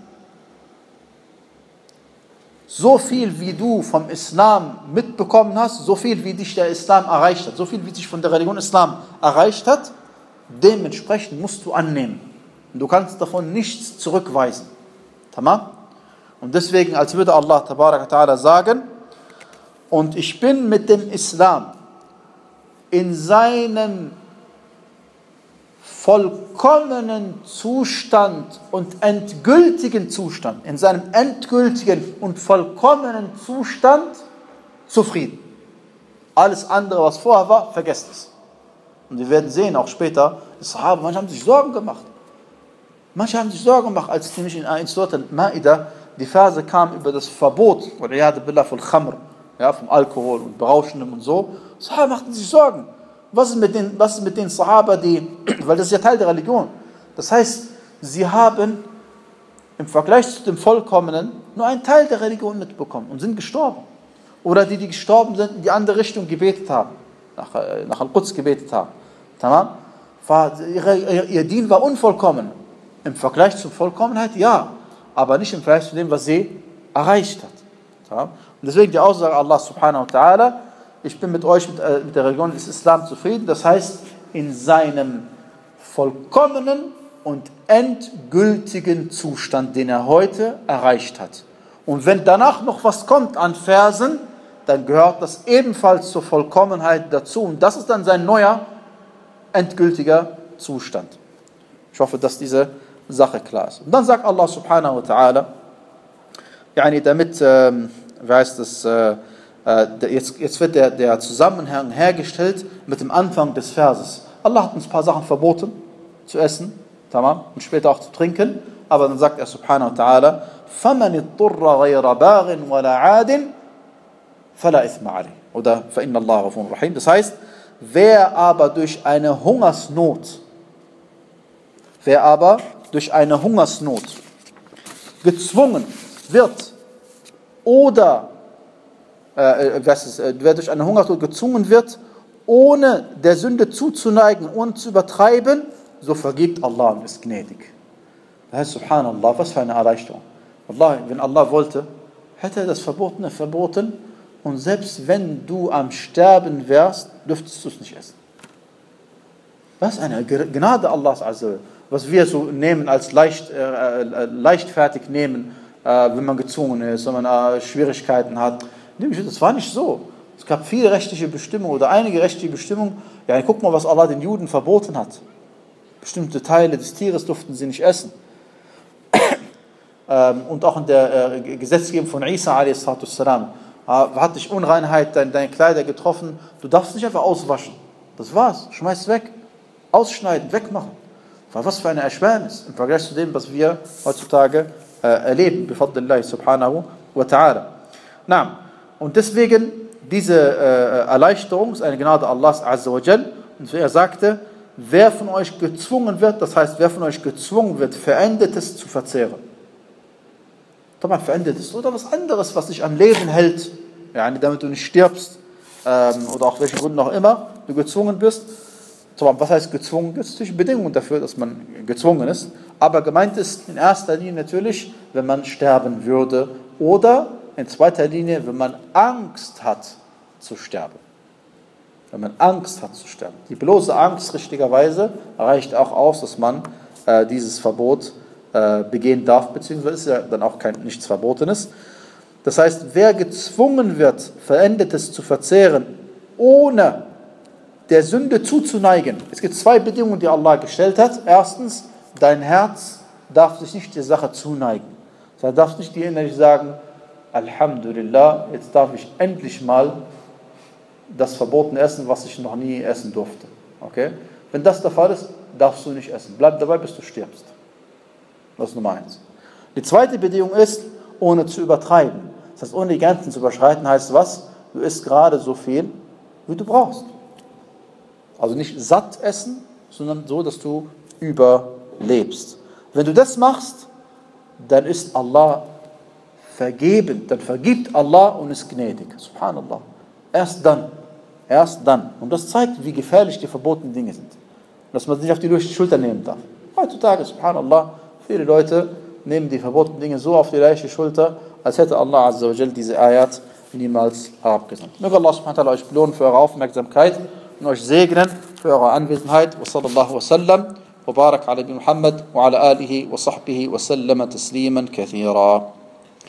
So viel wie du vom Islam mitbekommen hast, so viel wie dich der Islam erreicht hat, so viel wie dich von der Religion Islam erreicht hat, dementsprechend musst du annehmen. Und du kannst davon nichts zurückweisen. Tamam? Und deswegen, als würde Allah Tabarak Ta'ala sagen, und ich bin mit dem Islam in seinem vollkommenen Zustand und endgültigen Zustand, in seinem endgültigen und vollkommenen Zustand zufrieden. Alles andere, was vorher war, vergesst es. Und wir werden sehen, auch später, die Sahaba, manche haben sich Sorgen gemacht. Manche haben sich Sorgen gemacht, als nämlich in, in Surat al-Ma'idah die Verse kamen über das Verbot, oder billah von Khamr, ja, vom Alkohol und Berauschendem und so. Die Sahaba machten sich Sorgen. Was ist mit den, was ist mit den Sahaba, die, weil das ist ja Teil der Religion. Das heißt, sie haben im Vergleich zu dem Vollkommenen nur einen Teil der Religion mitbekommen und sind gestorben. Oder die, die gestorben sind, in die andere Richtung gebetet haben, nach, nach Al-Quds gebetet haben. Tamam? Ihr, ihr Dien war unvollkommen. Im Vergleich zur Vollkommenheit, ja, aber nicht im Vergleich zu dem, was sie erreicht hat. Tamam? Und deswegen die Aussage Allah subhanahu wa ta'ala, ich bin mit euch, mit, äh, mit der Religion des Islam zufrieden. Das heißt, in seinem vollkommenen und endgültigen Zustand, den er heute erreicht hat. Und wenn danach noch was kommt an Versen, dann gehört das ebenfalls zur Vollkommenheit dazu. Und das ist dann sein neuer, endgültiger Zustand. Ich hoffe, dass diese Sache klar ist. Und dann sagt Allah subhanahu wa ta'ala, yani damit, ähm, wie heißt das, äh, Jetzt, jetzt wird der, der Zusammenhang hergestellt mit dem Anfang des Verses. Allah hat uns ein paar Sachen verboten, zu essen, tamam, und später auch zu trinken. Aber dann sagt er subhanahu wa ta'ala, فَمَنِ اضْطُرَّ غَيْرَ بَاغٍ وَلَا عَادٍ فَلَا إِثْمَ عَلَيْهِ Oder فَإِنَّ اللَّهَ غَفُورٌ رَحِيمٌ. Das heißt, wer aber durch eine Hungersnot, wer aber durch eine Hungersnot gezwungen wird oder Äh, was ist, äh, wer durch eine Hungersnot gezwungen wird, ohne der Sünde zuzuneigen, ohne zu übertreiben, so vergibt Allah und ist gnädig. Das heißt, subhanallah, was für eine Erleichterung. Allah, wenn Allah wollte, hätte er das Verbotene verboten und selbst wenn du am Sterben wärst, dürftest du es nicht essen. Das ist eine Gnade Allahs Azza, was wir so nehmen als leicht, äh, leichtfertig nehmen, äh, wenn man gezwungen ist, wenn man äh, Schwierigkeiten hat. Das war nicht so. Es gab viele rechtliche Bestimmungen oder einige rechtliche Bestimmungen. Ja, guck mal, was Allah den Juden verboten hat. Bestimmte Teile des Tieres durften sie nicht essen. Und auch in der Gesetzgebung von Isa a s. Hat dich Unreinheit, deine Kleider getroffen. Du darfst nicht einfach auswaschen. Das war's. Schmeiß es weg. Ausschneiden, wegmachen. Was für eine Erschwernis im Vergleich zu dem, was wir heutzutage erleben. Bifadlillahi subhanahu wa ta'ala. Na. Und deswegen, diese äh, Erleichterung ist eine Gnade Allahs Azza wa Jal. Und er sagte, wer von euch gezwungen wird, das heißt, wer von euch gezwungen wird, Verendetes zu verzehren. Verendetes oder was anderes, was dich am Leben hält, ja, damit du nicht stirbst, ähm, oder auch welchen Gründen auch immer, du gezwungen bist. Was heißt gezwungen? Das ist natürlich Bedingung dafür, dass man gezwungen ist. Aber gemeint ist in erster Linie natürlich, wenn man sterben würde oder in zweiter Linie, wenn man Angst hat zu sterben. Wenn man Angst hat zu sterben. Die bloße Angst, richtigerweise, reicht auch aus, dass man äh, dieses Verbot äh, begehen darf, beziehungsweise ist ja dann auch kein, nichts Verbotenes. Das heißt, wer gezwungen wird, Verendetes zu verzehren, ohne der Sünde zuzuneigen. Es gibt zwei Bedingungen, die Allah gestellt hat. Erstens, dein Herz darf sich nicht der Sache zuneigen. Du darfst nicht dir innerlich sagen, Alhamdulillah, jetzt darf ich endlich mal das Verbotene essen, was ich noch nie essen durfte. Okay? Wenn das der Fall ist, darfst du nicht essen. Bleib dabei, bis du stirbst. Das ist Nummer eins. Die zweite Bedingung ist, ohne zu übertreiben. Das heißt, ohne die Grenzen zu überschreiten, heißt was? Du isst gerade so viel, wie du brauchst. Also nicht satt essen, sondern so, dass du überlebst. Wenn du das machst, dann ist Allah vergeben, dann vergibt Allah und ist gnädig. Subhanallah. Erst dann. Erst dann. Und das zeigt, wie gefährlich die verbotenen Dinge sind. Dass man sie nicht auf die Schulter nehmen darf. Heutzutage, subhanallah, viele Leute nehmen die verbotenen Dinge so auf die leichte Schulter, als hätte Allah Azza wa Jal diese Ayat niemals herabgesandt. Möge Allah subhanahu wa ta'ala euch belohnen für eure Aufmerksamkeit und euch segnen für eure Anwesenheit. Wa sallallahu wa sallam wa barak ala Muhammad wa ala alihi wa sahbihi wa sallama tasliman kathira.